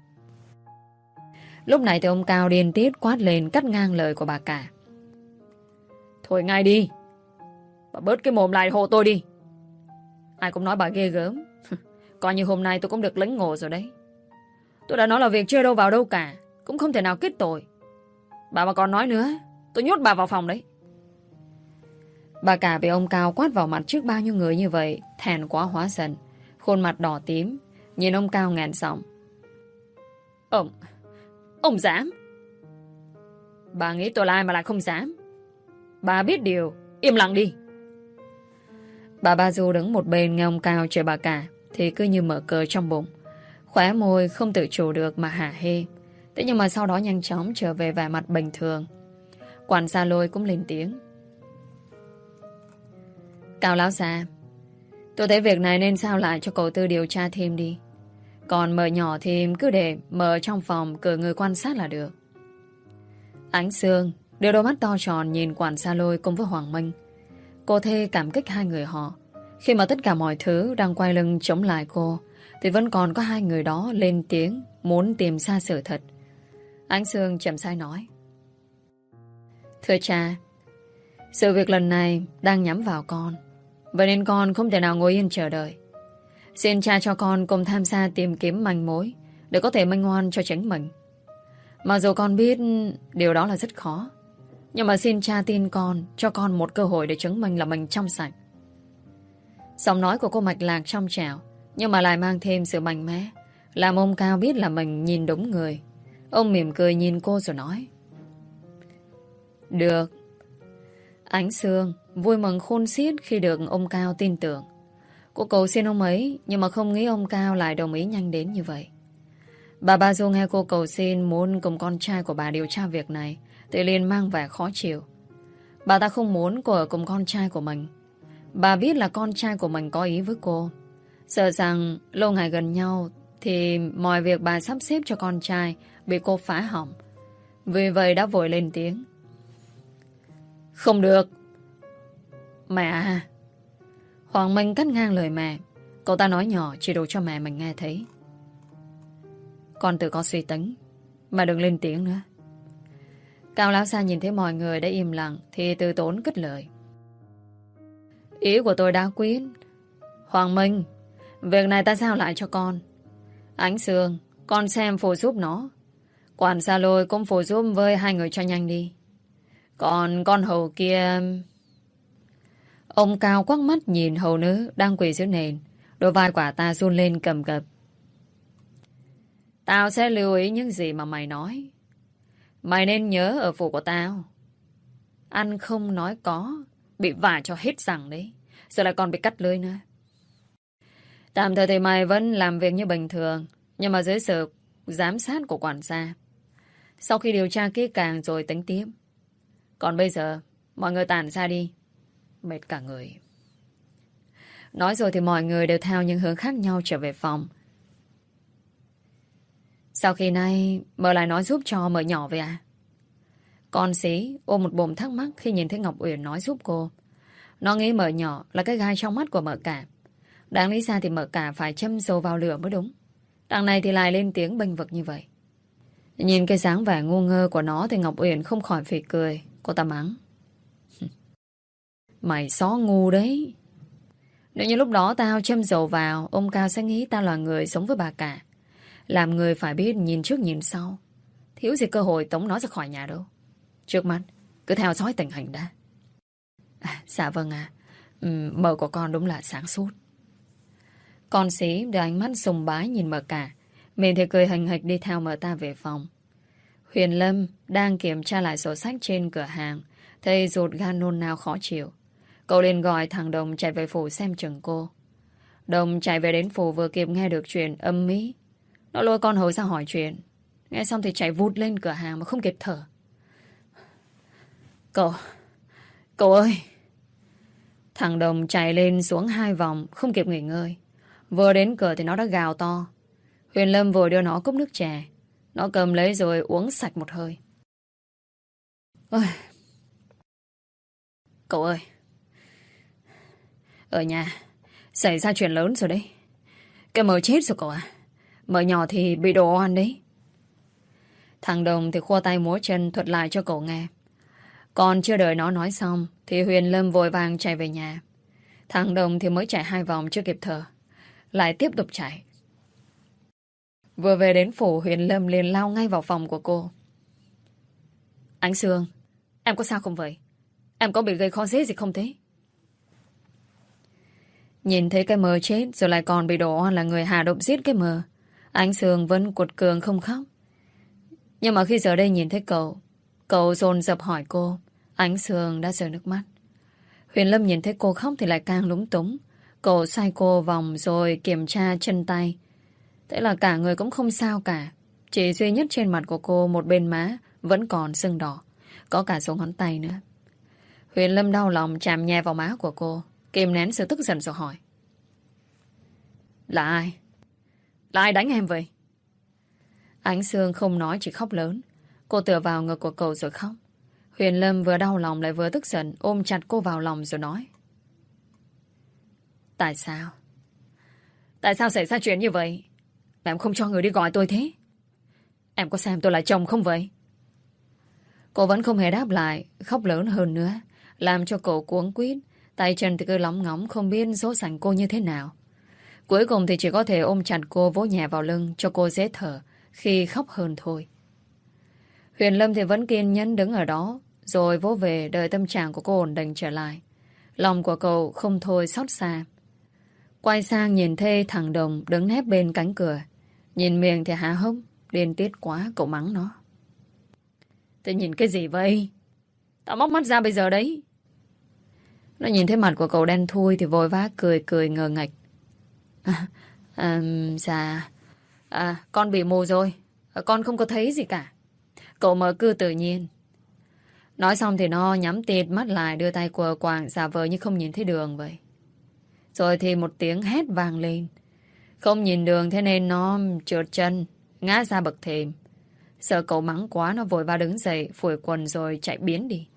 Lúc này thì ông Cao điên tiết quát lên cắt ngang lời của bà cả. Thôi ngay đi, bà bớt cái mồm lại hộ tôi đi. Ai cũng nói bà ghê gớm. Coi như hôm nay tôi cũng được lãnh ngộ rồi đấy. Tôi đã nói là việc chưa đâu vào đâu cả, cũng không thể nào kết tội. Bà mà còn nói nữa, tôi nhốt bà vào phòng đấy. Bà cả bị ông Cao quát vào mặt trước bao nhiêu người như vậy, thẹn quá hóa giận, khuôn mặt đỏ tím, nhìn ông Cao nghẹn giọng. Ông dám? Bà nghĩ tôi là ai mà lại không dám? Bà biết điều, im lặng đi. Bà Du đứng một bên nghe ông Cao chửi bà cả thì cứ như mở cờ trong bụng, khóe môi không tự chủ được mà hả hê. Thế nhưng mà sau đó nhanh chóng trở về vẻ mặt bình thường. Quản gia Lôi cũng lên tiếng. Cao lão già, tôi thấy việc này nên sao lại cho cậu Tư điều tra thêm đi. Còn mợ nhỏ thì cứ để mợ trong phòng cử người quan sát là được. Ánh Sương đưa đôi mắt to tròn nhìn quản gia Lôi cùng với Hoàng Minh. Cô thê cảm kích hai người họ. Khi mà tất cả mọi thứ đang quay lưng chống lại cô thì vẫn còn có hai người đó lên tiếng muốn tìm ra sự thật. Ánh Sương chậm rãi nói. Thưa cha, sự việc lần này đang nhắm vào con. Vậy nên con không thể nào ngồi yên chờ đợi. Xin cha cho con cùng tham gia tìm kiếm manh mối để có thể minh oan cho chính mình. Mặc dù con biết điều đó là rất khó, nhưng mà xin cha tin con, cho con một cơ hội để chứng minh là mình trong sạch. Giọng nói của cô mạch lạc trong trẻo, nhưng mà lại mang thêm sự mạnh mẽ, làm ông Cao biết là mình nhìn đúng người. Ông mỉm cười nhìn cô rồi nói. Được. Ánh Sương vui mừng khôn xiết khi được ông Cao tin tưởng. Cô cầu xin ông ấy, nhưng mà không nghĩ ông Cao lại đồng ý nhanh đến như vậy. Bà Du nghe cô cầu xin muốn cùng con trai của bà điều tra việc này thì liền mang vẻ khó chịu. Bà ta không muốn cô ở cùng con trai của mình. Bà biết là con trai của mình có ý với cô, sợ rằng lâu ngày gần nhau thì mọi việc bà sắp xếp cho con trai bị cô phá hỏng. Vì vậy đã vội lên tiếng. Không được. Mẹ à. Hoàng Minh cắt ngang lời mẹ. Cậu ta nói nhỏ chỉ đủ cho mẹ mình nghe thấy. Con tự có suy tính, mà đừng lên tiếng nữa. Cao lão xa nhìn thấy mọi người đã im lặng thì từ tốn cất lời. Ý của tôi đã quyết. Hoàng Minh, việc này ta giao lại cho con. Ánh Sương, con xem phụ giúp nó. Quản gia Lôi cũng phụ giúp với hai người cho nhanh đi. Còn con hầu kia... Ông Cao quắc mắt nhìn hầu nữ đang quỳ dưới nền. Đôi vai quả ta run lên cầm cập. Tao sẽ lưu ý những gì mà mày nói. Mày nên nhớ ở phủ của tao, ăn không nói có, bị vả cho hết răng đấy. Rồi lại còn bị cắt lưỡi nữa. Tạm thời thì mày vẫn làm việc như bình thường, nhưng mà dưới sự giám sát của quản gia. Sau khi điều tra kỹ càng rồi tính tiếp. Còn bây giờ mọi người tản ra đi, mệt cả người. Nói rồi thì mọi người đều theo những hướng khác nhau trở về phòng. Sau khi nay mợ lại nói giúp cho mợ nhỏ vậy à? Con xí ôm một bụng thắc mắc khi nhìn thấy Ngọc Uyển nói giúp cô. Nó nghĩ mợ nhỏ là cái gai trong mắt của mợ cả. Đáng lý ra thì mợ cả phải châm dầu vào lửa mới đúng. Đằng này thì lại lên tiếng bênh vực như vậy. Nhìn cái dáng vẻ ngu ngơ của nó thì Ngọc Uyển không khỏi phì cười. Cô ta mắng. Mày xó ngu đấy. Nếu như lúc đó tao châm dầu vào, ông Cao sẽ nghĩ tao là người sống với bà cả. Làm người phải biết nhìn trước nhìn sau. Thiếu gì cơ hội tống nó ra khỏi nhà đâu. Trước mắt cứ theo dõi tình hình đã. Dạ vâng ạ. Mờ của con đúng là sáng suốt. Con xí đưa ánh mắt sùng bái nhìn mờ cả. Mình thì cười hành hạch đi theo mờ ta về phòng. Huyền Lâm đang kiểm tra lại sổ sách trên cửa hàng. Thấy rụt gan nôn nao khó chịu. Cậu liền gọi thằng Đồng chạy về phủ xem chừng cô. Đồng chạy về đến phủ vừa kịp nghe được chuyện âm mỹ. Nó lôi con hầu ra hỏi chuyện. Nghe xong thì chạy vụt lên cửa hàng mà không kịp thở. Cậu ơi! Thằng Đồng chạy lên xuống 2 vòng, không kịp nghỉ ngơi. Vừa đến cửa thì nó đã gào to. Huyền Lâm vội đưa nó cốc nước chè. Nó cầm lấy rồi uống sạch một hơi. Ôi! Cậu ơi! Ở nhà xảy ra chuyện lớn rồi đấy. Cái mờ chết rồi cậu à. Mờ nhỏ thì bị đồ oan đấy. Thằng Đồng thì khua tay múa chân thuật lại cho cậu nghe. Còn chưa đợi nó nói xong thì Huyền Lâm vội vàng chạy về nhà. Thằng Đồng thì mới chạy 2 vòng chưa kịp thở, lại tiếp tục chạy. Vừa về đến phủ, Huyền Lâm liền lao ngay vào phòng của cô. Ánh Sương, em có sao không vậy? Em có bị gây khó dễ gì không thế? Nhìn thấy cái mờ chết rồi lại còn bị đổ oan là người hạ độc giết cái mờ, Ánh Sương vẫn cuột cường không khóc. Nhưng mà khi giờ đây nhìn thấy cậu dồn dập hỏi cô, Ánh Sương đã rơi nước mắt. Huyền Lâm nhìn thấy cô khóc thì lại càng lúng túng. Cậu xoay cô vòng rồi kiểm tra chân tay. Thế là cả người cũng không sao cả. Chỉ duy nhất trên mặt của cô một bên má vẫn còn sưng đỏ. Có cả dấu ngón tay nữa. Huyền Lâm đau lòng chạm nhẹ vào má của cô, kìm nén sự tức giận rồi hỏi. Là ai? Là ai đánh em vậy? Ánh Sương không nói, chỉ khóc lớn. Cô tựa vào ngực của cậu rồi khóc. Huyền Lâm vừa đau lòng lại vừa tức giận, ôm chặt cô vào lòng rồi nói. Tại sao? Tại sao xảy ra chuyện như vậy? Mà em không cho người đi gọi tôi thế? Em có xem tôi là chồng không vậy? Cô vẫn không hề đáp lại, khóc lớn hơn nữa, làm cho cậu cuống quýt, tay chân thì cứ lóng ngóng không biết dỗ dành cô như thế nào. Cuối cùng thì chỉ có thể ôm chặt cô vỗ nhẹ vào lưng cho cô dễ thở khi khóc hơn thôi. Huyền Lâm thì vẫn kiên nhẫn đứng ở đó, rồi vỗ về đợi tâm trạng của cô ổn định trở lại. Lòng của cậu không thôi xót xa. Quay sang nhìn thấy thằng Đồng đứng nép bên cánh cửa. Nhìn miệng thì há hốc, điên tiết quá, cậu mắng nó. Tôi nhìn cái gì vậy? Tao móc mắt ra bây giờ đấy. Nó nhìn thấy mặt của cậu đen thui thì vội vã cười cười ngờ ngạch. Dạ, con bị mù rồi. Con không có thấy gì cả. Cậu mở cư tự nhiên. Nói xong thì nó nhắm tịt mắt lại, đưa tay quờ quàng giả vờ như không nhìn thấy đường vậy. Rồi thì một tiếng hét vang lên. Không nhìn đường thế nên nó trượt chân, ngã ra bậc thềm. Sợ cậu mắng quá nó vội vã đứng dậy, phủi quần rồi chạy biến đi.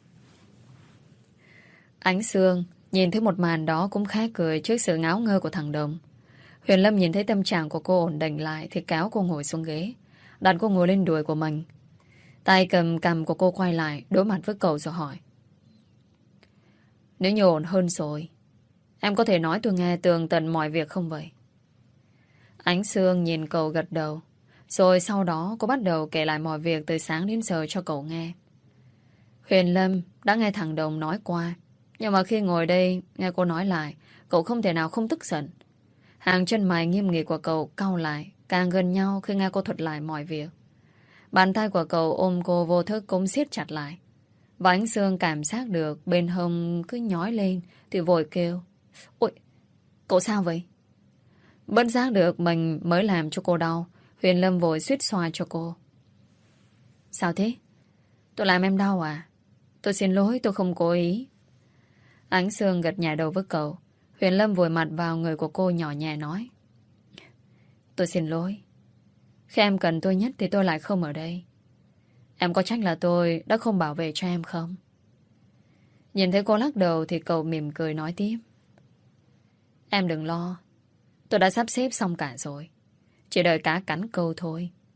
Ánh Sương nhìn thấy một màn đó cũng khá cười trước sự ngáo ngơ của thằng Đồng. Huyền Lâm nhìn thấy tâm trạng của cô ổn định lại thì kéo cô ngồi xuống ghế, đặt cô ngồi lên đùi của mình. Tay cầm cằm của cô quay lại, đối mặt với cậu rồi hỏi. Nếu như ổn hơn rồi, em có thể nói tôi nghe tường tận mọi việc không vậy? Ánh Sương nhìn cậu gật đầu. Rồi sau đó cô bắt đầu kể lại mọi việc từ sáng đến giờ cho cậu nghe. Huyền Lâm đã nghe thằng Đồng nói qua, nhưng mà khi ngồi đây nghe cô nói lại, cậu không thể nào không tức giận. Hàng chân mày nghiêm nghị của cậu cau lại, càng gần nhau khi nghe cô thuật lại mọi việc. Bàn tay của cậu ôm cô vô thức cũng siết chặt lại. Và Ánh Sương cảm giác được bên hông cứ nhói lên thì vội kêu. Ôi, cậu sao vậy? Bất giác được mình mới làm cho cô đau, Huyền Lâm vội suýt xoa cho cô. Sao thế? Tôi làm em đau à? Tôi xin lỗi, tôi không cố ý. Ánh Sương gật nhẹ đầu với cậu. Huyền Lâm vùi mặt vào người của cô nhỏ nhẹ nói. Tôi xin lỗi. Khi em cần tôi nhất thì tôi lại không ở đây. Em có trách là tôi đã không bảo vệ cho em không? Nhìn thấy cô lắc đầu thì cậu mỉm cười nói tiếp. Em đừng lo. Tôi đã sắp xếp xong cả rồi. Chỉ đợi cá cắn câu thôi.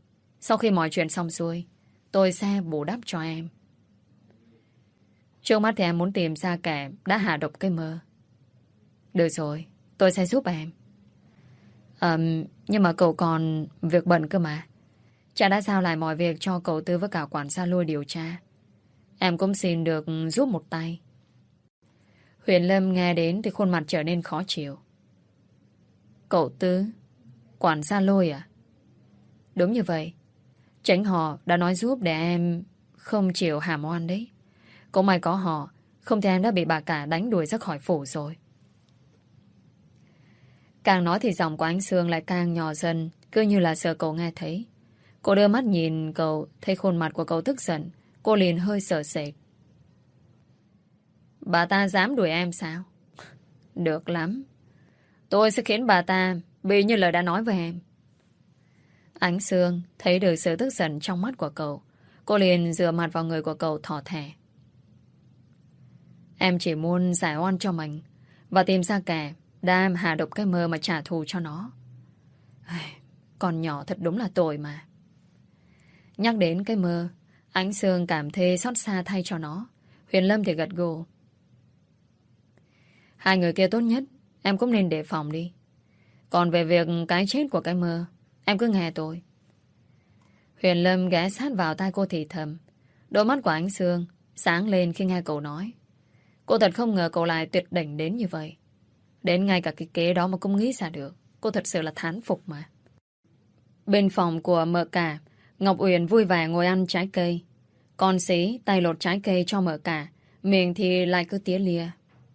Sau khi mọi chuyện xong xuôi, tôi sẽ bù đắp cho em. Trước mắt thì em muốn tìm ra kẻ đã hạ độc cái mơ. Được rồi, tôi sẽ giúp em. Nhưng mà cậu còn việc bận cơ mà. Cha đã giao lại mọi việc cho cậu Tư với cả quản gia Lôi điều tra. Em cũng xin được giúp một tay. Huyền Lâm nghe đến thì khuôn mặt trở nên khó chịu. Cậu Tư? Quản gia Lôi à? Đúng như vậy. Chính họ đã nói giúp để em không chịu hàm oan đấy. Cũng may có họ, không thì em đã bị bà cả đánh đuổi ra khỏi phủ rồi. Càng nói thì giọng của anh Sương lại càng nhỏ dần, cứ như là sợ cậu nghe thấy. Cô đưa mắt nhìn cậu, thấy khuôn mặt của cậu tức giận, cô liền hơi sợ sệt. Bà ta dám đuổi em sao? Được lắm. Tôi sẽ khiến bà ta bị như lời đã nói với em. Ánh Sương thấy được sự tức giận trong mắt của cậu. Cô liền dựa mặt vào người của cậu thỏ thẻ. Em chỉ muốn giải oan cho mình và tìm ra kẻ đã hạ độc cái mơ mà trả thù cho nó. Con nhỏ thật đúng là tội mà. Nhắc đến cái mơ, Ánh Sương cảm thấy xót xa thay cho nó. Huyền Lâm thì gật gù. Hai người kia tốt nhất em cũng nên đề phòng đi. Còn về việc cái chết của cái mơ, em cứ nghe tôi. Huyền Lâm ghé sát vào tai cô thì thầm. Đôi mắt của Ánh Sương sáng lên khi nghe cậu nói. Cô thật không ngờ cậu lại tuyệt đỉnh đến như vậy. Đến ngay cả cái kế đó mà cũng nghĩ ra được. Cô thật sự là thán phục mà. Bên phòng của mợ cả, Ngọc Uyển vui vẻ ngồi ăn trái cây. Con xí tay lột trái cây cho mợ cả, miệng thì lại cứ tía lia.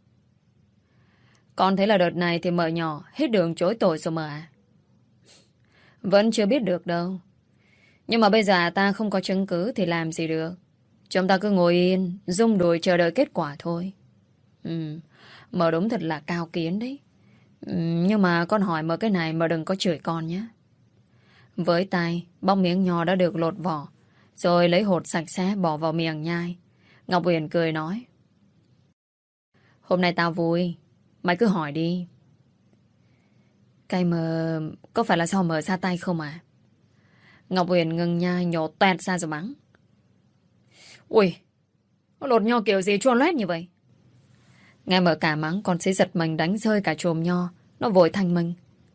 Con thấy là đợt này thì mợ nhỏ hết đường chối tội rồi mợ à? Vẫn chưa biết được đâu. Nhưng mà bây giờ ta không có chứng cứ thì làm gì được. Chúng ta cứ ngồi yên, rung đùi chờ đợi kết quả thôi. Mợ đúng thật là cao kiến đấy. Nhưng mà con hỏi mợ cái này mợ đừng có chửi con nhé. Với tay, bóc miếng nho đã được lột vỏ, rồi lấy hột sạch sẽ bỏ vào miệng nhai. Ngọc Uyển cười nói. Hôm nay tao vui, mày cứ hỏi đi. Cái mờ có phải là do mờ ra tay không à? Ngọc Uyển ngừng nhai nhổ toẹt ra rồi mắng. Ui, nó lột nho kiểu gì chua loét như vậy? Nghe mợ cả mắng, con sẽ giật mình đánh rơi cả chùm nho. Nó vội thanh minh.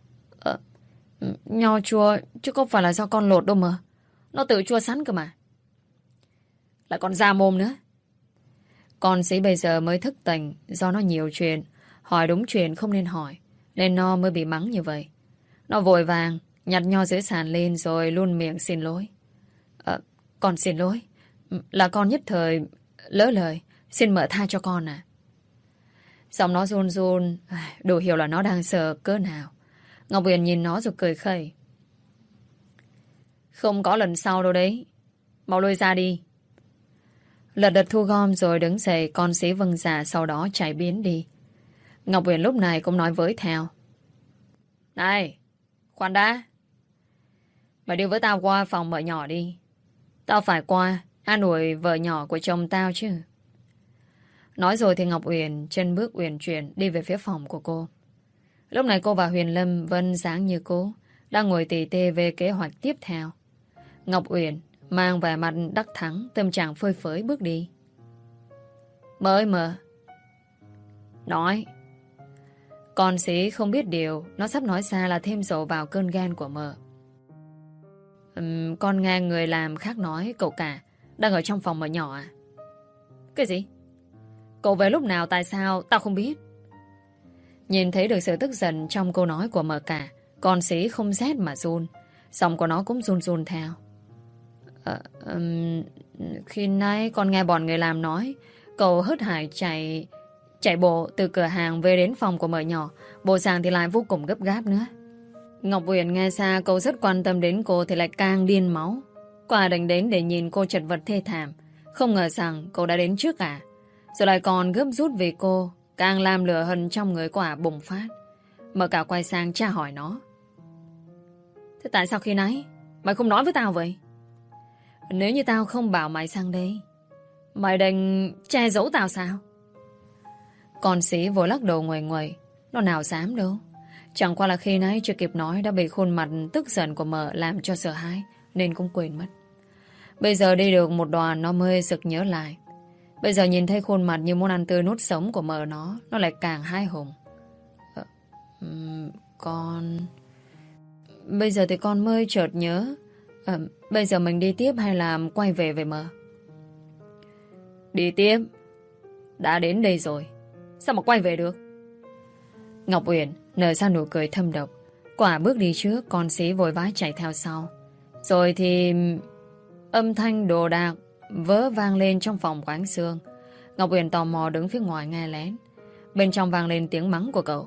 Nho chua chứ không phải là do con lột đâu mà. Nó tự chua sẵn cơ mà. Lại còn ra mồm nữa. Con sĩ bây giờ mới thức tỉnh do nó nhiều chuyện, hỏi đúng chuyện không nên hỏi, nên nó mới bị mắng như vậy. Nó vội vàng nhặt nho dưới sàn lên rồi luôn miệng xin lỗi. Con xin lỗi. Là con nhất thời lỡ lời. Xin mợ tha cho con à. Giọng nó run run, đủ hiểu là nó đang sợ cỡ nào. Ngọc Uyển nhìn nó rồi cười khẩy. Không có lần sau đâu đấy. Mau lôi ra đi. Lật đật thu gom rồi đứng dậy, con sĩ vâng dạ sau đó chạy biến đi. Ngọc Uyển lúc này cũng nói với theo. Này, khoan đã. Mày đi với tao qua phòng mợ nhỏ đi. Tao phải qua an ủi vợ nhỏ của chồng tao chứ. Nói rồi thì Ngọc Uyển chân bước uyển chuyển đi về phía phòng của cô. Lúc này cô và Huyền Lâm vẫn dáng như cũ, đang ngồi tỉ tê về kế hoạch tiếp theo. Ngọc Uyển mang vẻ mặt đắc thắng, tâm trạng phơi phới bước đi. Mợ ơi mợ. Nói. Con sĩ không biết điều, nó sắp nói ra là thêm dầu vào cơn ghen của mợ. Con nghe người làm khác nói cậu cả đang ở trong phòng mợ nhỏ à? Cái gì? Cậu về lúc nào tại sao tao không biết? Nhìn thấy được sự tức giận trong câu nói của mợ cả, con sĩ không rét mà run. Giọng của nó cũng run run theo. Khi nãy con nghe bọn người làm nói cậu hớt hải chạy bộ từ cửa hàng về đến phòng của mợ nhỏ. Bộ dạng thì lại vô cùng gấp gáp nữa. Ngọc Uyển nghe xa cậu rất quan tâm đến cô thì lại càng điên máu. Quả đành đến để nhìn cô chật vật thê thảm. Không ngờ rằng cậu đã đến trước cả. Rồi lại còn gấp rút vì cô, càng làm lửa hận trong người quả bùng phát. Mợ cả quay sang tra hỏi nó. Thế tại sao khi nãy mày không nói với tao vậy? Nếu như tao không bảo mày sang đây, mày đành che giấu tao sao? Con sĩ vội lắc đầu nguầy nguầy. Nó nào dám đâu. Chẳng qua là khi nãy chưa kịp nói đã bị khuôn mặt tức giận của mợ làm cho sợ hãi, nên cũng quên mất. Bây giờ đi được một đoạn nó mới sực nhớ lại. Bây giờ nhìn thấy khuôn mặt như muốn ăn tươi nuốt sống của mợ nó lại càng hái hùng. Con... Bây giờ thì con mới chợt nhớ. Bây giờ mình đi tiếp hay là quay về về mợ? Đi tiếp. Đã đến đây rồi, sao mà quay về được? Ngọc Uyển nở ra nụ cười thâm độc. Quả bước đi trước, con xí vội vã chạy theo sau. Rồi thì âm thanh đồ đạc vỡ vang lên trong phòng của ánh Sương. Ngọc Uyển tò mò đứng phía ngoài nghe lén. Bên trong vang lên tiếng mắng của cậu.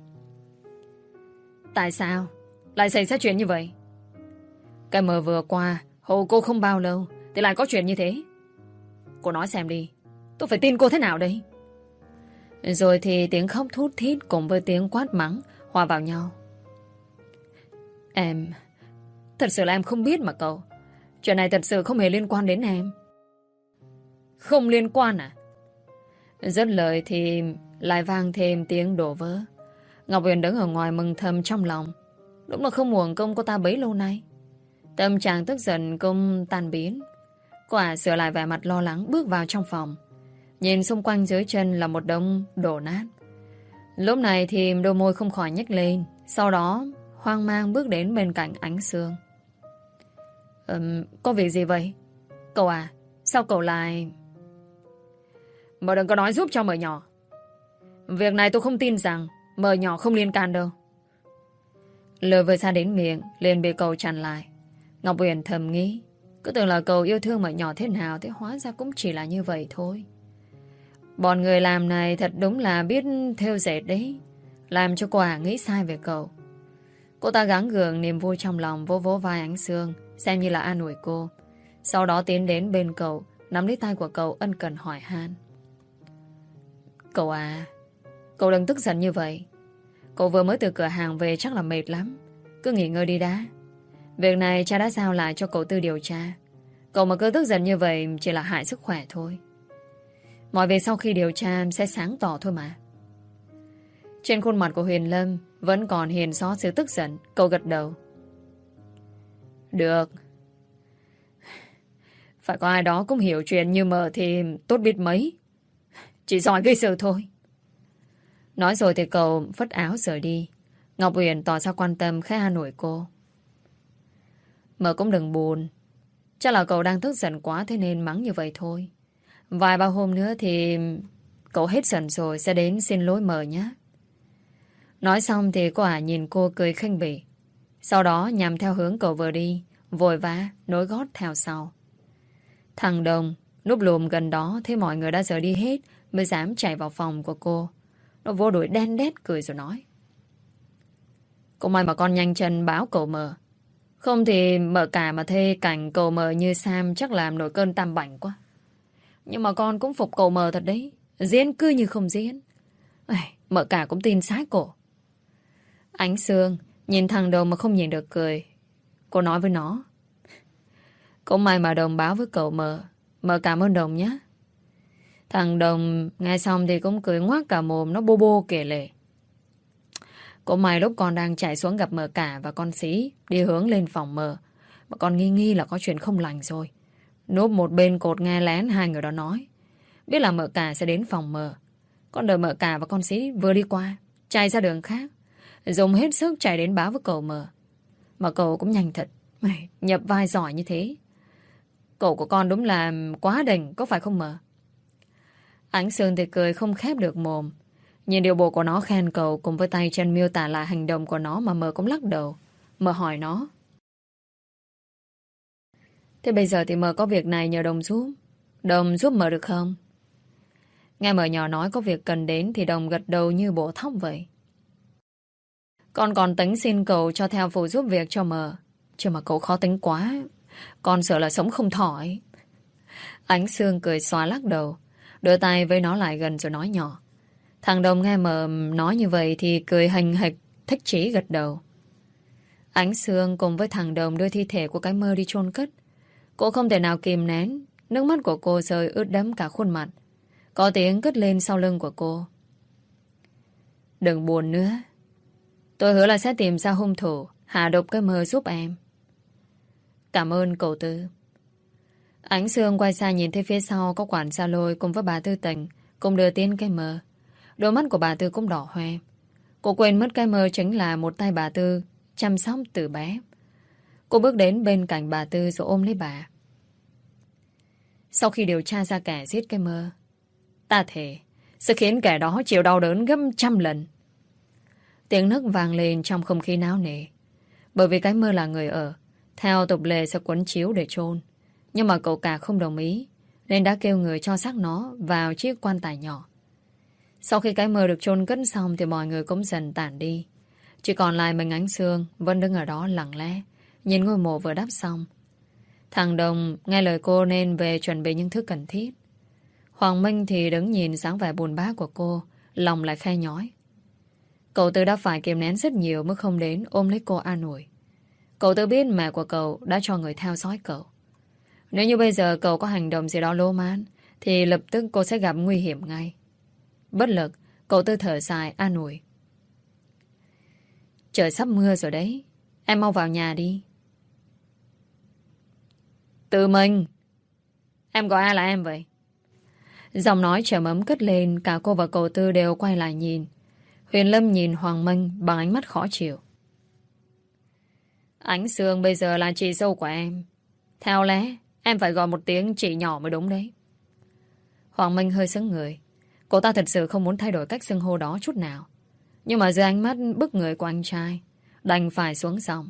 Tại sao lại xảy ra chuyện như vậy? Cái mờ vừa qua hầu cô không bao lâu thì lại có chuyện như thế. Cô nói xem đi, tôi phải tin cô thế nào đây? Rồi thì tiếng khóc thút thít cùng với tiếng quát mắng hòa vào nhau. Em... Thật sự là em không biết mà cậu. Chuyện này thật sự không hề liên quan đến em. Không liên quan à? Dứt lời thì lại vang thêm tiếng đổ vỡ. Ngọc Uyển đứng ở ngoài mừng thầm trong lòng. Đúng là không uổng công cô ta bấy lâu nay. Tâm trạng tức giận công tan biến. Quả sửa lại vẻ mặt lo lắng bước vào trong phòng. Nhìn xung quanh dưới chân là một đống đổ nát. Lúc này thì đôi môi không khỏi nhếch lên. Sau đó hoang mang bước đến bên cạnh ánh Sương. Có việc gì vậy? Cậu à, sao cậu lại... Mợ đừng có nói giúp cho mợ nhỏ. Việc này tôi không tin rằng mợ nhỏ không liên can đâu. Lời vừa ra đến miệng liền bị cậu chặn lại. Ngọc Uyển thầm nghĩ, cứ tưởng là cậu yêu thương mợ nhỏ thế nào, thế hóa ra cũng chỉ là như vậy thôi. Bọn người làm này thật đúng là biết thêu dệt đấy. Làm cho quả nghĩ sai về cậu. Cô ta gắng gượng niềm vui trong lòng, vỗ vỗ vai ánh Sương xem như là an ủi cô. Sau đó tiến đến bên cậu, nắm lấy tay của cậu ân cần hỏi han. Cậu à, cậu đừng tức giận như vậy. Cậu vừa mới từ cửa hàng về chắc là mệt lắm. Cứ nghỉ ngơi đi đã. Việc này cha đã giao lại cho cậu Tư điều tra. Cậu mà cứ tức giận như vậy chỉ là hại sức khỏe thôi. Mọi việc sau khi điều tra sẽ sáng tỏ thôi mà. Trên khuôn mặt của Huyền Lâm vẫn còn hiền xót sự tức giận. Cậu gật đầu. Được. Phải có ai đó cũng hiểu chuyện như mờ thì tốt biết mấy. Chỉ giỏi gây sự thôi. Nói rồi thì cậu phất áo rời đi. Ngọc Uyển tỏ ra quan tâm khẽ an ủi cô. Mờ cũng đừng buồn. Chắc là cậu đang tức giận quá thế nên mắng như vậy thôi. Vài ba hôm nữa thì cậu hết giận rồi sẽ đến xin lỗi mờ nhé. Nói xong thì cô ả nhìn cô cười khinh bỉ. Sau đó nhằm theo hướng cậu vừa đi, vội vã nối gót theo sau. Thằng Đồng núp lùm gần đó thấy mọi người đã rời đi hết mới dám chạy vào phòng của cô. Nó vô đuổi đen đét cười rồi nói. Cũng may mà con nhanh chân báo cậu mờ. Không thì mợ cả mà thê cảnh cậu mờ như Sam chắc làm nổi cơn tam bảnh quá. Nhưng mà con cũng phục cậu mờ thật đấy. Diễn cứ như không diễn. Mợ cả cũng tin sái cổ. Ánh Sương nhìn thằng Đồng mà không nhìn được cười. Cô nói với nó. Cũng may mà Đồng báo với cậu mờ. Mợ cảm ơn Đồng nhé. Thằng Đồng nghe xong thì cũng cười ngoác cả mồm. Nó bô bô kể lể. Cũng may lúc con đang chạy xuống gặp mợ cả và con Sĩ đi hướng lên phòng mờ. Mà con nghi nghi là có chuyện không lành rồi. Núp một bên cột nghe lén hai người đó nói. Biết là mợ cả sẽ đến phòng mờ. Con đợi mợ cả và con Sĩ vừa đi qua, chạy ra đường khác, dùng hết sức chạy đến báo với cậu mờ. Mà cậu cũng nhanh thật. Nhập vai giỏi như thế. Cậu của con đúng là quá đỉnh, có phải không mờ? Ánh Sương thì cười không khép được mồm. Nhìn điều bộ của nó khen cậu cùng với tay chân miêu tả lại hành động của nó mà mờ cũng lắc đầu. Mờ hỏi nó. Thế bây giờ thì mờ có việc này nhờ Đồng giúp. Đồng giúp mờ được không? Nghe mờ nhỏ nói có việc cần đến thì Đồng gật đầu như bộ thóc vậy. Con còn tính xin cậu cho theo phụ giúp việc cho mờ. Chứ mà cậu khó tính quá. Con sợ là sống không thỏi. Ánh Sương cười xóa lắc đầu. Đưa tay với nó lại gần rồi nói nhỏ. Thằng Đồng nghe mờ nói như vậy thì cười hành hạch, thích chí gật đầu. Ánh Sương cùng với thằng Đồng đưa thi thể của cái mơ đi chôn cất. Cô không thể nào kìm nén. Nước mắt của cô rơi ướt đẫm cả khuôn mặt. Có tiếng cất lên sau lưng của cô. Đừng buồn nữa. Tôi hứa là sẽ tìm ra hung thủ, hạ độc cái mơ giúp em. Cảm ơn cậu Tư. Ánh Sương quay sang nhìn thấy phía sau có quản gia Lôi cùng với bà Tư Tình cùng đưa tiến cái mơ. Đôi mắt của bà Tư cũng đỏ hoe. Cô quên mất cái mơ chính là một tay bà Tư chăm sóc từ bé. Cô bước đến bên cạnh bà Tư rồi ôm lấy bà. Sau khi điều tra ra kẻ giết cái mơ, ta thề sẽ khiến kẻ đó chịu đau đớn gấp 100 lần. Tiếng nấc vang lên trong không khí náo nề. Bởi vì cái mơ là người ở, theo tục lệ sẽ quấn chiếu để chôn. Nhưng mà cậu cả không đồng ý, nên đã kêu người cho xác nó vào chiếc quan tài nhỏ. Sau khi cái mơ được chôn cất xong thì mọi người cũng dần tản đi. Chỉ còn lại mình Ánh Sương vẫn đứng ở đó lặng lẽ, nhìn ngôi mộ vừa đắp xong. Thằng Đồng nghe lời cô nên về chuẩn bị những thứ cần thiết. Hoàng Minh thì đứng nhìn dáng vẻ buồn bã của cô, lòng lại khe nhói. Cậu Tư đã phải kiềm nén rất nhiều mới không đến ôm lấy cô an ủi. Cậu Tư biết mẹ của cậu đã cho người theo dõi cậu. Nếu như bây giờ cậu có hành động gì đó lố mãn thì lập tức cô sẽ gặp nguy hiểm ngay. Bất lực, cậu Tư thở dài an ủi. Trời sắp mưa rồi đấy, em mau vào nhà đi. Tự mình. Em gọi ai là em vậy? Giọng nói trầm ấm cất lên. Cả cô và cậu Tư đều quay lại nhìn. Huyền Lâm nhìn Hoàng Minh bằng ánh mắt khó chịu. Ánh Sương bây giờ là chị dâu của em. Theo lẽ em phải gọi một tiếng chị nhỏ mới đúng đấy. Hoàng Minh hơi sững người. Cô ta thật sự không muốn thay đổi cách xưng hô đó chút nào. Nhưng mà dưới ánh mắt bức người của anh trai, đành phải xuống giọng.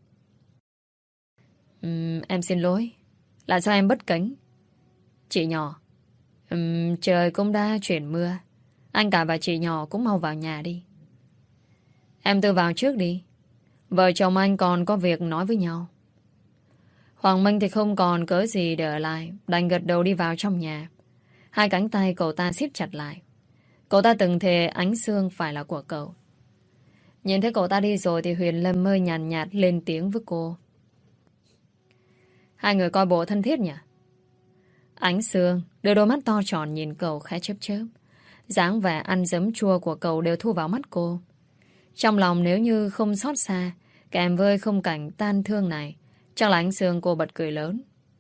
Em xin lỗi. Là do em bất kính. Chị nhỏ. Trời cũng đã chuyển mưa. Anh cả và chị nhỏ cũng mau vào nhà đi. Em Tư vào trước đi. Vợ chồng anh còn có việc nói với nhau. Hoàng Minh thì không còn cớ gì để ở lại, đành gật đầu đi vào trong nhà. Hai cánh tay cậu ta siết chặt lại. Cậu ta từng thề Ánh Sương phải là của cậu. Nhìn thấy cậu ta đi rồi thì Huyền Lâm mới nhàn nhạt lên tiếng với cô. Hai người coi bộ thân thiết nhỉ? Ánh Sương đưa đôi mắt to tròn nhìn cậu khẽ chớp chớp. Dáng vẻ ăn giấm chua của cậu đều thu vào mắt cô. Trong lòng nếu như không xót xa, kèm với khung cảnh tan thương này, chắc là Ánh Sương cô bật cười lớn.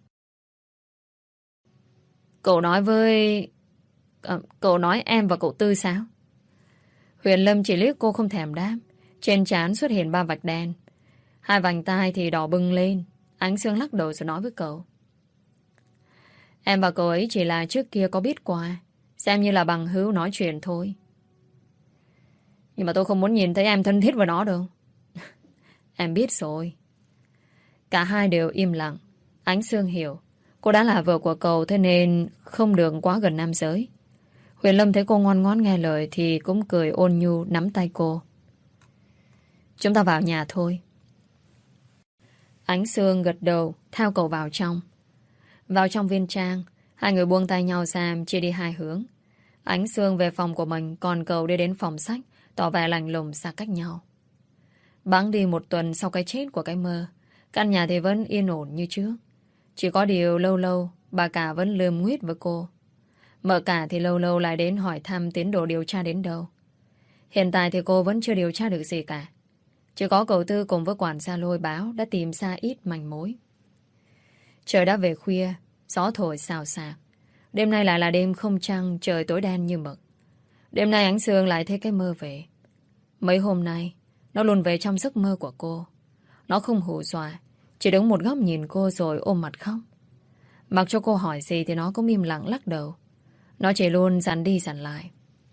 Cậu nói với... cậu nói em và cậu Tư sao? Huyền Lâm chỉ liếc cô không thèm đáp. Trên trán xuất hiện 3 vạch đen. Hai vành tai thì đỏ bừng lên. Ánh Sương lắc đầu rồi nói với cậu. Em và cậu ấy chỉ là trước kia có biết qua, xem như là bằng hữu nói chuyện thôi. Nhưng mà tôi không muốn nhìn thấy em thân thiết với nó đâu. Em biết rồi. Cả hai đều im lặng. Ánh Sương hiểu cô đã là vợ của cậu, thế nên không được quá gần nam giới. Huyền Lâm thấy cô ngoan ngoãn nghe lời thì cũng cười ôn nhu nắm tay cô. Chúng ta vào nhà thôi. Ánh Sương gật đầu theo cậu vào trong. Vào trong viên trang, hai người buông tay nhau ra chia đi hai hướng. Ánh Sương về phòng của mình, còn cậu đi đến phòng sách, tỏ vẻ lạnh lùng xa cách nhau. Bẵng đi một tuần sau cái chết của cái mơ, căn nhà thì vẫn yên ổn như trước. Chỉ có điều lâu lâu bà cả vẫn lườm nguýt với cô. Mợ cả thì lâu lâu lại đến hỏi thăm tiến độ điều tra đến đâu. Hiện tại thì cô vẫn chưa điều tra được gì cả. Chỉ có cậu Tư cùng với quản gia Lôi báo đã tìm ra ít manh mối. Trời đã về khuya, gió thổi xào xạc. Đêm nay lại là đêm không trăng, trời tối đen như mực. Đêm nay Ánh Sương lại thấy cái mơ về. Mấy hôm nay, nó luôn về trong giấc mơ của cô. Nó không hù dọa, chỉ đứng một góc nhìn cô rồi ôm mặt khóc. Mặc cho cô hỏi gì thì nó cũng im lặng lắc đầu. Nó chỉ luôn dặn đi dặn lại.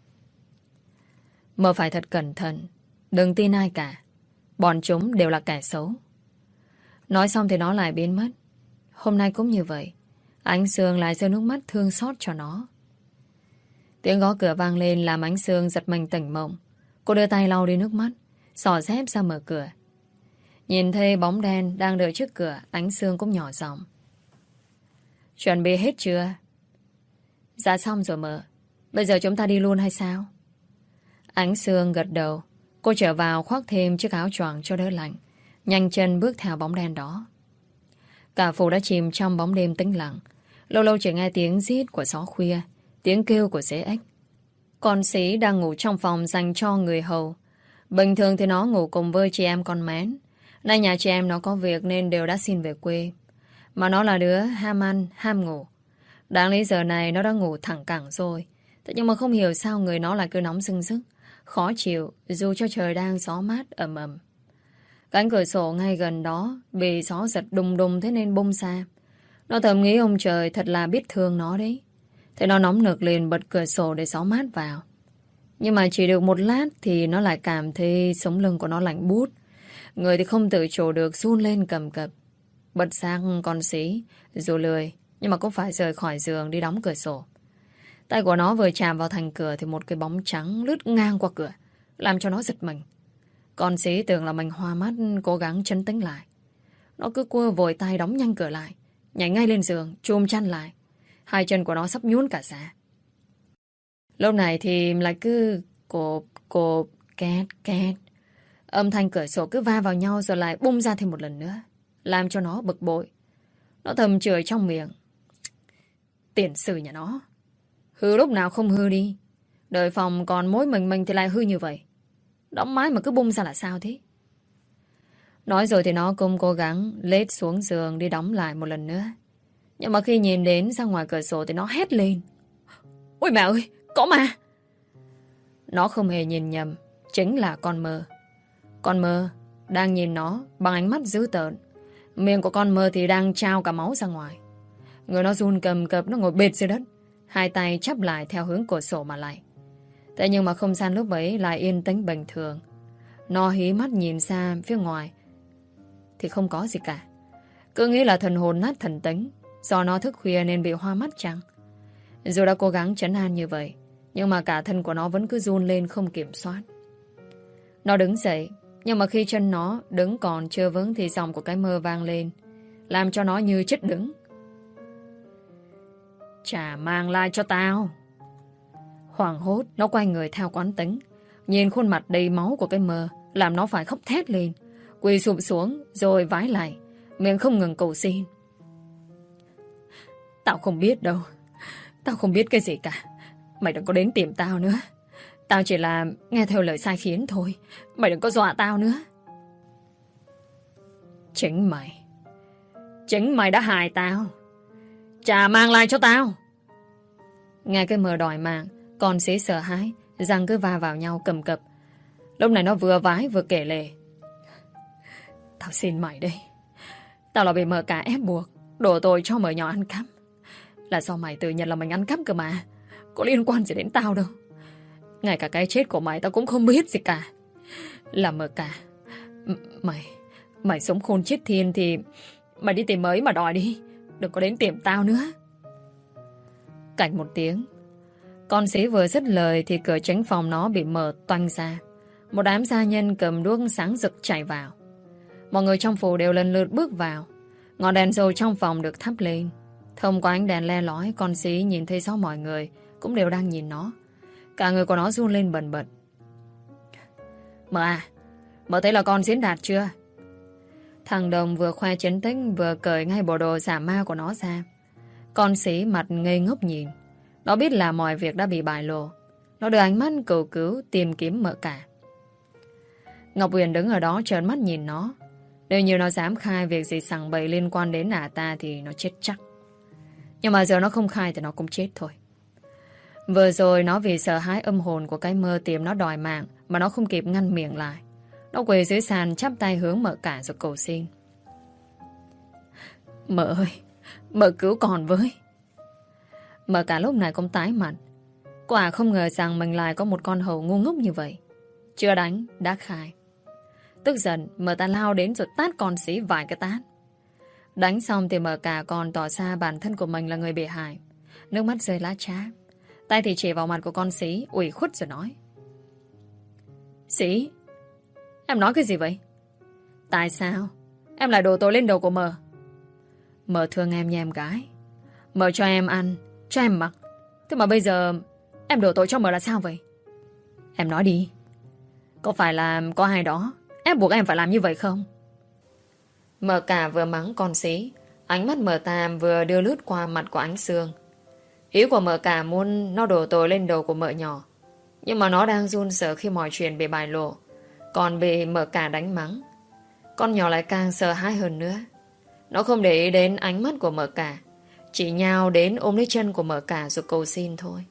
Mơ phải thật cẩn thận, đừng tin ai cả. Bọn chúng đều là kẻ xấu. Nói xong thì nó lại biến mất. Hôm nay cũng như vậy. Ánh Sương lại rơi nước mắt thương xót cho nó. Tiếng gõ cửa vang lên làm Ánh Sương giật mình tỉnh mộng. Cô đưa tay lau đi nước mắt, xỏ dép ra mở cửa. Nhìn thấy bóng đen đang đợi trước cửa, Ánh Sương cũng nhỏ giọng. Chuẩn bị hết chưa? Dạ xong rồi mợ. Bây giờ chúng ta đi luôn hay sao? Ánh Sương gật đầu. Cô trở vào khoác thêm chiếc áo choàng cho đỡ lạnh, nhanh chân bước theo bóng đen đó. Cả phủ đã chìm trong bóng đêm tĩnh lặng. Lâu lâu chỉ nghe tiếng rít của gió khuya, tiếng kêu của dế ếch. Con Sĩ đang ngủ trong phòng dành cho người hầu. Bình thường thì nó ngủ cùng với chị em con Mén. Nay nhà chị em nó có việc nên đều đã xin về quê. Mà nó là đứa ham ăn, ham ngủ. Đáng lý giờ này nó đã ngủ thẳng cẳng rồi. Thế nhưng mà không hiểu sao người nó lại cứ nóng sưng sức, khó chịu dù cho trời đang gió mát ầm ầm. Cánh cửa sổ ngay gần đó bị gió giật đùng đùng thế nên bung ra. Nó thầm nghĩ ông trời thật là biết thương nó đấy. Thế nó nóng nực liền bật cửa sổ để gió mát vào. Nhưng mà chỉ được một lát thì nó lại cảm thấy sống lưng của nó lạnh buốt. Người thì không tự chủ được run lên cầm cập. Bật sang con xí, dù lười, nhưng mà cũng phải rời khỏi giường đi đóng cửa sổ. Tay của nó vừa chạm vào thành cửa thì một cái bóng trắng lướt ngang qua cửa, làm cho nó giật mình. Con xí tưởng là mình hoa mắt, cố gắng trấn tĩnh lại. Nó cứ cua vội tay đóng nhanh cửa lại, nhảy ngay lên giường, chùm chăn lại. Hai chân của nó sắp nhún cả ra. Lúc này thì lại cứ cộp, két, két. Âm thanh cửa sổ cứ va vào nhau rồi lại bung ra thêm một lần nữa, làm cho nó bực bội. Nó thầm chửi trong miệng. Tiền sử nhà nó. Hư lúc nào không hư đi. Đợi phòng còn mỗi mình thì lại hư như vậy. Đóng mái mà cứ bung ra là sao thế? Nói rồi thì nó cũng cố gắng lết xuống giường đi đóng lại một lần nữa. Nhưng mà khi nhìn đến ra ngoài cửa sổ thì nó hét lên. Ôi mẹ ơi, có ma! Nó không hề nhìn nhầm, chính là con mơ. Con mơ đang nhìn nó bằng ánh mắt dữ tợn. Miệng của con mơ thì đang trao cả máu ra ngoài. Người nó run cầm cập, nó ngồi bệt dưới đất, hai tay chắp lại theo hướng cửa sổ mà lạy. Thế nhưng mà không gian lúc ấy lại yên tĩnh bình thường. Nó hí mắt nhìn xa phía ngoài thì không có gì cả. Cứ nghĩ là thần hồn nát thần tính, do nó thức khuya nên bị hoa mắt chăng. Dù đã cố gắng trấn an như vậy, nhưng mà cả thân của nó vẫn cứ run lên không kiểm soát. Nó đứng dậy, nhưng mà khi chân nó đứng còn chưa vững thì giọng của cái mơ vang lên, làm cho nó như chết đứng. Trả mang lại cho tao. Hoảng hốt, nó quay người theo quán tính. Nhìn khuôn mặt đầy máu của cái mơ, làm nó phải khóc thét lên, quỳ sụp xuống rồi vái lại, miệng không ngừng cầu xin. Tao không biết đâu. Tao không biết cái gì cả. Mày đừng có đến tìm tao nữa. Tao chỉ là nghe theo lời sai khiến thôi. Mày đừng có dọa tao nữa. Chính mày đã hại tao. Trả mang lại cho tao. Nghe cái mờ đòi mạng, con xí sợ hãi, răng cứ va vào nhau cầm cập. Lúc này nó vừa vái vừa kể lể. Tao xin mày đây. Tao là bị mờ cả ép buộc, đổ tội cho mờ nhỏ ăn cắp. Là do mày tự nhận là mình ăn cắp cơ mà. Có liên quan gì đến tao đâu. Ngay cả cái chết của mày tao cũng không biết gì cả. Là mờ cả. Mày sống khôn chết thiên thì mày đi tìm mới mà đòi đi. Đừng có đến tìm tao nữa. Cạnh một tiếng, con xí vừa dứt lời thì cửa tránh phòng nó bị mở toanh ra. Một đám gia nhân cầm đuốc sáng rực chạy vào. Mọi người trong phủ đều lần lượt bước vào. Ngọn đèn dầu trong phòng được thắp lên. Thông qua ánh đèn le lói, con xí nhìn thấy rõ mọi người cũng đều đang nhìn nó. Cả người của nó run lên bần bật. Mợ thấy là con diễn đạt chưa? Thằng Đồng vừa khoe chiến tích vừa cởi ngay bộ đồ giả ma của nó ra. Con xí mặt ngây ngốc nhìn. Nó biết là mọi việc đã bị bại lộ. Nó đưa ánh mắt cầu cứu tìm kiếm mợ cả. Ngọc Huyền đứng ở đó trợn mắt nhìn nó. Nếu như nó dám khai việc gì sằng bậy liên quan đến ả ta thì nó chết chắc. Nhưng mà giờ nó không khai thì nó cũng chết thôi. Vừa rồi nó vì sợ hãi âm hồn của cái mơ tìm nó đòi mạng mà nó không kịp ngăn miệng lại. Nó quỳ dưới sàn chắp tay hướng mợ cả rồi cầu xin. Mợ ơi, mợ cứu con với. Mợ cả lúc này cũng tái mặt. Quả không ngờ rằng mình lại có một con hầu ngu ngốc như vậy. Chưa đánh, đã khai. Tức giận, mợ ta lao đến rồi tát con xí vài cái tát. Đánh xong thì mợ cả còn tỏ ra bản thân của mình là người bị hại. Nước mắt rơi lá trá. Tay thì chỉ vào mặt của con xí, ủy khuất rồi nói. Xí, em nói cái gì vậy? Tại sao em lại đổ tội lên đầu của mợ? Mợ thương em như em gái. Mợ cho em ăn, cho em mặc. Thế mà bây giờ em đổ tội cho mợ là sao vậy? Em nói đi. Có phải là có ai đó ép buộc em phải làm như vậy không? Mợ cả vừa mắng con xí, ánh mắt mợ tam vừa đưa lướt qua mặt của Ánh Sương. Ý của mợ cả muốn nó đổ tội lên đầu của mợ nhỏ. Nhưng mà nó đang run sợ khi mọi chuyện bị bại lộ, còn bị mợ cả đánh mắng. Con nhỏ lại càng sợ hãi hơn nữa. Nó không để ý đến ánh mắt của mợ cả, chỉ nhào đến ôm lấy chân của mợ cả rồi cầu xin thôi.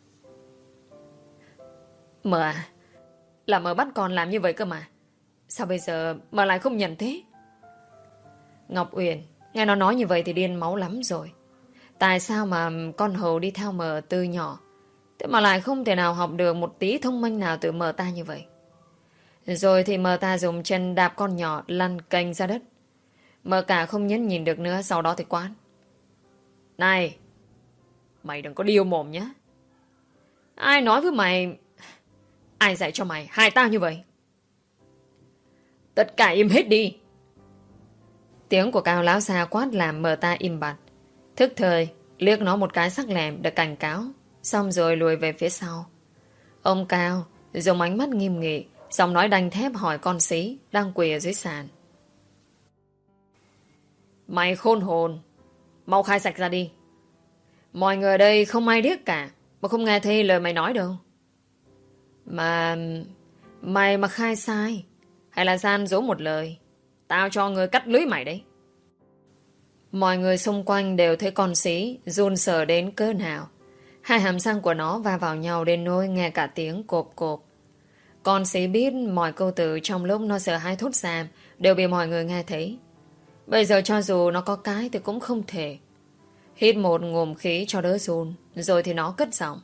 Mợ à, là mợ bắt con làm như vậy cơ mà. Sao bây giờ mợ lại không nhận thế? Ngọc Uyển nghe nó nói như vậy thì điên máu lắm rồi. Tại sao mà con hầu đi theo mợ từ nhỏ, thế mà lại không thể nào học được một tí thông minh nào từ mợ ta như vậy? Rồi thì mợ ta dùng chân đạp con nhỏ lăn cành ra đất. Mợ cả không nhẫn nhìn được nữa, sau đó thì quát: Này, mày đừng có điêu mồm nhé. Ai nói với mày, ai dạy cho mày hại tao như vậy? Tất cả im hết đi. Tiếng của Cao lão xa quát làm mợ ta im bặt. Thức thời liếc nó một cái sắc lẹm để cảnh cáo, xong rồi lùi về phía sau. Ông Cao dùng ánh mắt nghiêm nghị, giọng nói đanh thép hỏi con xí đang quỳ ở dưới sàn: Mày khôn hồn, mau khai sạch ra đi. Mọi người ở đây không ai điếc cả, mà không nghe thấy lời mày nói đâu. Mà mày mà khai sai, hay là gian dối một lời, tao cho người cắt lưới mày đấy. Mọi người xung quanh đều thấy con xí run sợ đến cỡ nào. Hai hàm răng của nó va vào nhau đến nỗi nghe cả tiếng cộp cộp. Con xí biết mọi câu từ trong lúc nó sợ hãi thốt ra đều bị mọi người nghe thấy. Bây giờ cho dù nó có cái thì cũng không thể. Hít một ngụm khí cho đỡ run, rồi thì nó cất giọng: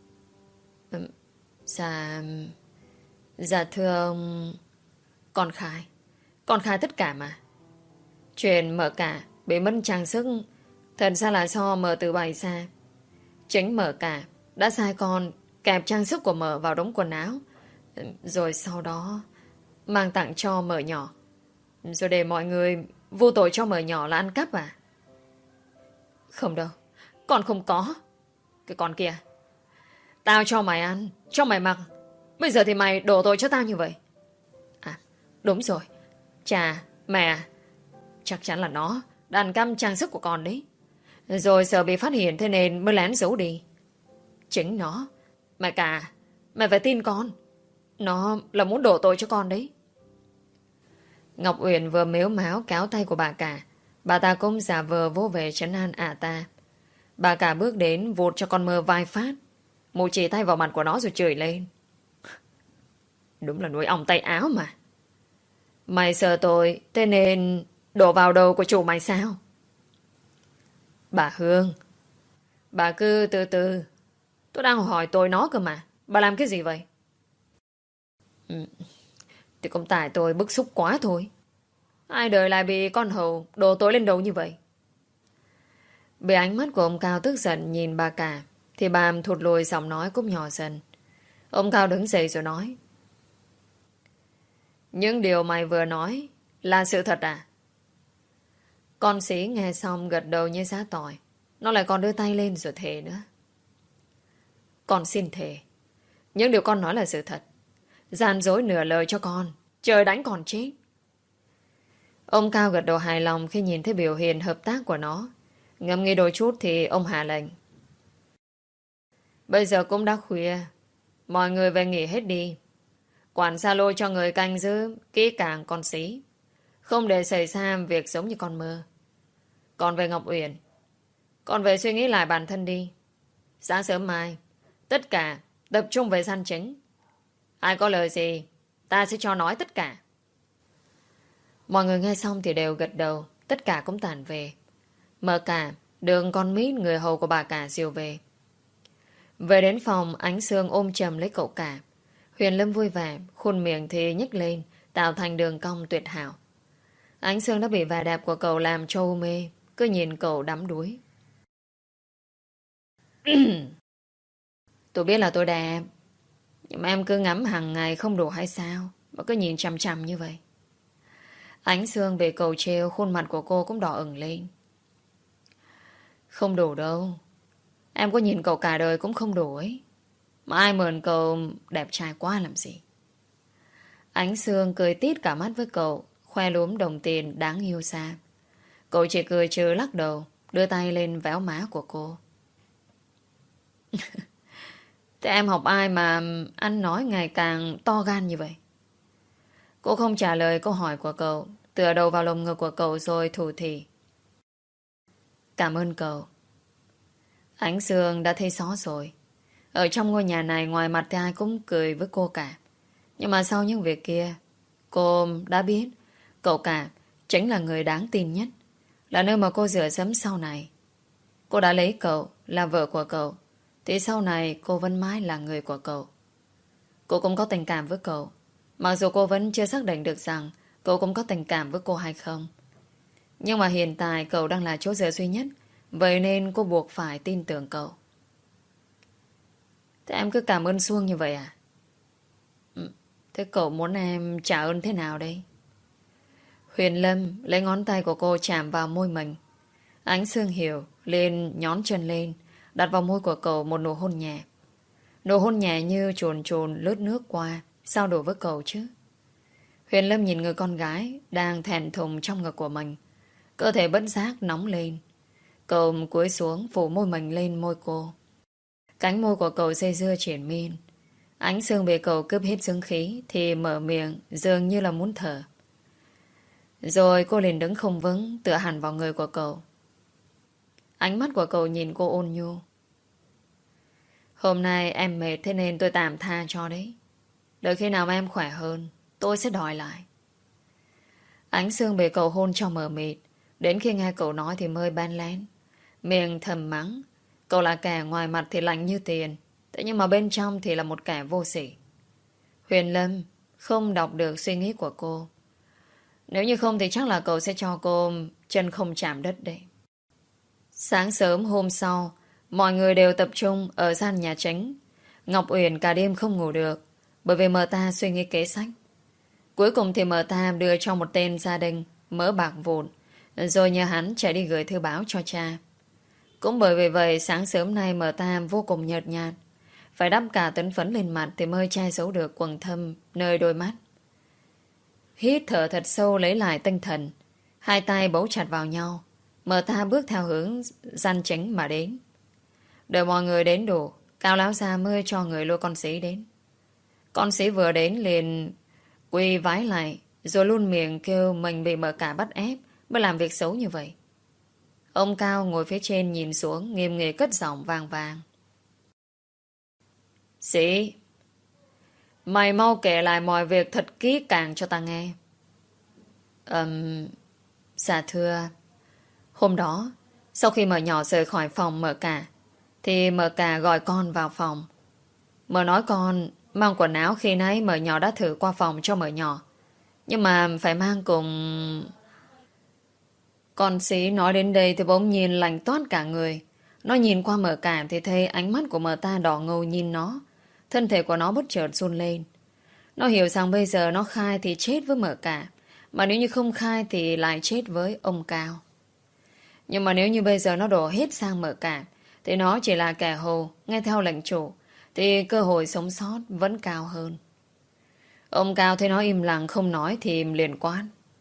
Dạ thưa ông, con khai tất cả mà. Chuyện mợ cả bị mất trang sức thật ra là do mợ tự bày ra. Chính mợ cả đã sai con kẹp trang sức của mợ vào đống quần áo, rồi sau đó mang tặng cho mợ nhỏ, rồi để mọi người vô tội cho mợ nhỏ là ăn cắp à? Không đâu, con không có. Cái con kia, tao cho mày ăn, cho mày mặc, bây giờ thì mày đổ tội cho tao như vậy. À đúng rồi, cha, mẹ, chắc chắn là nó đã ăn cắp trang sức của con đấy. Rồi sợ bị phát hiện thế nên mới lén giấu đi. Chính nó. Mẹ cả, mẹ phải tin con. Nó là muốn đổ tội cho con đấy. Ngọc Uyển vừa mếu máo kéo tay của bà cả. Bà ta cũng giả vờ vô về trấn an ta. Bà cả bước đến vụt cho con mơ vai phát. Mụ chỉ tay vào mặt của nó rồi chửi lên: Đúng là nuôi ong tay áo mà. Mày sợ tội, thế nên đổ vào đầu của chủ mày sao? Bà Hương, bà cứ từ từ. Tôi đang hỏi tôi nó cơ mà. Bà làm cái gì vậy? Thì cũng tại tôi bức xúc quá thôi. Ai đời lại bị con hầu đổ tối lên đầu như vậy? Bị ánh mắt của ông Cao tức giận nhìn bà cả, thì bà thụt lùi, giọng nói cũng nhỏ dần. Ông Cao đứng dậy rồi nói: Những điều mày vừa nói là sự thật à? Con xí nghe xong gật đầu như giá tỏi. Nó lại còn đưa tay lên rồi thề nữa: Con xin thề, những điều con nói là sự thật. Gian dối nửa lời cho con, trời đánh còn chết. Ông Cao gật đầu hài lòng khi nhìn thấy biểu hiện hợp tác của nó. Ngẫm nghĩ đôi chút thì ông hạ lệnh: Bây giờ cũng đã khuya, mọi người về nghỉ hết đi. Quản gia lôi cho người canh giữ kỹ càng con xí, không để xảy ra việc giống như con mơ. Còn về Ngọc Uyển, con về suy nghĩ lại bản thân đi. Sáng sớm mai tất cả tập trung về gian chính. Ai có lời gì ta sẽ cho nói tất cả. Mọi người nghe xong thì đều gật đầu. Tất cả cũng tản về. Mợ cả đường con mít người hầu của bà cả dìu về. Về đến phòng, Ánh Sương ôm chầm lấy cậu cả. Huyền Lâm vui vẻ, khuôn miệng thì nhếch lên, tạo thành đường cong tuyệt hảo. Ánh Sương đã bị vẻ đẹp của cậu làm cho u mê, cứ nhìn cậu đắm đuối. Tôi biết là tôi đẹp, nhưng mà em cứ ngắm hàng ngày không đủ hay sao mà cứ nhìn chằm chằm như vậy. Ánh Sương bị cậu trêu, khuôn mặt của cô cũng đỏ ửng lên. Không đủ đâu. Em có nhìn cậu cả đời cũng không đủ ấy. Mà ai mượn cậu đẹp trai quá làm gì. Ánh Sương cười tít cả mắt với cậu, khoe lúm đồng tiền đáng yêu xa. Cậu chỉ cười trừ lắc đầu, đưa tay lên véo má của cô. Thế em học ai mà ăn nói ngày càng to gan như vậy? Cô không trả lời câu hỏi của cậu, tựa đầu vào lồng ngực của cậu rồi thủ thỉ. Cảm ơn cậu. Ánh Sương đã thấy rõ rồi. Ở trong ngôi nhà này ngoài mặt thì ai cũng cười với cô cả. Nhưng mà sau những việc kia, cô đã biết cậu cả chính là người đáng tin nhất, là nơi mà cô dựa dẫm sau này. Cô đã lấy cậu là vợ của cậu, thì sau này cô vẫn mãi là người của cậu. Cô cũng có tình cảm với cậu, mặc dù cô vẫn chưa xác định được rằng cậu cũng có tình cảm với cô hay không. Nhưng mà hiện tại cậu đang là chỗ dựa duy nhất, vậy nên cô buộc phải tin tưởng cậu. Thế em cứ cảm ơn Xuông như vậy à? Thế cậu muốn em trả ơn thế nào đây? Huyền Lâm lấy ngón tay của cô chạm vào môi mình. Ánh Sương hiểu lên nhón chân lên, đặt vào môi của cậu một nụ hôn nhẹ. Nụ hôn nhẹ như chồn chồn lướt nước qua, sao đổ với cậu chứ? Huyền Lâm nhìn người con gái đang thẹn thùng trong ngực của mình. Cơ thể bất giác nóng lên. Cậu cúi xuống phủ môi mình lên môi cô. Cánh môi của cậu dây dưa triển miên. Ánh Sương bị cậu cướp hết dương khí thì mở miệng dường như là muốn thở. Rồi cô liền đứng không vững, tựa hẳn vào người của cậu. Ánh mắt của cậu nhìn cô ôn nhu. Hôm nay em mệt thế nên tôi tạm tha cho đấy. Đợi khi nào mà em khỏe hơn, tôi sẽ đòi lại. Ánh Sương bị cậu hôn cho mờ mịt. Đến khi nghe cậu nói thì mới ban lén. Miệng thầm mắng. Cậu là kẻ ngoài mặt thì lạnh như tiền, thế nhưng mà bên trong thì là một kẻ vô sỉ. Huyền Lâm không đọc được suy nghĩ của cô. Nếu như không thì chắc là cậu sẽ cho cô chân không chạm đất đấy. Sáng sớm hôm sau, mọi người đều tập trung ở gian nhà chính. Ngọc Uyển cả đêm không ngủ được, bởi vì mợ ta suy nghĩ kế sách. Cuối cùng thì mợ ta đưa cho một tên gia đình mớ bạc vụn, rồi nhờ hắn chạy đi gửi thư báo cho cha. Cũng bởi vì vậy sáng sớm nay mợ ta vô cùng nhợt nhạt, phải đắp cả tấn phấn lên mặt thì mới che giấu được quầng thâm nơi đôi mắt. Hít thở thật sâu lấy lại tinh thần, hai tay bấu chặt vào nhau. Mợ ta bước theo hướng gian chính mà đến. Đợi mọi người đến đủ, Cao lão già mới cho người lôi con sĩ đến. Con sĩ vừa đến liền quỳ vái lại, rồi luôn miệng kêu mình bị mợ cả bắt ép mới làm việc xấu như vậy. Ông Cao ngồi phía trên nhìn xuống, nghiêm nghị cất giọng vang vang. Sĩ, mày mau kể lại mọi việc thật kỹ càng cho ta nghe. Dạ thưa. Hôm đó, sau khi mợ nhỏ rời khỏi phòng mợ cả, thì mợ cả gọi con vào phòng. Mợ nói con mang quần áo khi nãy mợ nhỏ đã thử qua phòng cho mợ nhỏ, nhưng mà phải mang cùng... Con sĩ nói đến đây thì bỗng nhiên lạnh toát cả người. Nó nhìn qua mợ cả thì thấy ánh mắt của mợ ta đỏ ngầu nhìn nó. Thân thể của nó bất chợt run lên. Nó hiểu rằng bây giờ nó khai thì chết với mợ cả, mà nếu như không khai thì lại chết với ông Cao. Nhưng mà nếu như bây giờ nó đổ hết sang mợ cả thì nó chỉ là kẻ hồ nghe theo lệnh chủ, thì cơ hội sống sót vẫn cao hơn. Ông Cao thấy nó im lặng không nói thì liền quát.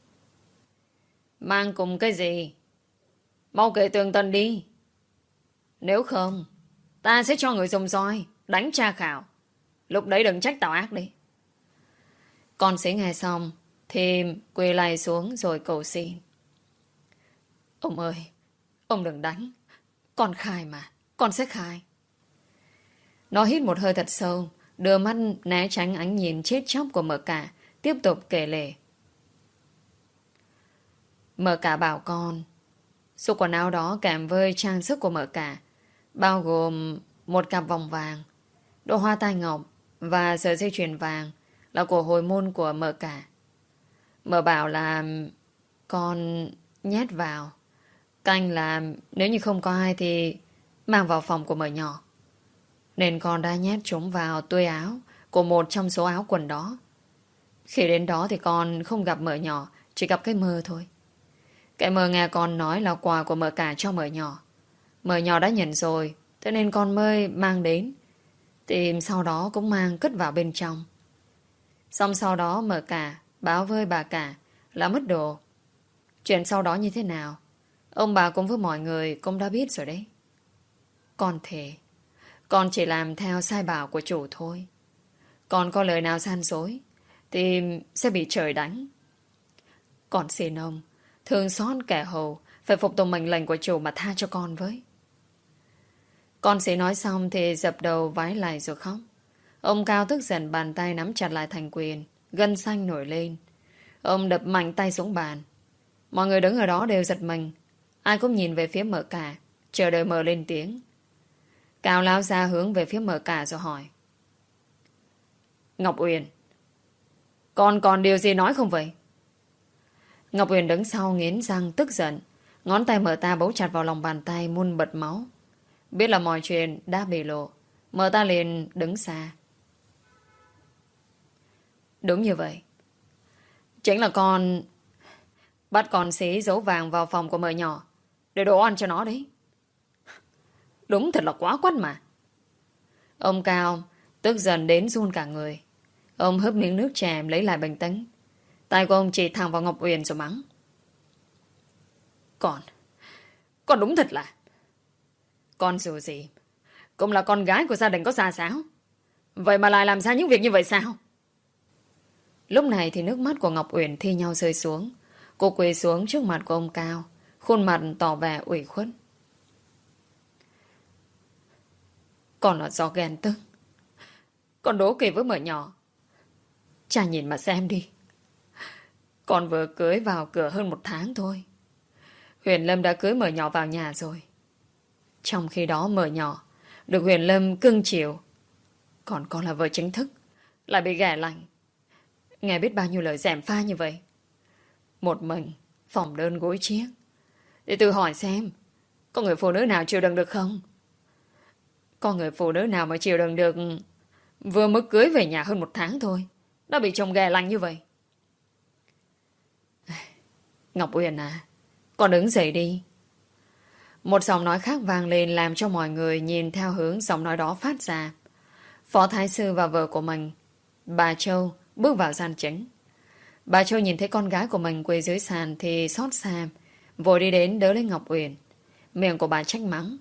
Mang cùng cái gì? Mau kể tường tận đi. Nếu không, ta sẽ cho người dùng roi đánh tra khảo. Lúc đấy đừng trách tao ác đi. Con sĩ nghe xong thì quỳ lạy xuống rồi cầu xin. Ông ơi, ông đừng đánh. Con khai mà, con sẽ khai. Nó hít một hơi thật sâu, đưa mắt né tránh ánh nhìn chết chóc của mợ cả, tiếp tục kể lể. Mợ cả bảo con, số quần áo đó kèm với trang sức của mợ cả, bao gồm một cặp vòng vàng, đôi hoa tai ngọc và sợi dây chuyền vàng là của hồi môn của mợ cả. Mợ bảo là con nhét vào, canh là nếu như không có ai thì mang vào phòng của mợ nhỏ. Nên con đã nhét chúng vào túi áo của một trong số áo quần đó. Khi đến đó thì con không gặp mợ nhỏ, chỉ gặp cái mơ thôi. Cái mơ nghe con nói là quà của mợ cả cho mợ nhỏ. Mợ nhỏ đã nhận rồi, thế nên con mới mang đến. Thì sau đó cũng mang cất vào bên trong. Xong sau đó mợ cả báo với bà cả là mất đồ. Chuyện sau đó như thế nào, ông bà cũng với mọi người cũng đã biết rồi đấy. Con thề, con chỉ làm theo sai bảo của chủ thôi. Con có lời nào gian dối thì sẽ bị trời đánh. Con xin ông thương xót kẻ hầu, Phải phục tùng mệnh lệnh của chủ mà tha cho con với. Con sĩ nói xong thì dập đầu vái lại rồi khóc. Ông Cao tức giận, bàn tay nắm chặt lại thành quyền, gân xanh nổi lên. Ông đập mạnh tay xuống bàn. Mọi người đứng ở đó đều giật mình. Ai cũng nhìn về phía Mợ Cả, chờ đợi Mợ lên tiếng. Cao lao ra hướng về phía Mợ Cả rồi hỏi: Ngọc Uyển, con còn điều gì nói không vậy? Ngọc Uyển đứng sau nghiến răng tức giận. Ngón tay Mợ ta bấu chặt vào lòng bàn tay, mun bật máu. Biết là mọi chuyện đã bị lộ, Mợ ta liền đứng xa. Đúng như vậy. Chính là con bắt con xí giấu vàng vào phòng của Mợ nhỏ để đổ ăn cho nó đấy. Đúng thật là quá quắt mà. Ông Cao tức giận đến run cả người. Ông hớp miếng nước chè lấy lại bình tĩnh. Tay của ông chỉ thẳng vào Ngọc Uyển rồi mắng: Con đúng thật là, con dù gì cũng là con gái của gia đình có gia giáo, vậy mà lại làm ra những việc như vậy sao? Lúc này thì nước mắt của Ngọc Uyển thi nhau rơi xuống. Cô quỳ xuống trước mặt của ông Cao, khuôn mặt tỏ vẻ ủy khuất. Con là do ghen tức, con đố kỵ với Mợ nhỏ. Cha nhìn mà xem đi. Con vừa cưới vào cửa hơn 1 tháng thôi, Huyền Lâm đã cưới Mợ nhỏ vào nhà rồi. Trong khi đó Mợ nhỏ được Huyền Lâm cưng chiều, còn con là vợ chính thức lại bị ghẻ lạnh. Nghe biết bao nhiêu lời gièm pha như vậy. Một mình phòng đơn gối chiếc. Để tự hỏi xem, có người phụ nữ nào chịu đựng được không? Có người phụ nữ nào mà chịu đựng được vừa mới cưới về nhà hơn 1 tháng thôi đã bị chồng ghẻ lạnh như vậy? Ngọc Uyển à, con đứng dậy đi. Một giọng nói khác vang lên làm cho mọi người nhìn theo hướng giọng nói đó phát ra. Phó Thái Sư và vợ của mình, bà Châu, bước vào gian chính. Bà Châu nhìn thấy con gái của mình quỳ dưới sàn thì xót xa, vội đi đến đỡ lấy Ngọc Uyển. Miệng của bà trách mắng: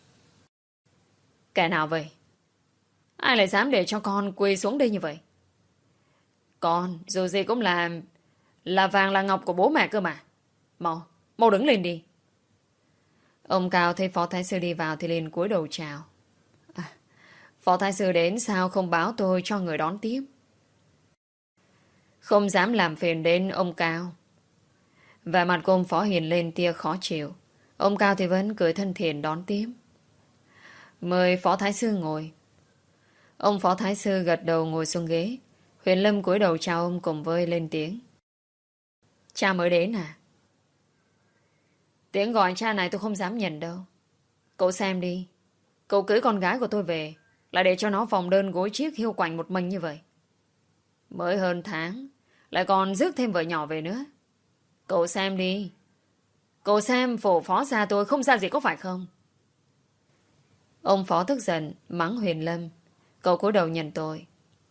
Kẻ nào vậy? Ai lại dám để cho con quỳ xuống đây như vậy? Con dù gì cũng là vàng là ngọc của bố mẹ cơ mà. Mau đứng lên đi. Ông Cao thấy Phó Thái Sư đi vào thì liền cúi đầu chào. Phó Thái Sư đến sao không báo tôi cho người đón tiếp? Không dám làm phiền đến ông Cao. Vẻ mặt của ông Phó Hiền lên tia khó chịu. Ông Cao thì vẫn cười thân thiện đón tiếp. Mời Phó Thái Sư ngồi. Ông Phó Thái Sư gật đầu ngồi xuống ghế. Huyền Lâm cúi đầu chào ông cùng với lên tiếng. Cha mới đến à? Tiếng gọi cha này tôi không dám nhận đâu. Cậu xem đi, cậu cưới con gái của tôi về là để cho nó phòng đơn gối chiếc hiu quạnh một mình như vậy. Mới hơn tháng lại còn rước thêm vợ nhỏ về nữa. Cậu xem đi, cậu xem phổ phó gia tôi không ra gì có phải không? Ông Phó tức giận mắng Huyền Lâm. Cậu cúi đầu nhận tội.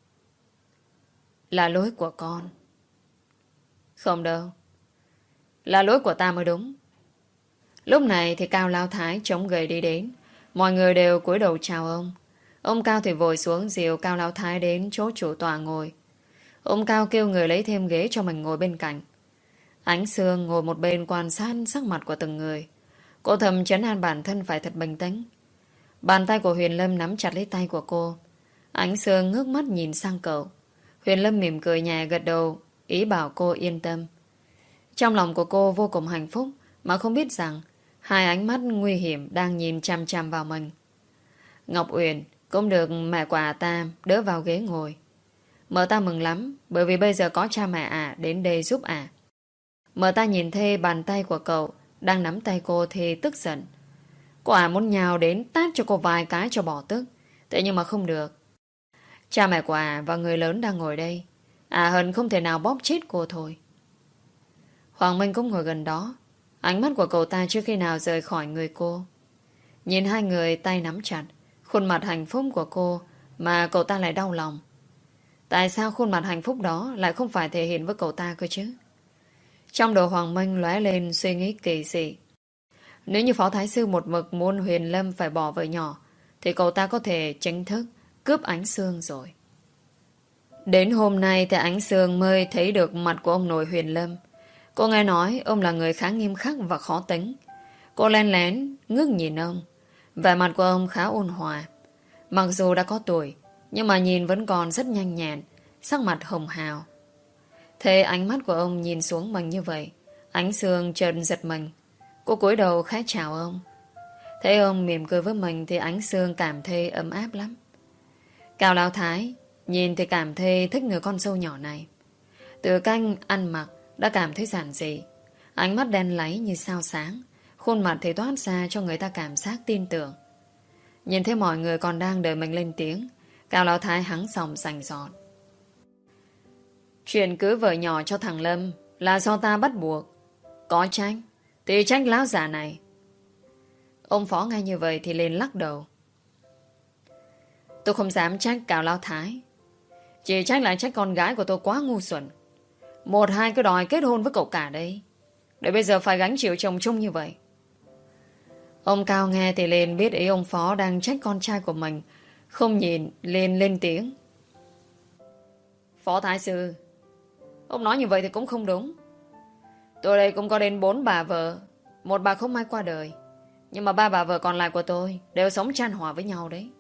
Là lỗi của con. Không đâu, là lỗi của ta mới đúng. Lúc này thì Cao Lao Thái chống gầy đi đến. Mọi người đều cúi đầu chào ông. Ông Cao thì vội xuống dìu Cao Lao Thái đến chỗ chủ tọa ngồi. Ông Cao kêu người lấy thêm ghế cho mình ngồi bên cạnh. Ánh Sương ngồi một bên quan sát sắc mặt của từng người. Cô thầm trấn an bản thân phải thật bình tĩnh. Bàn tay của Huyền Lâm nắm chặt lấy tay của cô. Ánh Sương ngước mắt nhìn sang cậu. Huyền Lâm mỉm cười nhẹ gật đầu, ý bảo cô yên tâm. Trong lòng của cô vô cùng hạnh phúc, mà không biết rằng hai ánh mắt nguy hiểm đang nhìn chằm chằm vào mình. Ngọc Uyển cũng được mẹ của ả ta đỡ vào ghế ngồi. Mợ ta mừng lắm, bởi vì bây giờ có cha mẹ ả đến đây giúp ả. Mợ ta nhìn thấy bàn tay của cậu đang nắm tay cô thì tức giận. Cô ả muốn nhào đến tát cho cô vài cái cho bỏ tức. Thế nhưng mà không được. Cha mẹ của ả và người lớn đang ngồi đây. Ả hận không thể nào bóp chết cô thôi. Hoàng Minh cũng ngồi gần đó. Ánh mắt của cậu ta chưa khi nào rời khỏi người cô. Nhìn hai người tay nắm chặt, khuôn mặt hạnh phúc của cô mà cậu ta lại đau lòng. Tại sao khuôn mặt hạnh phúc đó lại không phải thể hiện với cậu ta cơ chứ? Trong đầu Hoàng Minh lóe lên suy nghĩ kỳ dị. Nếu như Phó Thái Sư một mực muốn Huyền Lâm phải bỏ vợ nhỏ, thì cậu ta có thể chính thức cướp Ánh Sương rồi. Đến hôm nay thì Ánh Sương mới thấy được mặt của ông nội Huyền Lâm. Cô nghe nói ông là người khá nghiêm khắc và khó tính. Cô len lén ngước nhìn ông. Vẻ mặt của ông khá ôn hòa. Mặc dù đã có tuổi, nhưng mà nhìn vẫn còn rất nhanh nhẹn, sắc mặt hồng hào. Thế ánh mắt của ông nhìn xuống mình như vậy, Ánh Sương chợt giật mình. Cô cúi đầu khẽ chào ông. Thấy ông mỉm cười với mình thì Ánh Sương cảm thấy ấm áp lắm. Cao Lão Thái nhìn thì cảm thấy thích người con dâu nhỏ này. Từ canh ăn mặc đã cảm thấy giản dị, ánh mắt đen láy như sao sáng, khuôn mặt thì toát ra cho người ta cảm giác tin tưởng. Nhìn thấy mọi người còn đang đợi mình lên tiếng, Cao Lão Thái hắng giọng rành rọt. Chuyện cưới vợ nhỏ cho thằng Lâm là do ta bắt buộc. Có trách thì trách lão già này. Ông Phó nghe như vậy thì liền lắc đầu. Tôi không dám trách Cao Lão Thái, chỉ trách lại trách con gái của tôi quá ngu xuẩn. Một hai cứ đòi kết hôn với cậu cả đây, để bây giờ phải gánh chịu chồng chung như vậy. Ông Cao nghe thì liền biết ý ông Phó đang trách con trai của mình, không nhìn liền lên tiếng. Phó Thái Sư, ông nói như vậy thì cũng không đúng. Tôi đây cũng có đến 4 bà vợ, một bà không may qua đời, nhưng mà 3 bà vợ còn lại của tôi đều sống chan hòa với nhau đấy.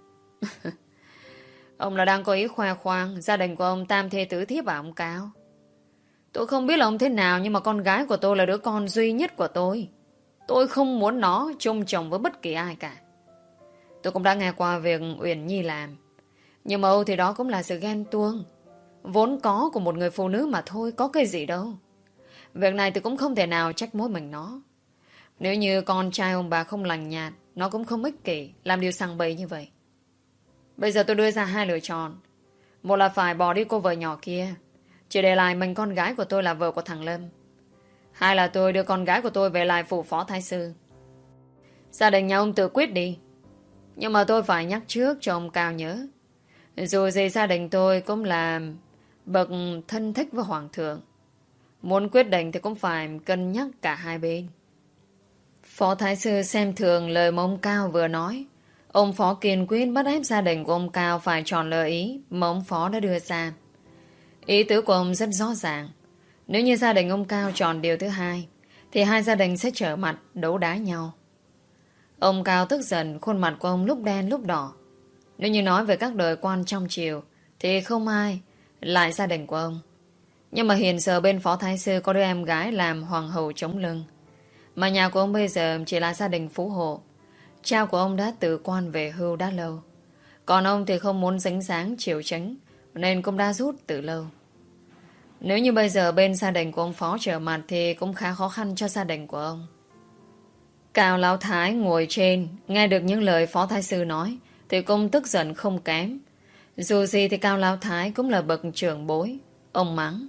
Ông là đang có ý khoe khoang gia đình của ông tam thê tứ thiếp à ông Cao? Tôi không biết là ông thế nào, nhưng mà con gái của tôi là đứa con duy nhất của tôi. Tôi không muốn nó chung chồng với bất kỳ ai cả. Tôi cũng đã nghe qua việc Uyển Nhi làm, nhưng mà Âu thì đó cũng là sự ghen tuông vốn có của một người phụ nữ mà thôi, có cái gì đâu. Việc này thì cũng không thể nào trách mỗi mình nó. Nếu như con trai ông bà không lành nhạt, nó cũng không ích kỷ làm điều sằng bậy như vậy. Bây giờ tôi đưa ra 2 lựa chọn. Một là phải bỏ đi cô vợ nhỏ kia, chỉ để lại mình con gái của tôi là vợ của thằng Lâm. 2 là tôi đưa con gái của tôi về lại phủ Phó Thái Sư. Gia đình nhà ông tự quyết đi. Nhưng mà tôi phải nhắc trước cho ông Cao nhớ, dù gì gia đình tôi cũng là bậc thân thích với Hoàng thượng. Muốn quyết định thì cũng phải cân nhắc cả hai bên. Phó Thái Sư xem thường lời mà ông Cao vừa nói. Ông Phó kiên quyết bắt ép gia đình của ông Cao phải chọn lời ý mà ông Phó đã đưa ra. Ý tứ của ông rất rõ ràng. Nếu như gia đình ông Cao chọn điều thứ hai, thì hai gia đình sẽ trở mặt đấu đá nhau. Ông Cao tức giận, khuôn mặt của ông lúc đen lúc đỏ. Nếu như nói về các đời quan trong triều thì không ai lại gia đình của ông. Nhưng mà hiện giờ bên Phó Thái Sư có đứa em gái làm hoàng hậu chống lưng. Mà nhà của ông bây giờ chỉ là gia đình phú hộ. Cha của ông đã từ quan về hưu đã lâu. Còn ông thì không muốn dính dáng triều chính, nên cũng đã rút từ lâu. Nếu như bây giờ bên gia đình của ông Phó trở mặt thì cũng khá khó khăn cho gia đình của ông. Cao Lão Thái ngồi trên, nghe được những lời Phó Thái Sư nói thì cũng tức giận không kém. Dù gì thì Cao Lão Thái cũng là bậc trưởng bối. Ông mắng.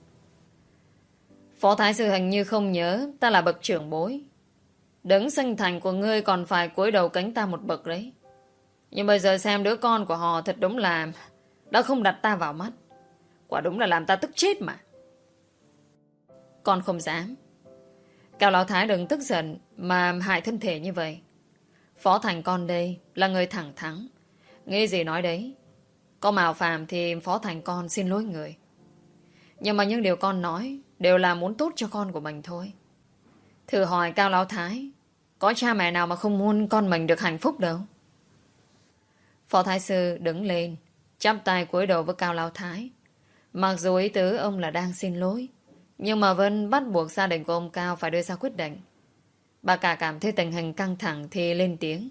Phó Thái Sư hình như không nhớ ta là bậc trưởng bối. Đứng sinh thành của ngươi còn phải cúi đầu kính ta một bậc đấy. Nhưng bây giờ xem đứa con của họ thật đúng là đã không đặt ta vào mắt. Quả đúng là làm ta tức chết mà. Con không dám. Cao Lão Thái đừng tức giận mà hại thân thể như vậy. Phó Thành con đây là người thẳng thắn, nghĩ gì nói đấy. Có mạo phạm thì Phó Thành con xin lỗi người. Nhưng mà những điều con nói đều là muốn tốt cho con của mình thôi. Thử hỏi Cao Lão Thái, có cha mẹ nào mà không muốn con mình được hạnh phúc đâu. Phó Thái Sư đứng lên, chắp tay cúi đầu với Cao Lão Thái. Mặc dù ý tứ ông là đang xin lỗi, nhưng mà vẫn bắt buộc gia đình của ông Cao phải đưa ra quyết định. Bà cả cảm thấy tình hình căng thẳng thì lên tiếng.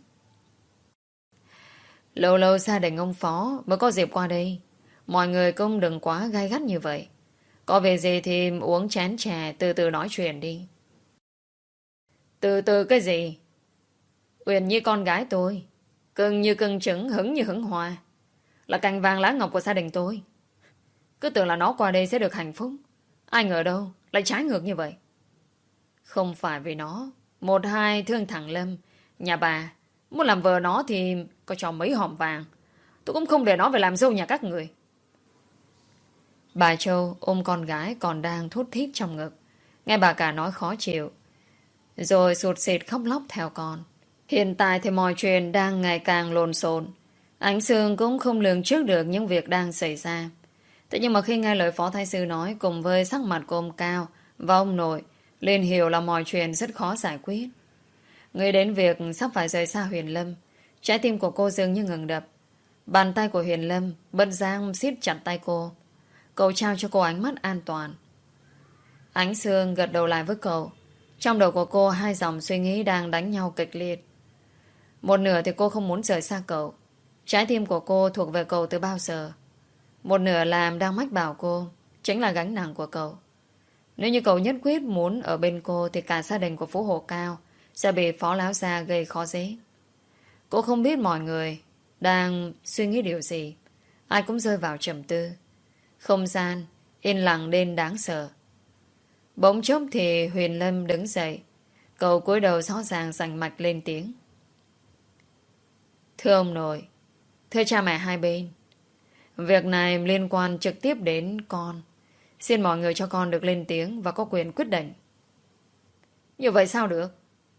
Lâu lâu gia đình ông Phó mới có dịp qua đây. Mọi người cũng đừng quá gay gắt như vậy. Có việc gì thì uống chén trà từ từ nói chuyện đi. Từ từ cái gì? Uyển Nhi con gái tôi, cưng như cưng trứng, hứng như hứng hoa, là cành vàng lá ngọc của gia đình tôi. Cứ tưởng là nó qua đây sẽ được hạnh phúc, ai ngờ đâu lại trái ngược như vậy. Không phải vì nó một hai thương thằng Lâm, nhà bà muốn làm vợ nó thì có cho mấy hòm vàng, tôi cũng không để nó về làm dâu nhà các người. Bà Châu ôm con gái còn đang thút thít trong ngực, nghe bà cả nói khó chịu, rồi sụt sịt khóc lóc theo con. Hiện tại thì mọi chuyện đang ngày càng lộn xộn. Ánh Sương cũng không lường trước được những việc đang xảy ra. Thế nhưng mà khi nghe lời Phó Thái Sư nói cùng với sắc mặt của ông Cao Và ông nội liền hiểu là mọi chuyện rất khó giải quyết. Nghĩ đến việc sắp phải rời xa Huyền Lâm, trái tim của cô dường như ngừng đập. Bàn tay của Huyền Lâm bận giang siết chặt tay cô. Cậu trao cho cô ánh mắt an toàn. Ánh Sương gật đầu lại với cậu. Trong đầu của cô hai dòng suy nghĩ đang đánh nhau kịch liệt. Một nửa thì cô không muốn rời xa cậu. Trái tim của cô thuộc về cậu từ bao giờ. Một nửa làm đang mách bảo cô chính là gánh nặng của cậu. Nếu như cậu nhất quyết muốn ở bên cô thì cả gia đình của Phú Hộ Cao sẽ bị Phó Láo Gia gây khó dễ. Cô không biết mọi người đang suy nghĩ điều gì. Ai cũng rơi vào trầm tư. Không gian yên lặng đến đáng sợ. Bỗng chốc thì Huyền Lâm đứng dậy. Cậu cúi đầu rõ ràng rành mạch lên tiếng. Thưa ông nội, thưa cha mẹ hai bên, việc này liên quan trực tiếp đến con. Xin mọi người cho con được lên tiếng và có quyền quyết định. Như vậy sao được?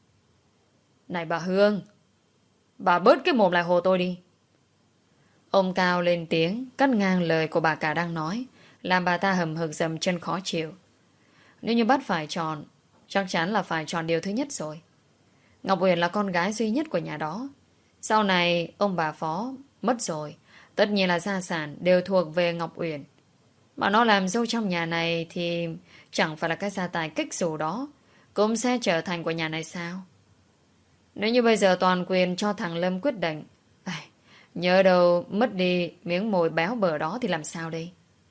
Này bà Hương, bà bớt cái mồm lại hồ tôi đi. Ông Cao lên tiếng cắt ngang lời của bà cả đang nói, làm bà ta hầm hực dầm chân khó chịu. Nếu như bắt phải chọn, chắc chắn là phải chọn điều thứ nhất rồi. Ngọc Uyển là con gái duy nhất của nhà đó. Sau này ông bà Phó mất rồi, tất nhiên là gia sản đều thuộc về Ngọc Uyển. Mà nó làm dâu trong nhà này thì chẳng phải là cái gia tài kích xù đó cũng sẽ trở thành của nhà này sao? Nếu như bây giờ toàn quyền cho thằng Lâm quyết định, nhớ đâu mất đi miếng mồi béo bở đó thì làm sao đây?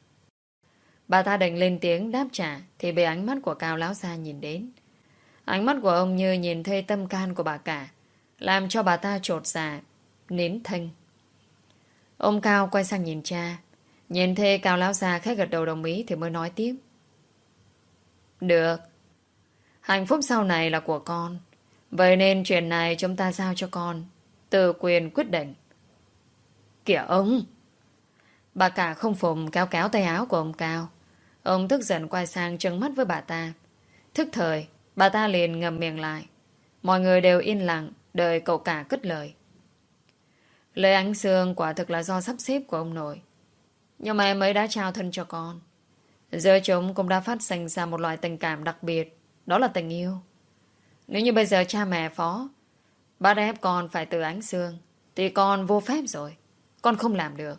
Bà ta định lên tiếng đáp trả thì bị ánh mắt của Cao Lão Gia nhìn đến. Ánh mắt của ông như nhìn thấy tâm can của bà cả, làm cho bà ta chột dạ, nín thinh. Ông Cao quay sang nhìn cha, nhìn thấy Cao Lão Gia khẽ gật đầu đồng ý thì mới nói tiếp. Được. Hạnh phúc sau này là của con. Vậy nên chuyện này chúng ta giao cho con tự quyền quyết định. Kìa ông! Bà cả không phục kéo kéo tay áo của ông Cao. Ông tức giận quay sang trừng mắt với bà ta. Thức thời, bà ta liền ngậm miệng lại. Mọi người đều yên lặng đợi cậu cả cất lời. Lời Ánh Sương quả thực là do sắp xếp của ông nội. Nhưng mà em ấy đã trao thân cho con. Giờ chúng cũng đã phát sinh ra một loại tình cảm đặc biệt. Đó là tình yêu. Nếu như bây giờ cha mẹ Phó bắt ép con phải từ Ánh Sương thì con vô phép rồi. Con không làm được.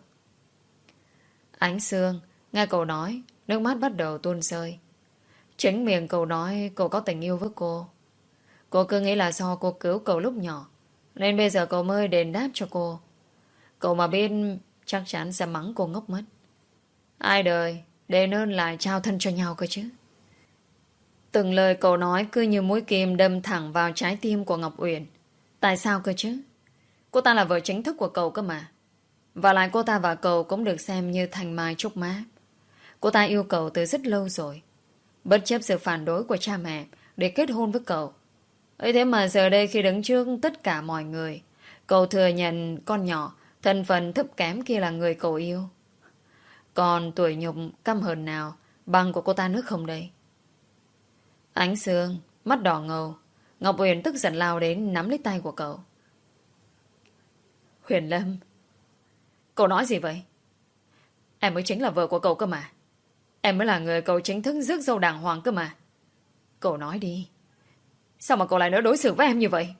Ánh Sương nghe cậu nói, nước mắt bắt đầu tuôn rơi. Chính miệng cậu nói cậu có tình yêu với cô. Cô cứ nghĩ là do cô cứu cậu lúc nhỏ nên bây giờ cậu mới đền đáp cho cô. Cậu mà biết chắc chắn sẽ mắng cô ngốc mất. Ai đời đền ơn lại trao thân cho nhau cơ chứ. Từng lời cậu nói cứ như mũi kim đâm thẳng vào trái tim của Ngọc Uyển. Tại sao cơ chứ? Cô ta là vợ chính thức của cậu cơ mà. Và lại cô ta và cậu cũng được xem như thành mai trúc mã. Cô ta yêu cậu từ rất lâu rồi, bất chấp sự phản đối của cha mẹ để kết hôn với cậu. Ấy thế mà giờ đây khi đứng trước tất cả mọi người, cậu thừa nhận con nhỏ thân phận thấp kém kia là người cậu yêu. Còn tuổi nhục căm hờn nào bằng của cô ta nữa không đây? Ánh Sương mắt đỏ ngầu. Ngọc Uyển tức giận lao đến nắm lấy tay của cậu. Huyền Lâm, cậu nói gì vậy? Em mới chính là vợ của cậu cơ mà. Em mới là người cậu chính thức rước dâu đàng hoàng cơ mà. Cậu nói đi, sao mà cậu lại nỡ đối xử với em như vậy?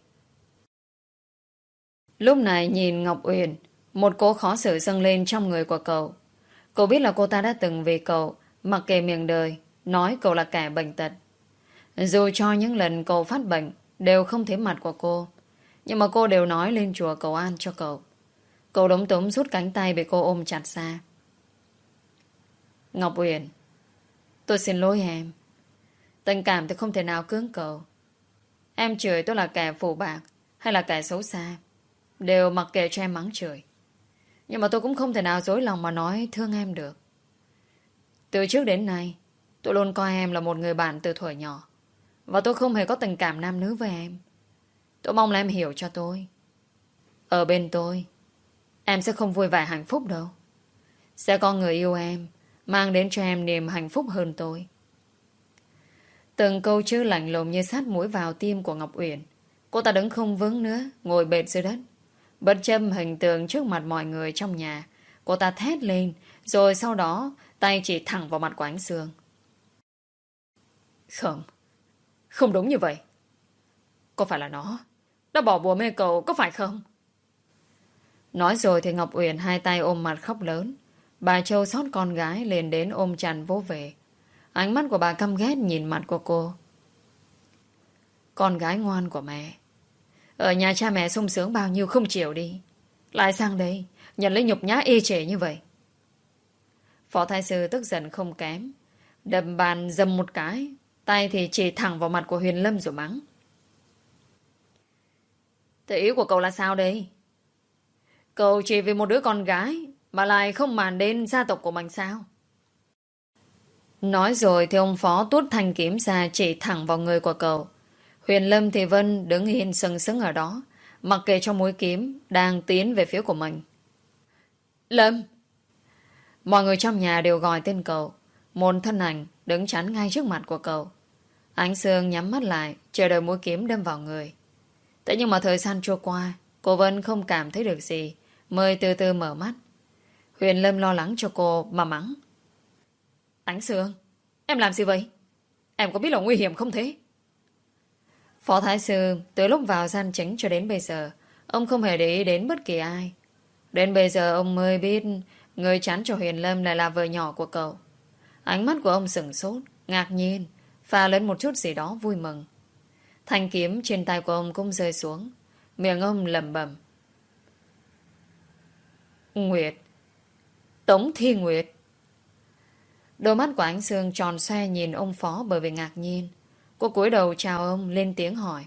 Lúc này nhìn Ngọc Uyển, một cỗ khó xử dâng lên trong người của cậu. Cậu biết là cô ta đã từng vì cậu mặc kệ miệng đời nói cậu là kẻ bệnh tật. Dù cho những lần cậu phát bệnh đều không thấy mặt của cô, nhưng mà cô đều nói lên chùa cầu an cho cậu. Cậu đống túm rút cánh tay bị cô ôm chặt ra. Ngọc Uyển, tôi xin lỗi em. Tình cảm tôi không thể nào cưỡng cậu. Em chửi tôi là kẻ phù bạc hay là kẻ xấu xa, đều mặc kệ cho em mắng chửi. Nhưng mà tôi cũng không thể nào dối lòng mà nói thương em được. Từ trước đến nay tôi luôn coi em là một người bạn từ thuở nhỏ, và tôi không hề có tình cảm nam nữ với em. Tôi mong là em hiểu cho tôi. Ở bên tôi, em sẽ không vui vẻ hạnh phúc đâu. Sẽ có người yêu em, mang đến cho em niềm hạnh phúc hơn tôi. Từng câu chữ lạnh lùng như sát mũi vào tim của Ngọc Uyển. Cô ta đứng không vững nữa, ngồi bệt dưới đất. Bất chấp hình tượng trước mặt mọi người trong nhà, cô ta thét lên, rồi sau đó tay chỉ thẳng vào mặt của Ánh Sương. Không, không đúng như vậy. Có phải là nó bỏ bùa mê cậu có phải không? Nói rồi thì Ngọc Uyển hai tay ôm mặt khóc lớn. Bà Châu xót con gái liền đến ôm chặt vỗ về. Ánh mắt của bà căm ghét nhìn mặt của cô. Con gái ngoan của mẹ. Ở nhà cha mẹ sung sướng bao nhiêu không chịu đi. Lại sang đây nhận lấy nhục nhã ê chề như vậy. Phó thái sư tức giận không kém. Đập bàn dầm một cái. Tay thì chỉ thẳng vào mặt của Huyền Lâm rồi mắng. Thế ý của cậu là sao đây? Cậu chỉ vì một đứa con gái mà lại không màng đến gia tộc của mình sao? Nói rồi thì ông Phó tuốt thanh kiếm ra chỉ thẳng vào người của cậu. Huyền Lâm thì Vân đứng yên sừng sững ở đó, mặc kệ cho mũi kiếm đang tiến về phía của mình. Lâm! Mọi người trong nhà đều gọi tên cậu. Một thân ảnh đứng chắn ngay trước mặt của cậu. Ánh Sương nhắm mắt lại, chờ đợi mũi kiếm đâm vào người. Thế nhưng mà thời gian trôi qua, cô Vân không cảm thấy được gì, mới từ từ mở mắt. Huyền Lâm lo lắng cho cô mà mắng. Ánh Sương, em làm gì vậy? Em có biết là nguy hiểm không thế? Phó Thái Sư từ lúc vào gian chính cho đến bây giờ, ông không hề để ý đến bất kỳ ai. Đến bây giờ ông mới biết người chắn cho Huyền Lâm lại là vợ nhỏ của cậu. Ánh mắt của ông sửng sốt, ngạc nhiên, pha lên một chút gì đó vui mừng. Thanh kiếm trên tay của ông cũng rơi xuống. Miệng ông lẩm bẩm. Nguyệt. Tống Thi Nguyệt. Đôi mắt của Ánh Sương tròn xoe nhìn ông Phó bởi vì ngạc nhiên. Cô cúi đầu chào ông lên tiếng hỏi.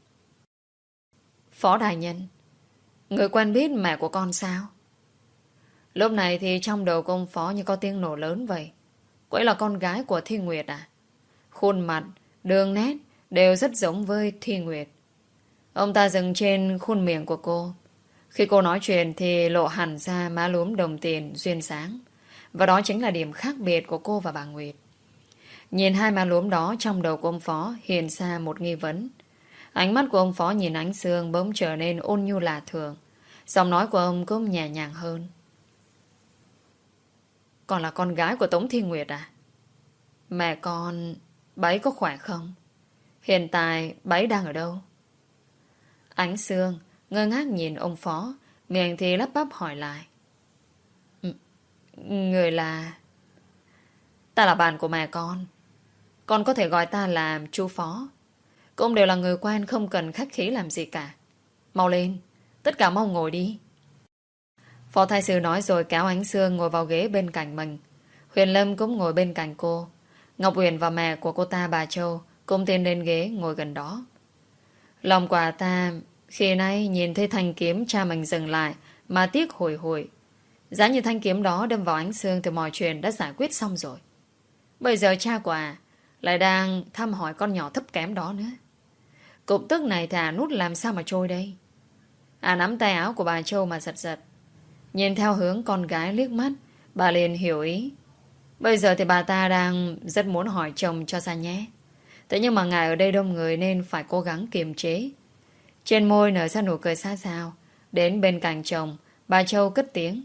Phó đại nhân, người quen biết mẹ của con sao? Lúc này thì trong đầu của ông Phó như có tiếng nổ lớn vậy. Cô ấy là con gái của Thi Nguyệt à? Khuôn mặt, đường nét đều rất giống với Thi Nguyệt. Ông ta dừng trên khuôn miệng của cô. Khi cô nói chuyện thì lộ hẳn ra má lúm đồng tiền duyên sáng. Và đó chính là điểm khác biệt của cô và bà Nguyệt. Nhìn hai má lúm đó, trong đầu của ông Phó hiện ra một nghi vấn. Ánh mắt của ông Phó nhìn Ánh Sương bỗng trở nên ôn nhu lạ thường. Giọng nói của ông cũng nhẹ nhàng hơn. Con là con gái của Tống Thi Nguyệt à? Mẹ con, bà ấy có khỏe không? Hiện tại bà ấy đang ở đâu? Ánh Sương ngơ ngác nhìn ông Phó, miệng thì lắp bắp hỏi lại. Người là... Ta là bạn của mẹ con. Con có thể gọi ta là chú Phó. Cũng đều là người quen, không cần khách khí làm gì cả. Mau lên, tất cả mau ngồi đi. Phó thái sư nói rồi kéo Ánh Sương ngồi vào ghế bên cạnh mình. Huyền Lâm cũng ngồi bên cạnh cô. Ngọc Uyển và mẹ của cô ta bà Châu cũng tiến lên ghế ngồi gần đó. Lòng quả ta khi nay nhìn thấy thanh kiếm cha mình dừng lại mà tiếc hồi hồi. Giá như thanh kiếm đó đâm vào Ánh Sương thì mọi chuyện đã giải quyết xong rồi. Bây giờ cha quả lại đang thăm hỏi con nhỏ thấp kém đó nữa. Cục tức này thì nút làm sao mà trôi đây? Nắm tay áo của bà Châu mà giật giật. Nhìn theo hướng con gái liếc mắt, bà liền hiểu ý. Bây giờ thì bà ta đang rất muốn hỏi chồng cho ra nhé. Thế nhưng mà ngài ở đây đông người nên phải cố gắng kiềm chế. Trên môi nở ra nụ cười xa xao. Đến bên cạnh chồng, bà Châu cất tiếng.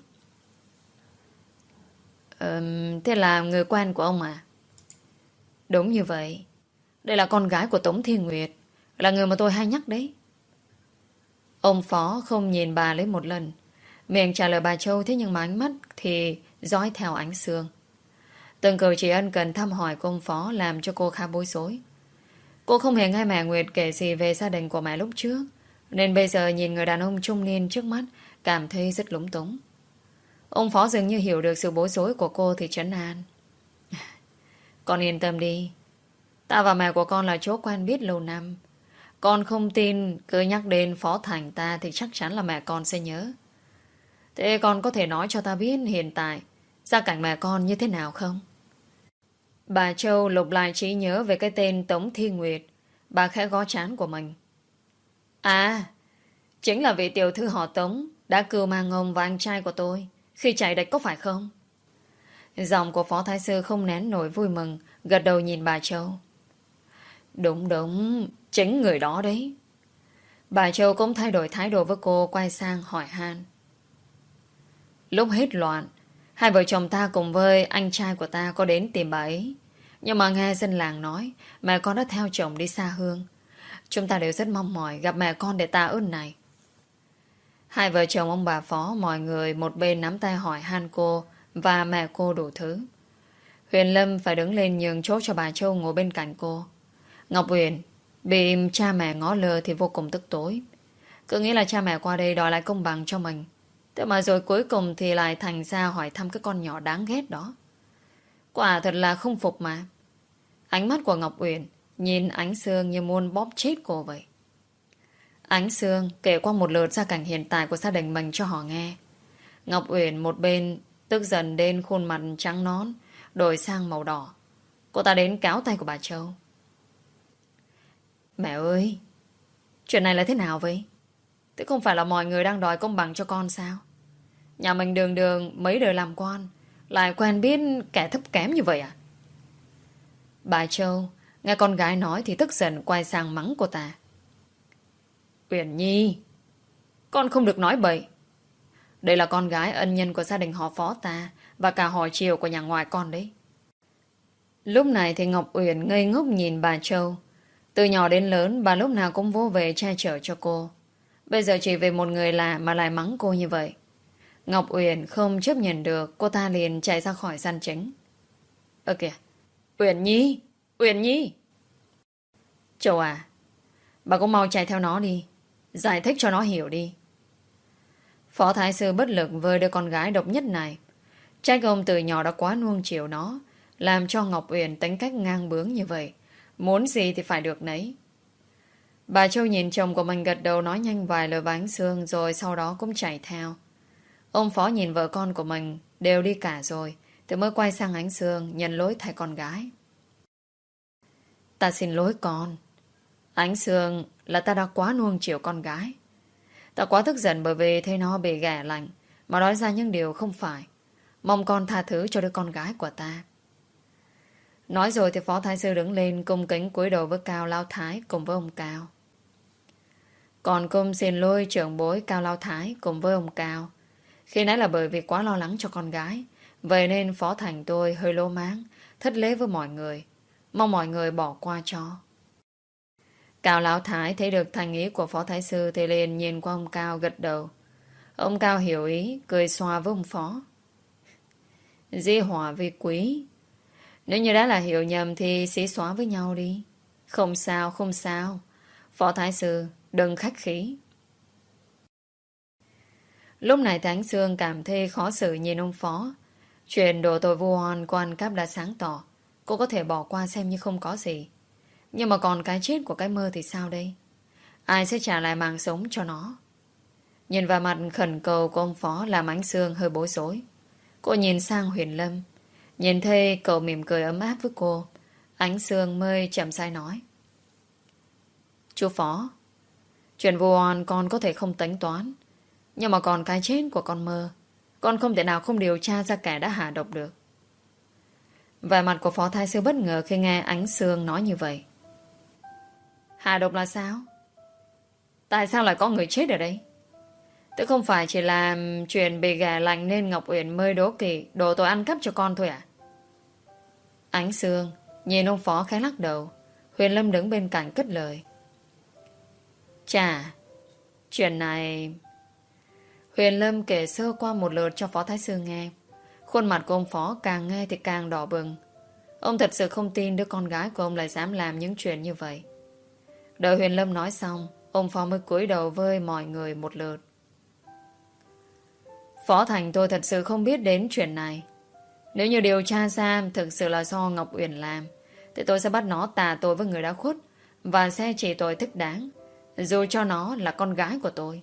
Thế là người quen của ông à? Đúng như vậy. Đây là con gái của Tống Thi Nguyệt, là người mà tôi hay nhắc đấy. Ông Phó không nhìn bà lấy một lần. Miệng trả lời bà Châu, thế nhưng mà ánh mắt thì dõi theo Ánh Sương. Từng cử chỉ ân cần thăm hỏi của ông Phó làm cho cô khá bối rối. Cô không hề nghe mẹ Nguyệt kể gì về gia đình của mẹ lúc trước, nên bây giờ nhìn người đàn ông trung niên trước mắt cảm thấy rất lúng túng. Ông Phó dường như hiểu được sự bối rối của cô thì trấn an. Con yên tâm đi. Ta và mẹ của con là chỗ quen biết lâu năm. Con không tin cứ nhắc đến Phó Thành ta thì chắc chắn là mẹ con sẽ nhớ. Thế con có thể nói cho ta biết hiện tại gia cảnh mẹ con như thế nào không? Bà Châu lục lại trí nhớ về cái tên Tống Thi Nguyệt. Bà khẽ gõ trán của mình. Chính là vị tiểu thư họ Tống đã cưu mang ông và anh trai của tôi khi chạy địch có phải không? Giọng của Phó Thái Sư không nén nổi vui mừng, gật đầu nhìn bà Châu. Đúng, chính người đó đấy. Bà Châu cũng thay đổi thái độ với cô, quay sang hỏi han. Lúc hết loạn, hai vợ chồng ta cùng với anh trai của ta có đến tìm bà ấy. Nhưng mà nghe dân làng nói mẹ con đã theo chồng đi xa hương. Chúng ta đều rất mong mỏi gặp mẹ con để tạ ơn này. Hai vợ chồng ông bà Phó, mọi người một bên nắm tay hỏi han cô và mẹ cô đủ thứ. Huyền Lâm phải đứng lên nhường chỗ cho bà Châu ngồi bên cạnh cô. Ngọc Huyền bị cha mẹ ngó lơ thì vô cùng tức tối. Cứ nghĩ là cha mẹ qua đây đòi lại công bằng cho mình. Thế mà rồi cuối cùng thì lại thành ra hỏi thăm cái con nhỏ đáng ghét đó. Quả thật là không phục mà. Ánh mắt của Ngọc Uyển nhìn Ánh Sương như muốn bóp chết cô vậy. Ánh Sương kể qua một lượt gia cảnh hiện tại của gia đình mình cho họ nghe. Ngọc Uyển một bên tức giận đến khuôn mặt trắng nón đổi sang màu đỏ. Cô ta đến kéo tay của bà Châu. Mẹ ơi, chuyện này là thế nào vậy? Thế không phải là mọi người đang đòi công bằng cho con sao? Nhà mình đường đường mấy đời làm quan lại quen biết kẻ thấp kém như vậy à? Bà Châu nghe con gái nói thì tức giận quay sang mắng cô ta. Uyển Nhi, con không được nói bậy. Đây là con gái ân nhân của gia đình họ Phó ta và cả họ Triều của nhà ngoài con đấy. Lúc này thì Ngọc Uyển ngây ngốc nhìn bà Châu. Từ nhỏ đến lớn bà lúc nào cũng vô về che chở cho cô. Bây giờ chỉ vì một người lạ mà lại mắng cô như vậy. Ngọc Uyển không chấp nhận được, cô ta liền chạy ra khỏi sân chính. Ơ kìa, Uyển Nhi, Uyển Nhi. Châu à, bà cũng mau chạy theo nó đi, giải thích cho nó hiểu đi. Phó Thái Sư bất lực với đứa con gái độc nhất này. Trách ông từ nhỏ đã quá nuông chiều nó, làm cho Ngọc Uyển tính cách ngang bướng như vậy. Muốn gì thì phải được nấy. Bà Châu nhìn chồng của mình gật đầu nói nhanh vài lời với Ánh Sương rồi sau đó cũng chạy theo. Ông Phó nhìn vợ con của mình đều đi cả rồi thì mới quay sang Ánh Sương nhận lỗi thay con gái. Ta xin lỗi con. Ánh Sương, là ta đã quá nuông chiều con gái. Ta quá tức giận bởi vì thấy nó bị ghẻ lạnh mà nói ra những điều không phải. Mong con tha thứ cho đứa con gái của ta. Nói rồi thì Phó Thái Sư đứng lên cung kính cúi đầu với Cao Lao Thái cùng với ông Cao. Còn cung xin lỗi trưởng bối Cao Lao Thái cùng với ông Cao. Khi nãy là bởi vì quá lo lắng cho con gái, vậy nên Phó Thành tôi hơi lô máng, thất lễ với mọi người. Mong mọi người bỏ qua cho. Cao Lão Thái thấy được thành ý của Phó Thái Sư thì liền nhìn qua ông Cao gật đầu. Ông Cao hiểu ý, cười xoa với ông Phó. Di hòa vi quý. Nếu như đã là hiểu nhầm thì xí xóa với nhau đi. Không sao, không sao. Phó Thái Sư, đừng khách khí. Lúc này thì Ánh Sương cảm thấy khó xử nhìn ông Phó. Chuyện đổ tội vu oan của ăn cắp đã sáng tỏ. Cô có thể bỏ qua xem như không có gì. Nhưng mà còn cái chết của cái mơ thì sao đây? Ai sẽ trả lại mạng sống cho nó? Nhìn vào mặt khẩn cầu của ông Phó làm Ánh Sương hơi bối rối. Cô nhìn sang Huyền Lâm. Nhìn thấy cậu mỉm cười ấm áp với cô. Ánh Sương mới chậm rãi nói. Chú Phó, chuyện vu oan con có thể không tính toán. Nhưng mà còn cái chết của con mơ, con không thể nào không điều tra ra kẻ đã hạ độc được. Vẻ mặt của Phó Thái Sư bất ngờ khi nghe Ánh Sương nói như vậy. Hạ độc là sao? Tại sao lại có người chết ở đây? Tức không phải chỉ là chuyện bị gà lạnh nên Ngọc Uyển mới đố kỵ đổ tội ăn cắp cho con thôi à? Ánh Sương nhìn ông Phó khẽ lắc đầu. Huyền Lâm đứng bên cạnh cất lời. Chà, chuyện này... Huyền Lâm kể sơ qua một lượt cho Phó Thái Sư nghe. Khuôn mặt của ông Phó càng nghe thì càng đỏ bừng. Ông thật sự không tin đứa con gái của ông lại dám làm những chuyện như vậy. Đợi Huyền Lâm nói xong, ông Phó mới cúi đầu với mọi người một lượt. Phó Thành tôi thật sự không biết đến chuyện này. Nếu như điều tra ra thực sự là do Ngọc Uyển làm, thì tôi sẽ bắt nó tà tội với người đã khuất và sẽ chỉ tội thích đáng, dù cho nó là con gái của tôi.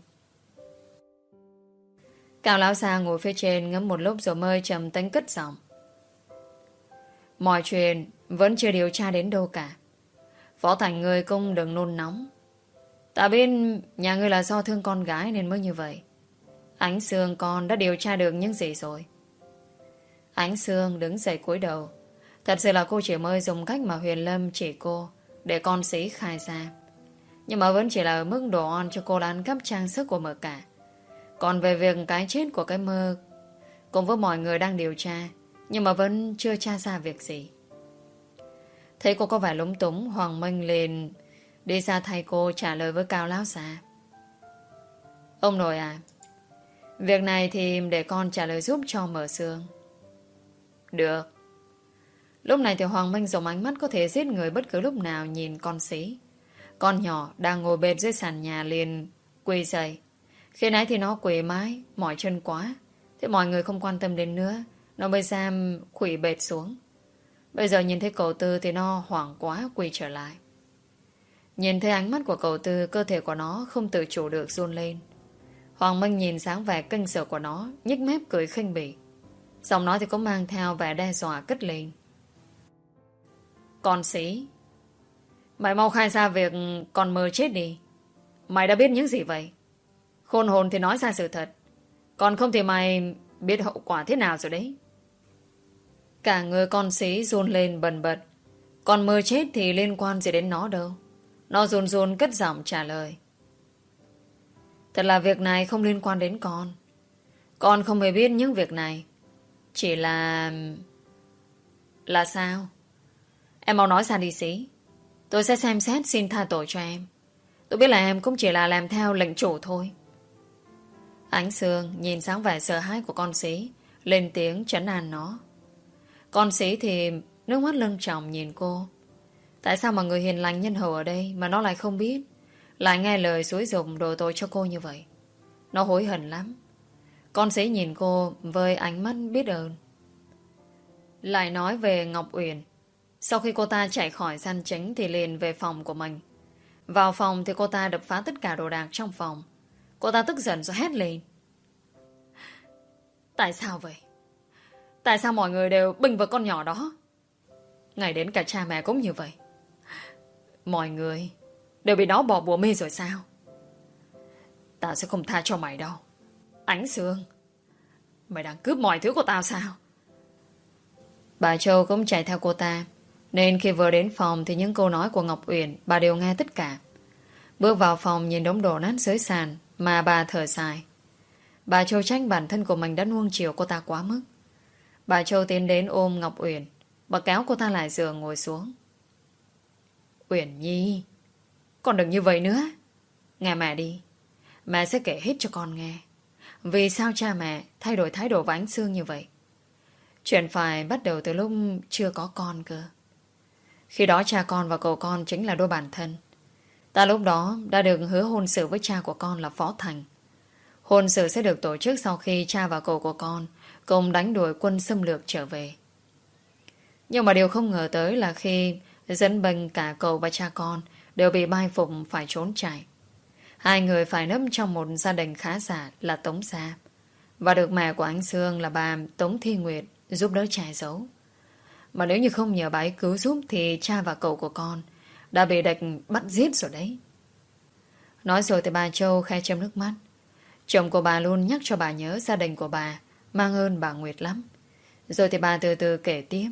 Cao Lão Sa ngồi phía trên ngẫm một lúc rồi mới trầm tính cất giọng. Mọi chuyện vẫn chưa điều tra đến đâu cả. Phó Thành ngươi cũng đừng nôn nóng. Ta biết nhà ngươi là do thương con gái nên mới như vậy. Ánh Sương con đã điều tra được những gì rồi? Ánh Sương đứng dậy cúi đầu. Thật sự là cô chỉ mới dùng cách mà Huyền Lâm chỉ cô để con sĩ khai ra. Nhưng mà vẫn chỉ là ở mức đồ on cho cô là ăn cắp trang sức của mợ cả. Còn về việc cái chết của cái mơ, cùng với mọi người đang điều tra, nhưng mà vẫn chưa tra ra việc gì. Thấy cô có vẻ lúng túng, Hoàng Minh liền đi ra thay cô trả lời với Cao Lão Già. Ông nội à, việc này thì để con trả lời giúp cho Mở Sương. Được. Lúc này thì Hoàng Minh dùng ánh mắt có thể giết người bất cứ lúc nào nhìn con Sĩ. Con nhỏ đang ngồi bệt dưới sàn nhà liền quỳ dậy. Khi nãy thì nó quỳ mãi, mỏi chân quá. Thế mọi người không quan tâm đến nữa, nó mới giam quỳ bệt xuống. Bây giờ nhìn thấy cậu Tư thì nó hoảng quá quỳ trở lại. Nhìn thấy ánh mắt của cậu Tư, cơ thể của nó không tự chủ được run lên. Hoàng Minh nhìn sáng vẻ kinh sợ của nó, nhếch mép cười khinh bỉ. Giọng nói thì cũng mang theo vẻ đe dọa cất lên. Con Sĩ, mày mau khai ra việc con Mơ chết đi. Mày đã biết những gì vậy? Khôn hồn thì nói ra sự thật, còn không thì mày biết hậu quả thế nào rồi đấy. Cả người con Sĩ run lên bần bật. Còn Mơ chết thì liên quan gì đến nó đâu. Nó run run cất giọng trả lời. Thật là việc này không liên quan đến con. Con không hề biết những việc này. Chỉ là... Là sao? Em mau nói ra đi Sĩ. Tôi sẽ xem xét xin tha tội cho em. Tôi biết là em cũng chỉ là làm theo lệnh chủ thôi. Ánh Sương nhìn sáng vẻ sợ hãi của con Sĩ, lên tiếng trấn an nó. Con Sĩ thì nước mắt lưng tròng nhìn cô. Tại sao mà người hiền lành nhân hậu ở đây mà nó lại không biết, lại nghe lời xúi giục đổ tội cho cô như vậy? Nó hối hận lắm. Con Sĩ nhìn cô với ánh mắt biết ơn. Lại nói về Ngọc Uyển. Sau khi cô ta chạy khỏi gian chính thì liền về phòng của mình. Vào phòng thì cô ta đập phá tất cả đồ đạc trong phòng. Cô ta tức giận rồi hét lên. Tại sao vậy? Tại sao mọi người đều bênh vực con nhỏ đó? Ngày đến cả cha mẹ cũng như vậy. Mọi người đều bị nó bỏ bùa mê rồi sao? Tao sẽ không tha cho mày đâu. Ánh Sương, mày đang cướp mọi thứ của tao sao? Bà Châu cũng chạy theo cô ta, nên khi vừa đến phòng thì những câu nói của Ngọc Uyển bà đều nghe tất cả. Bước vào phòng nhìn đống đồ nát dưới sàn mà bà thở dài. Bà Châu trách bản thân của mình đã nuông chiều cô ta quá mức. Bà Châu tiến đến ôm Ngọc Uyển. Bà kéo cô ta lại giường ngồi xuống. Uyển Nhi, con đừng như vậy nữa. Nghe mẹ đi. Mẹ sẽ kể hết cho con nghe. Vì sao cha mẹ thay đổi thái độ với Ánh Sương như vậy? Chuyện phải bắt đầu từ lúc chưa có con cơ. Khi đó cha con và cậu con chính là đôi bạn thân. Ta lúc đó đã được hứa hôn sự với cha của con là Phó Thành. Hôn sự sẽ được tổ chức sau khi cha và cậu của con cùng đánh đuổi quân xâm lược trở về. Nhưng mà điều không ngờ tới là khi dẫn bênh cả cậu và cha con đều bị bai phục phải trốn chạy. Hai người phải nấp trong một gia đình khá giả là Tống Gia, và được mẹ của Ánh Sương là bà Tống Thi Nguyệt giúp đỡ che giấu. Mà nếu như không nhờ bà ấy cứu giúp thì cha và cậu của con đã bị địch bắt giết rồi đấy. Nói rồi thì bà Châu khẽ châm nước mắt. Chồng của bà luôn nhắc cho bà nhớ gia đình của bà mang ơn bà Nguyệt lắm. Rồi thì bà từ từ kể tiếp.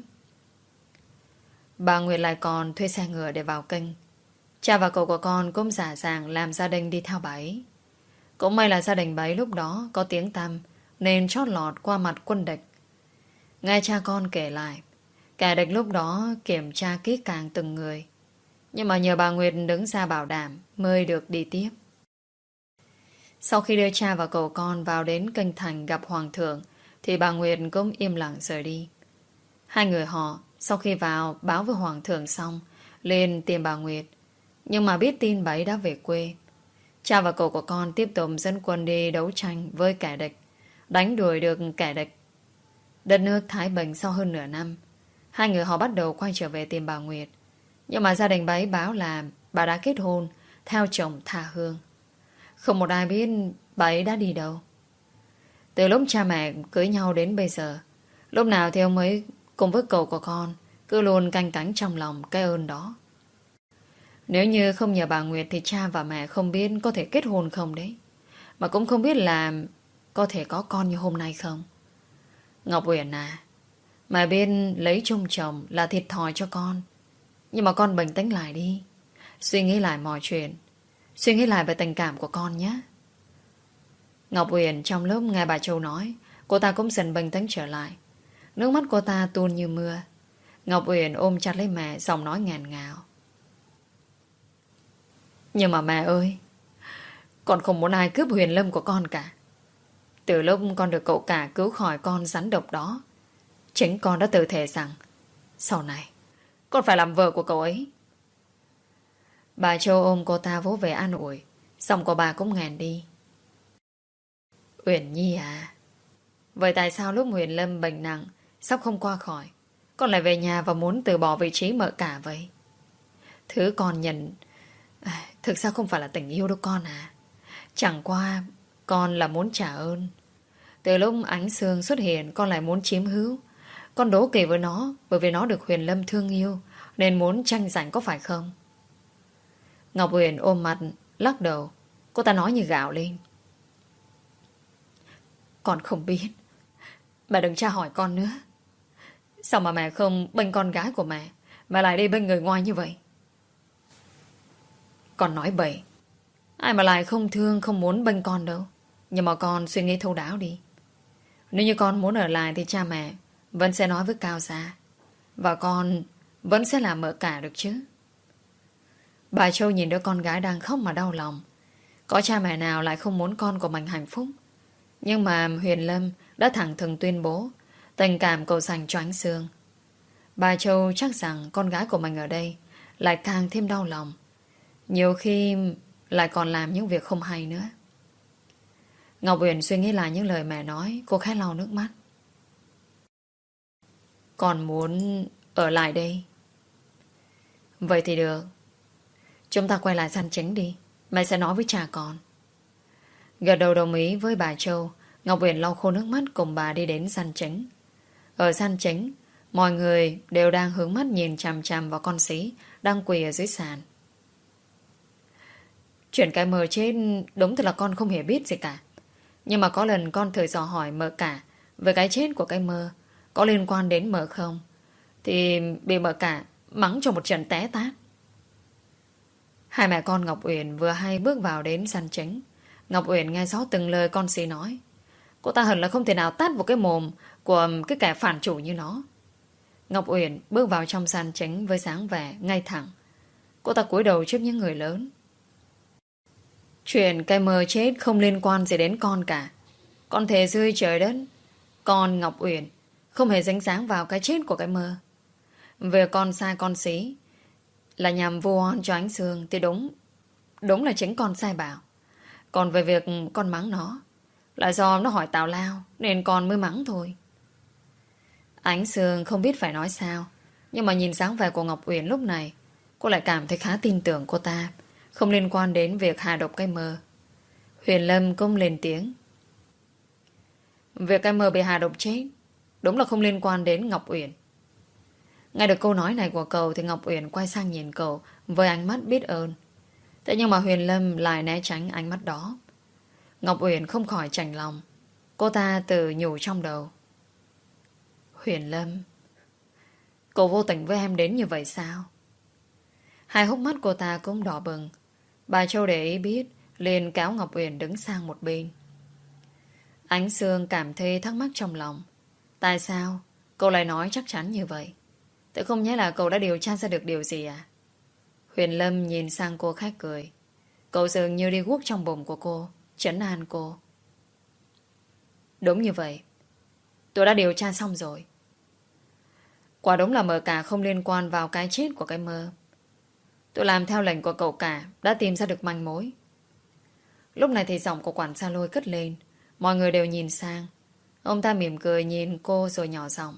Bà Nguyệt lại còn thuê xe ngựa để vào kênh. Cha và cậu của con cũng giả dạng làm gia đình đi theo bà ấy. Cũng may là gia đình bà ấy lúc đó có tiếng tăm nên chót lọt qua mặt quân địch. Nghe cha con kể lại, kẻ địch lúc đó kiểm tra kỹ càng từng người. Nhưng mà nhờ bà Nguyệt đứng ra bảo đảm mới được đi tiếp. Sau khi đưa cha và cậu con vào đến kênh thành gặp hoàng thượng thì bà Nguyệt cũng im lặng rời đi. Hai người họ sau khi vào báo với hoàng thượng xong lên tìm bà Nguyệt. Nhưng mà biết tin bà ấy đã về quê. Cha và cậu của con tiếp tục dẫn quân đi đấu tranh với kẻ địch, đánh đuổi được kẻ địch. Đất nước thái bình sau hơn nửa năm. Hai người họ bắt đầu quay trở về tìm bà Nguyệt. Nhưng mà gia đình bà ấy báo là bà đã kết hôn theo chồng tha hương. Không một ai biết bà ấy đã đi đâu. Từ lúc cha mẹ cưới nhau đến bây giờ, lúc nào thì ông ấy cùng với cậu của con cứ luôn canh cánh trong lòng cái ơn đó. Nếu như không nhờ bà Nguyệt thì cha và mẹ không biết có thể kết hôn không đấy. Mà cũng không biết là có thể có con như hôm nay không. Ngọc Uyển à, mẹ biết lấy chung chồng là thiệt thòi cho con. Nhưng mà con bình tĩnh lại đi. Suy nghĩ lại mọi chuyện. Suy nghĩ lại về tình cảm của con nhé. Ngọc Uyển trong lúc nghe bà Châu nói, cô ta cũng dần bình tĩnh trở lại. Nước mắt cô ta tuôn như mưa. Ngọc Uyển ôm chặt lấy mẹ, giọng nói nghẹn ngào. Nhưng mà mẹ ơi, con không muốn ai cướp Huyền Lâm của con cả. Từ lúc con được cậu cả cứu khỏi con rắn độc đó, chính con đã tự thề rằng sau này con phải làm vợ của cậu ấy. Bà Châu ôm cô ta vỗ về an ủi, giọng của bà cũng nghẹn đi. Uyển Nhi à, vậy tại sao lúc Huyền Lâm bệnh nặng sắp không qua khỏi, con lại về nhà và muốn từ bỏ vị trí mợ cả vậy? Thứ con nhận thực ra không phải là tình yêu đâu con à. Chẳng qua con là muốn trả ơn. Từ lúc Ánh Sương xuất hiện, con lại muốn chiếm hữu. Con đố kỵ với nó bởi vì nó được Huyền Lâm thương yêu, nên muốn tranh giành, có phải không? Ngọc Uyển ôm mặt lắc đầu. Cô ta nói như gạo lên. Con không biết. Mẹ đừng tra hỏi con nữa. Sao mà mẹ không bênh con gái của mẹ, mà lại đi bênh người ngoài như vậy? Con nói bậy. Ai mà lại không thương, không muốn bênh con đâu. Nhưng mà con suy nghĩ thấu đáo đi. Nếu như con muốn ở lại thì cha mẹ vẫn sẽ nói với Cao Gia, và con vẫn sẽ làm mợ cả được chứ. Bà Châu nhìn đứa con gái đang khóc mà đau lòng. Có cha mẹ nào lại không muốn con của mình hạnh phúc? Nhưng mà Huyền Lâm đã thẳng thừng tuyên bố tình cảm cậu dành cho Ánh Sương. Bà Châu chắc rằng con gái của mình ở đây lại càng thêm đau lòng. Nhiều khi lại còn làm những việc không hay nữa. Ngọc Uyển suy nghĩ lại những lời mẹ nói. Cô khẽ lau nước mắt. Con muốn ở lại đây. Vậy thì được. Chúng ta quay lại San Chính đi. Mẹ sẽ nói với cha con. Gật đầu đồng ý với bà Châu. Ngọc Uyển lau khô nước mắt cùng bà đi đến San Chính. Ở San Chính, mọi người đều đang hướng mắt nhìn chằm chằm vào con sĩ đang quỳ ở dưới sàn. Chuyện cái mờ chết đúng thật là con không hề biết gì cả. Nhưng mà có lần con thử dò hỏi mợ cả về cái chết của cái mơ có liên quan đến mợ không, thì bị mợ cả mắng cho một trận té tát. Hai mẹ con Ngọc Uyển vừa hay bước vào đến San Chính. Ngọc Uyển nghe rõ từng lời con sĩ nói. Cô ta hẳn là không thể nào tát vào cái mồm của cái kẻ phản chủ như nó. Ngọc Uyển bước vào trong San Chính với dáng vẻ ngay thẳng. Cô ta cúi đầu trước những người lớn. Chuyện cái mơ chết không liên quan gì đến con cả. Con thề dưới trời đất, con Ngọc Uyển không hề dính dáng vào cái chết của cái mơ. Về con sai con xí là nhằm vu oan cho Ánh Sương thì đúng là chính con sai bảo. Còn về việc con mắng nó là do nó hỏi tào lao nên con mới mắng thôi. Ánh Sương không biết phải nói sao, nhưng mà nhìn dáng vẻ của Ngọc Uyển lúc này, cô lại cảm thấy khá tin tưởng cô ta, không liên quan đến việc hạ độc cái mơ. Huyền Lâm cũng lên tiếng. Việc cái mơ bị hạ độc chết đúng là không liên quan đến Ngọc Uyển. Nghe được câu nói này của cậu thì Ngọc Uyển quay sang nhìn cậu với ánh mắt biết ơn. Thế nhưng mà Huyền Lâm lại né tránh ánh mắt đó. Ngọc Uyển không khỏi chạnh lòng. Cô ta tự nhủ trong đầu. Huyền Lâm, cậu vô tình với em đến như vậy sao? Hai hốc mắt cô ta cũng đỏ bừng. Bà Châu để ý biết, liền kéo Ngọc Uyển đứng sang một bên. Ánh Sương cảm thấy thắc mắc trong lòng. Tại sao cậu lại nói chắc chắn như vậy? Tự không nhớ là cậu đã điều tra ra được điều gì à? Huyền Lâm nhìn sang cô khách cười. Cậu dường như đi guốc trong bụng của cô, trấn an cô. Đúng như vậy. Tôi đã điều tra xong rồi. Quả đúng là mợ cả không liên quan vào cái chết của cái mơ. Tôi làm theo lệnh của cậu cả, đã tìm ra được manh mối. Lúc này thì giọng của quản gia Lôi cất lên. Mọi người đều nhìn sang. Ông ta mỉm cười nhìn cô rồi nhỏ giọng.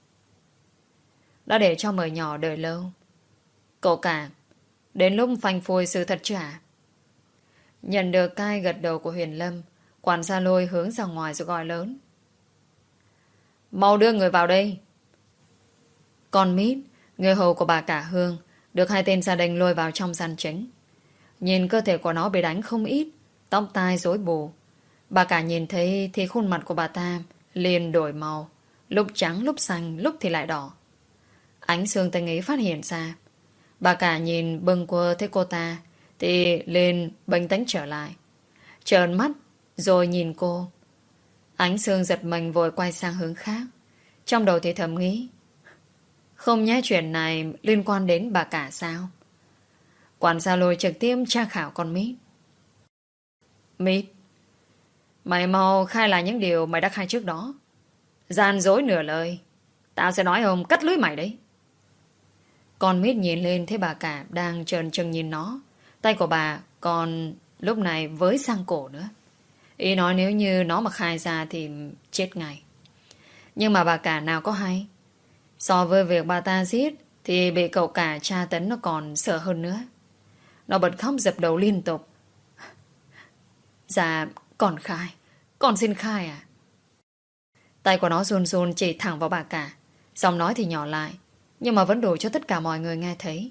Đã để cho mợ nhỏ đợi lâu. Cậu cả, đến lúc phanh phui sự thật chưa hả? Nhận được cái gật đầu của Huyền Lâm, quản gia Lôi hướng ra ngoài rồi gọi lớn. Mau đưa người vào đây. Con Mít, người hầu của bà cả Hương, được hai tên gia đình lôi vào trong gian chính. Nhìn cơ thể của nó bị đánh không ít, tóc tai rối bù. Bà cả nhìn thấy thì khuôn mặt của bà ta liền đổi màu, lúc trắng lúc xanh, lúc thì lại đỏ. Ánh Sương tinh ý phát hiện ra. Bà cả nhìn bâng quơ thấy cô ta thì liền bình tĩnh trở lại, trợn mắt rồi nhìn cô. Ánh Sương giật mình vội quay sang hướng khác. Trong đầu thì thầm nghĩ, Không nhé, chuyện này liên quan đến bà cả sao? Quản gia Lôi trực tiếp tra khảo con Mít. Mít, mày mau khai lại những điều mày đã khai trước đó. Gian dối nửa lời, tao sẽ nói ông cắt lưới mày đấy. Con Mít nhìn lên thấy bà cả đang trợn trừng nhìn nó. Tay của bà còn lúc này với sang cổ nữa. Ý nói nếu như nó mà khai ra thì chết ngay. Nhưng mà bà cả nào có hay. So với việc bà ta giết thì bị cậu cả tra tấn nó còn sợ hơn nữa. Nó bật khóc dập đầu liên tục. Dạ, còn khai. Con xin khai à? Tay của nó run run chỉ thẳng vào bà cả. Giọng nói thì nhỏ lại, nhưng mà vẫn đủ cho tất cả mọi người nghe thấy.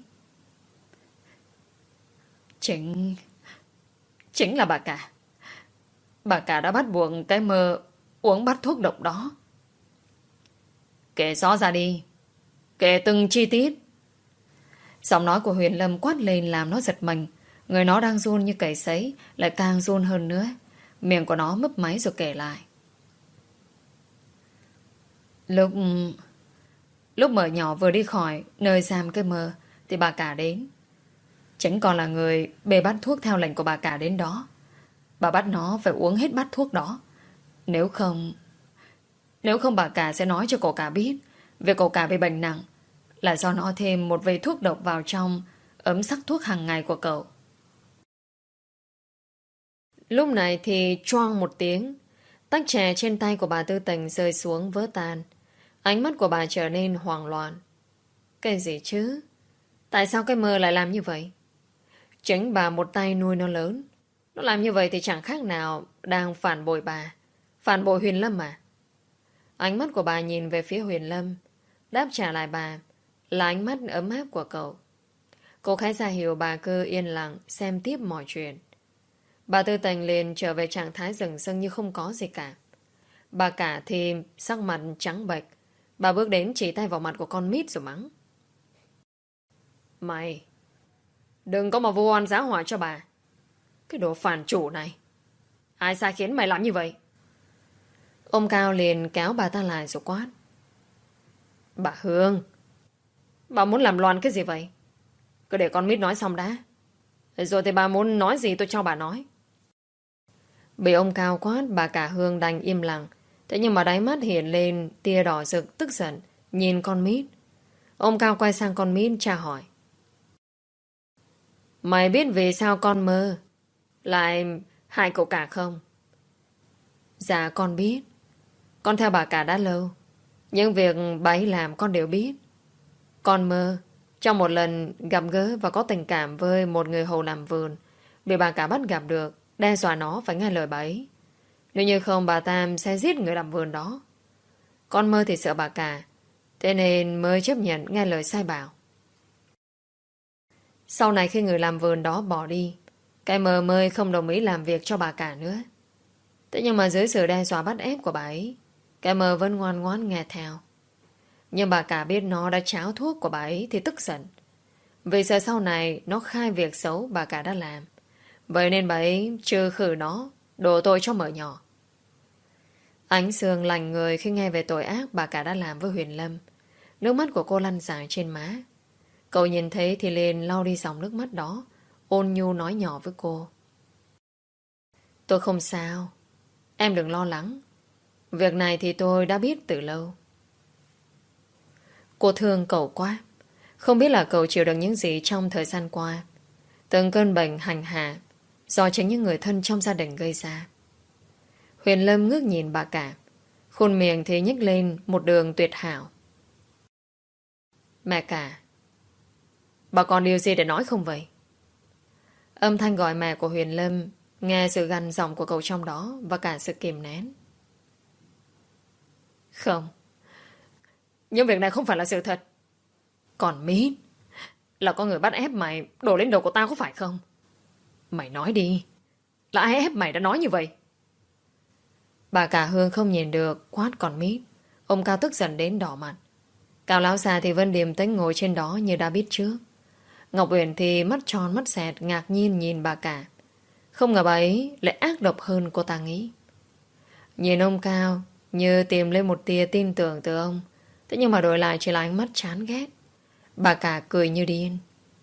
Chính là bà cả. Bà cả đã bắt buộc cái mơ uống bát thuốc độc đó. Kể rõ ra đi. Kể từng chi tiết. Giọng nói của Huyền Lâm quát lên làm nó giật mình. Người nó đang run như cầy sấy lại càng run hơn nữa. Miệng của nó mấp máy rồi kể lại. Lúc mở nhỏ vừa đi khỏi nơi giam cái mơ thì bà cả đến. Chính còn là người bê bát thuốc theo lệnh của bà cả đến đó. Bà bắt nó phải uống hết bát thuốc đó. Nếu không bà cả sẽ nói cho cậu cả biết việc cậu cả bị bệnh nặng là do nó thêm một vệt thuốc độc vào trong ấm sắc thuốc hàng ngày của cậu. Lúc này thì choang một tiếng, tách chè trên tay của bà Tư Tình rơi xuống vỡ tan. Ánh mắt của bà trở nên hoảng loạn. Cái gì chứ? Tại sao cái mơ lại làm như vậy? Chính bà một tay nuôi nó lớn. Nó làm như vậy thì chẳng khác nào đang phản bội bà. Phản bội Huyền Lâm à? Ánh mắt của bà nhìn về phía Huyền Lâm. Đáp trả lại bà là ánh mắt ấm áp của cậu. Cô khái ra hiểu bà cứ yên lặng xem tiếp mọi chuyện. Bà Tư Tình liền trở về trạng thái rừng rưng như không có gì cả. Bà cả thì sắc mặt trắng bệch. Bà bước đến chỉ tay vào mặt của con Mít rồi mắng. Mày đừng có mà vu oan giá họa cho bà. Cái đồ phản chủ này. Ai sai khiến mày làm như vậy? Ông Cao liền kéo bà ta lại rồi quát. Bà Hương, bà muốn làm loạn cái gì vậy? Cứ để con Mít nói xong đã. Rồi thì bà muốn nói gì tôi cho bà nói. Bị ông Cao quát, bà cả Hương đành im lặng. Thế nhưng mà đáy mắt hiện lên tia đỏ rực tức giận nhìn con Mít. Ông Cao quay sang con Mít tra hỏi. Mày biết vì sao con mơ lại hại cậu cả không? Dạ con biết. Con theo bà cả đã lâu. Những việc bà ấy làm con đều biết. Con mơ trong một lần gặp gỡ và có tình cảm với một người hầu làm vườn, bị bà cả bắt gặp được, đe dọa nó phải nghe lời bà ấy. Nếu như không bà Tam sẽ giết người làm vườn đó. Con mơ thì sợ bà cả, thế nên mới chấp nhận nghe lời sai bảo. Sau này khi người làm vườn đó bỏ đi, cái mơ mới không đồng ý làm việc cho bà cả nữa. Thế nhưng mà dưới sự đe dọa bắt ép của bà ấy, cái mơ vẫn ngoan ngoãn nghe theo. Nhưng bà cả biết nó đã tráo thuốc của bà ấy thì tức giận. Vì sợ sau này nó khai việc xấu bà cả đã làm. Vậy nên bà ấy trừ khử nó, đổ tội cho mợ nhỏ. Ánh Sương lành người khi nghe về tội ác bà cả đã làm với Huyền Lâm. Nước mắt của cô lăn dài trên má. Cậu nhìn thấy thì liền lau đi dòng nước mắt đó, ôn nhu nói nhỏ với cô. Tôi không sao. Em đừng lo lắng. Việc này thì tôi đã biết từ lâu. Cô thương cậu quá. Không biết là cậu chịu được những gì trong thời gian qua. Từng cơn bệnh hành hạ do chính những người thân trong gia đình gây ra. Huyền Lâm ngước nhìn bà cả. Khuôn miệng thì nhếch lên một đường tuyệt hảo. Mẹ cả, bà còn điều gì để nói không vậy? Âm thanh gọi mẹ của Huyền Lâm nghe sự gằn giọng của cậu trong đó và cả sự kìm nén. Không, những việc này không phải là sự thật. Còn Mít là có người bắt ép mày đổ lên đầu của tao có phải không? Mày nói đi, là ai ép mày đã nói như vậy? Bà cả Hương không nhìn được quát còn Mít. Ông Cao tức giận đến đỏ mặt. Cao lão già thì vẫn điềm tĩnh ngồi trên đó như đã biết trước. Ngọc Uyển thì mắt tròn mắt xẹt ngạc nhiên nhìn bà cả. Không ngờ bà ấy lại ác độc hơn cô ta nghĩ. Nhìn ông Cao như tìm lên một tia tin tưởng từ ông. Thế nhưng mà đổi lại chỉ là ánh mắt chán ghét. Bà cả cười như điên.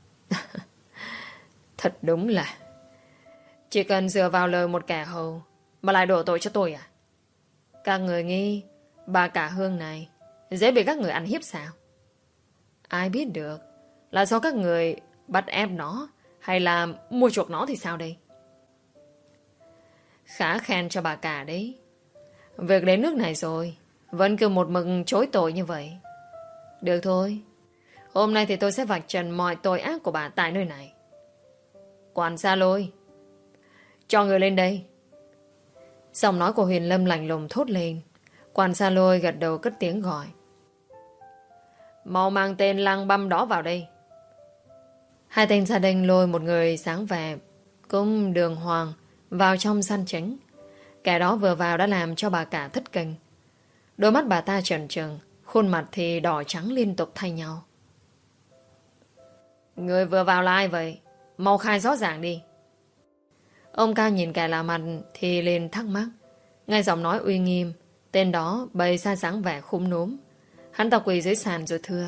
Thật đúng là chỉ cần dựa vào lời một kẻ hầu mà lại đổ tội cho tôi à? Các người nghĩ bà cả Hương này dễ bị các người ăn hiếp sao? Ai biết được là do các người bắt ép nó hay là mua chuộc nó thì sao đây? Khá khen cho bà cả đấy. Việc đến nước này rồi vẫn cứ một mực chối tội như vậy. Được thôi, hôm nay thì tôi sẽ vạch trần mọi tội ác của bà tại nơi này. Quản gia Lôi, cho người lên đây. Giọng nói của Huyền Lâm lạnh lùng thốt lên. Quản gia Lôi gật đầu cất tiếng gọi. Mau mang tên lang băm đó vào đây. Hai tên gia đình lôi một người sáng vẻ cũng đường hoàng vào trong săn chính. Kẻ đó vừa vào đã làm cho bà cả thất kinh. Đôi mắt bà ta trần trừng, khuôn mặt thì đỏ trắng liên tục thay nhau. Người vừa vào là ai vậy? Mau khai rõ ràng đi. Ông Cao nhìn kẻ lạ mặt thì liền thắc mắc. Nghe giọng nói uy nghiêm, tên đó bày ra dáng vẻ khúm núm. Hắn ta quỳ dưới sàn rồi thưa.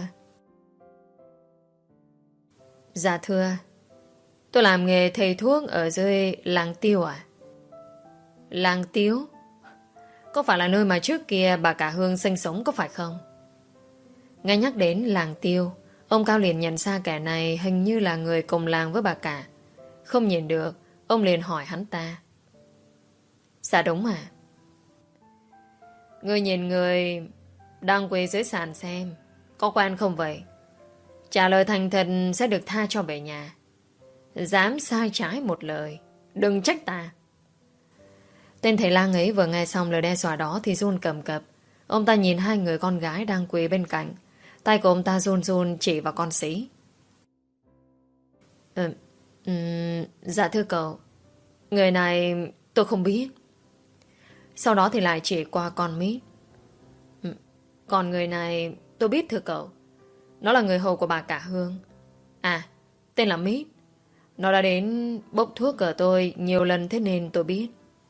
Dạ thưa, tôi làm nghề thầy thuốc ở dưới làng Tiêu à? Làng Tiêu? Có phải là nơi mà trước kia bà cả Hương sinh sống có phải không? Nghe nhắc đến làng Tiêu, ông Cao liền nhận ra kẻ này hình như là người cùng làng với bà cả. Không nhìn được, ông liền hỏi hắn ta. Dạ đúng à? Người nhìn người đang quỳ dưới sàn xem có quen không vậy? Trả lời thành thật sẽ được tha cho về nhà. Dám sai trái một lời, đừng trách ta. Tên thầy lang ấy vừa nghe xong lời đe dọa đó thì run cầm cập. Ông ta nhìn hai người con gái đang quỳ bên cạnh. Tay của ông ta run run chỉ vào con sĩ. Dạ thưa cậu, người này tôi không biết. Sau đó thì lại chỉ qua con Mít. Còn người này tôi biết thưa cậu. Nó là người hầu của bà cả Hương. À, tên là Mít. Nó đã đến bốc thuốc ở tôi nhiều lần thế nên tôi biết.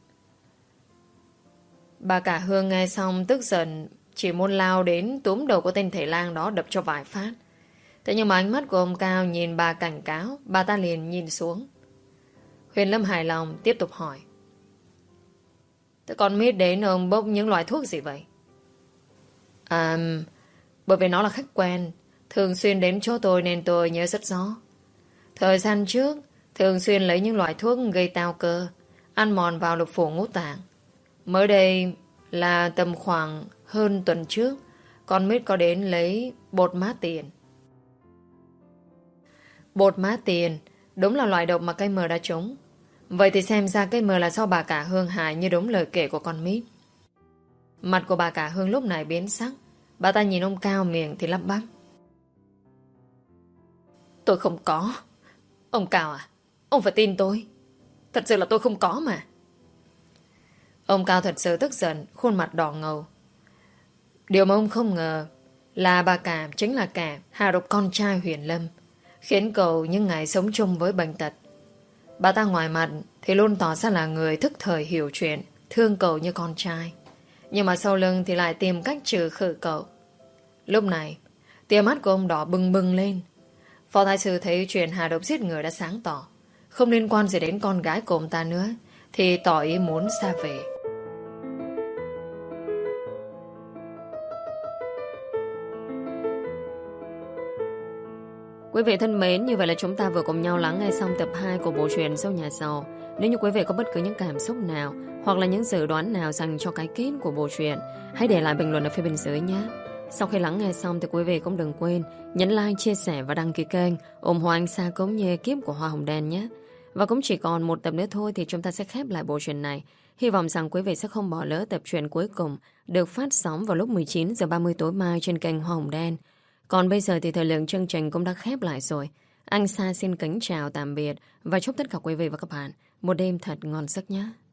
Bà cả Hương nghe xong tức giận, chỉ muốn lao đến túm đầu của tên thầy lang đó đập cho vài phát. Thế nhưng mà ánh mắt của ông Cao nhìn bà cảnh cáo, bà ta liền nhìn xuống. Huyền Lâm hài lòng tiếp tục hỏi. Thế con Mít đến ông bốc những loại thuốc gì vậy? À, bởi vì nó là khách quen, thường xuyên đến chỗ tôi nên tôi nhớ rất rõ. Thời gian trước, thường xuyên lấy những loại thuốc gây tao cơ, ăn mòn vào lục phủ ngũ tạng. Mới đây là tầm khoảng hơn tuần trước, con Mít có đến lấy bột mát tiền. Bột mát tiền đúng là loại độc mà cây mờ đã trúng. Vậy thì xem ra cây mờ là do bà cả Hương hại như đúng lời kể của con Mít. Mặt của bà cả Hương lúc này biến sắc. Bà ta nhìn ông Cao miệng thì lắp bắp. Tôi không có. Ông Cao à, ông phải tin tôi. Thật sự là tôi không có mà. Ông Cao thật sự tức giận, khuôn mặt đỏ ngầu. Điều mà ông không ngờ là bà cả chính là kẻ hạ độc con trai Huyền Lâm, khiến cậu những ngày sống chung với bệnh tật. Bà ta ngoài mặt thì luôn tỏ ra là người thức thời hiểu chuyện, thương cậu như con trai. Nhưng mà sau lưng thì lại tìm cách trừ khử cậu. Lúc này, tia mắt của ông đỏ bừng bừng lên. Phó thái sư thấy chuyện hạ độc giết người đã sáng tỏ, không liên quan gì đến con gái của ông ta nữa, thì tỏ ý muốn xa về. Quý vị thân mến, như vậy là chúng ta vừa cùng nhau lắng nghe xong tập 2 của bộ truyện Dâu Nhà Giàu. Nếu như quý vị có bất cứ những cảm xúc nào hoặc là những dự đoán nào dành cho cái kết của bộ truyện, hãy để lại bình luận ở phía bên dưới nhé. Sau khi lắng nghe xong thì quý vị cũng đừng quên nhấn like, chia sẻ và đăng ký kênh, ủng hộ anh Sa cũng như ekip của Hoa Hồng Đen nhé. Và cũng chỉ còn một tập nữa thôi thì chúng ta sẽ khép lại bộ truyện này. Hy vọng rằng quý vị sẽ không bỏ lỡ tập truyện cuối cùng được phát sóng vào lúc 19h30 tối mai trên kênh Hoa Hồng Đen. Còn bây giờ thì thời lượng chương trình cũng đã khép lại rồi. Anh Sa xin kính chào tạm biệt và chúc tất cả quý vị và các bạn một đêm thật ngon giấc nhé.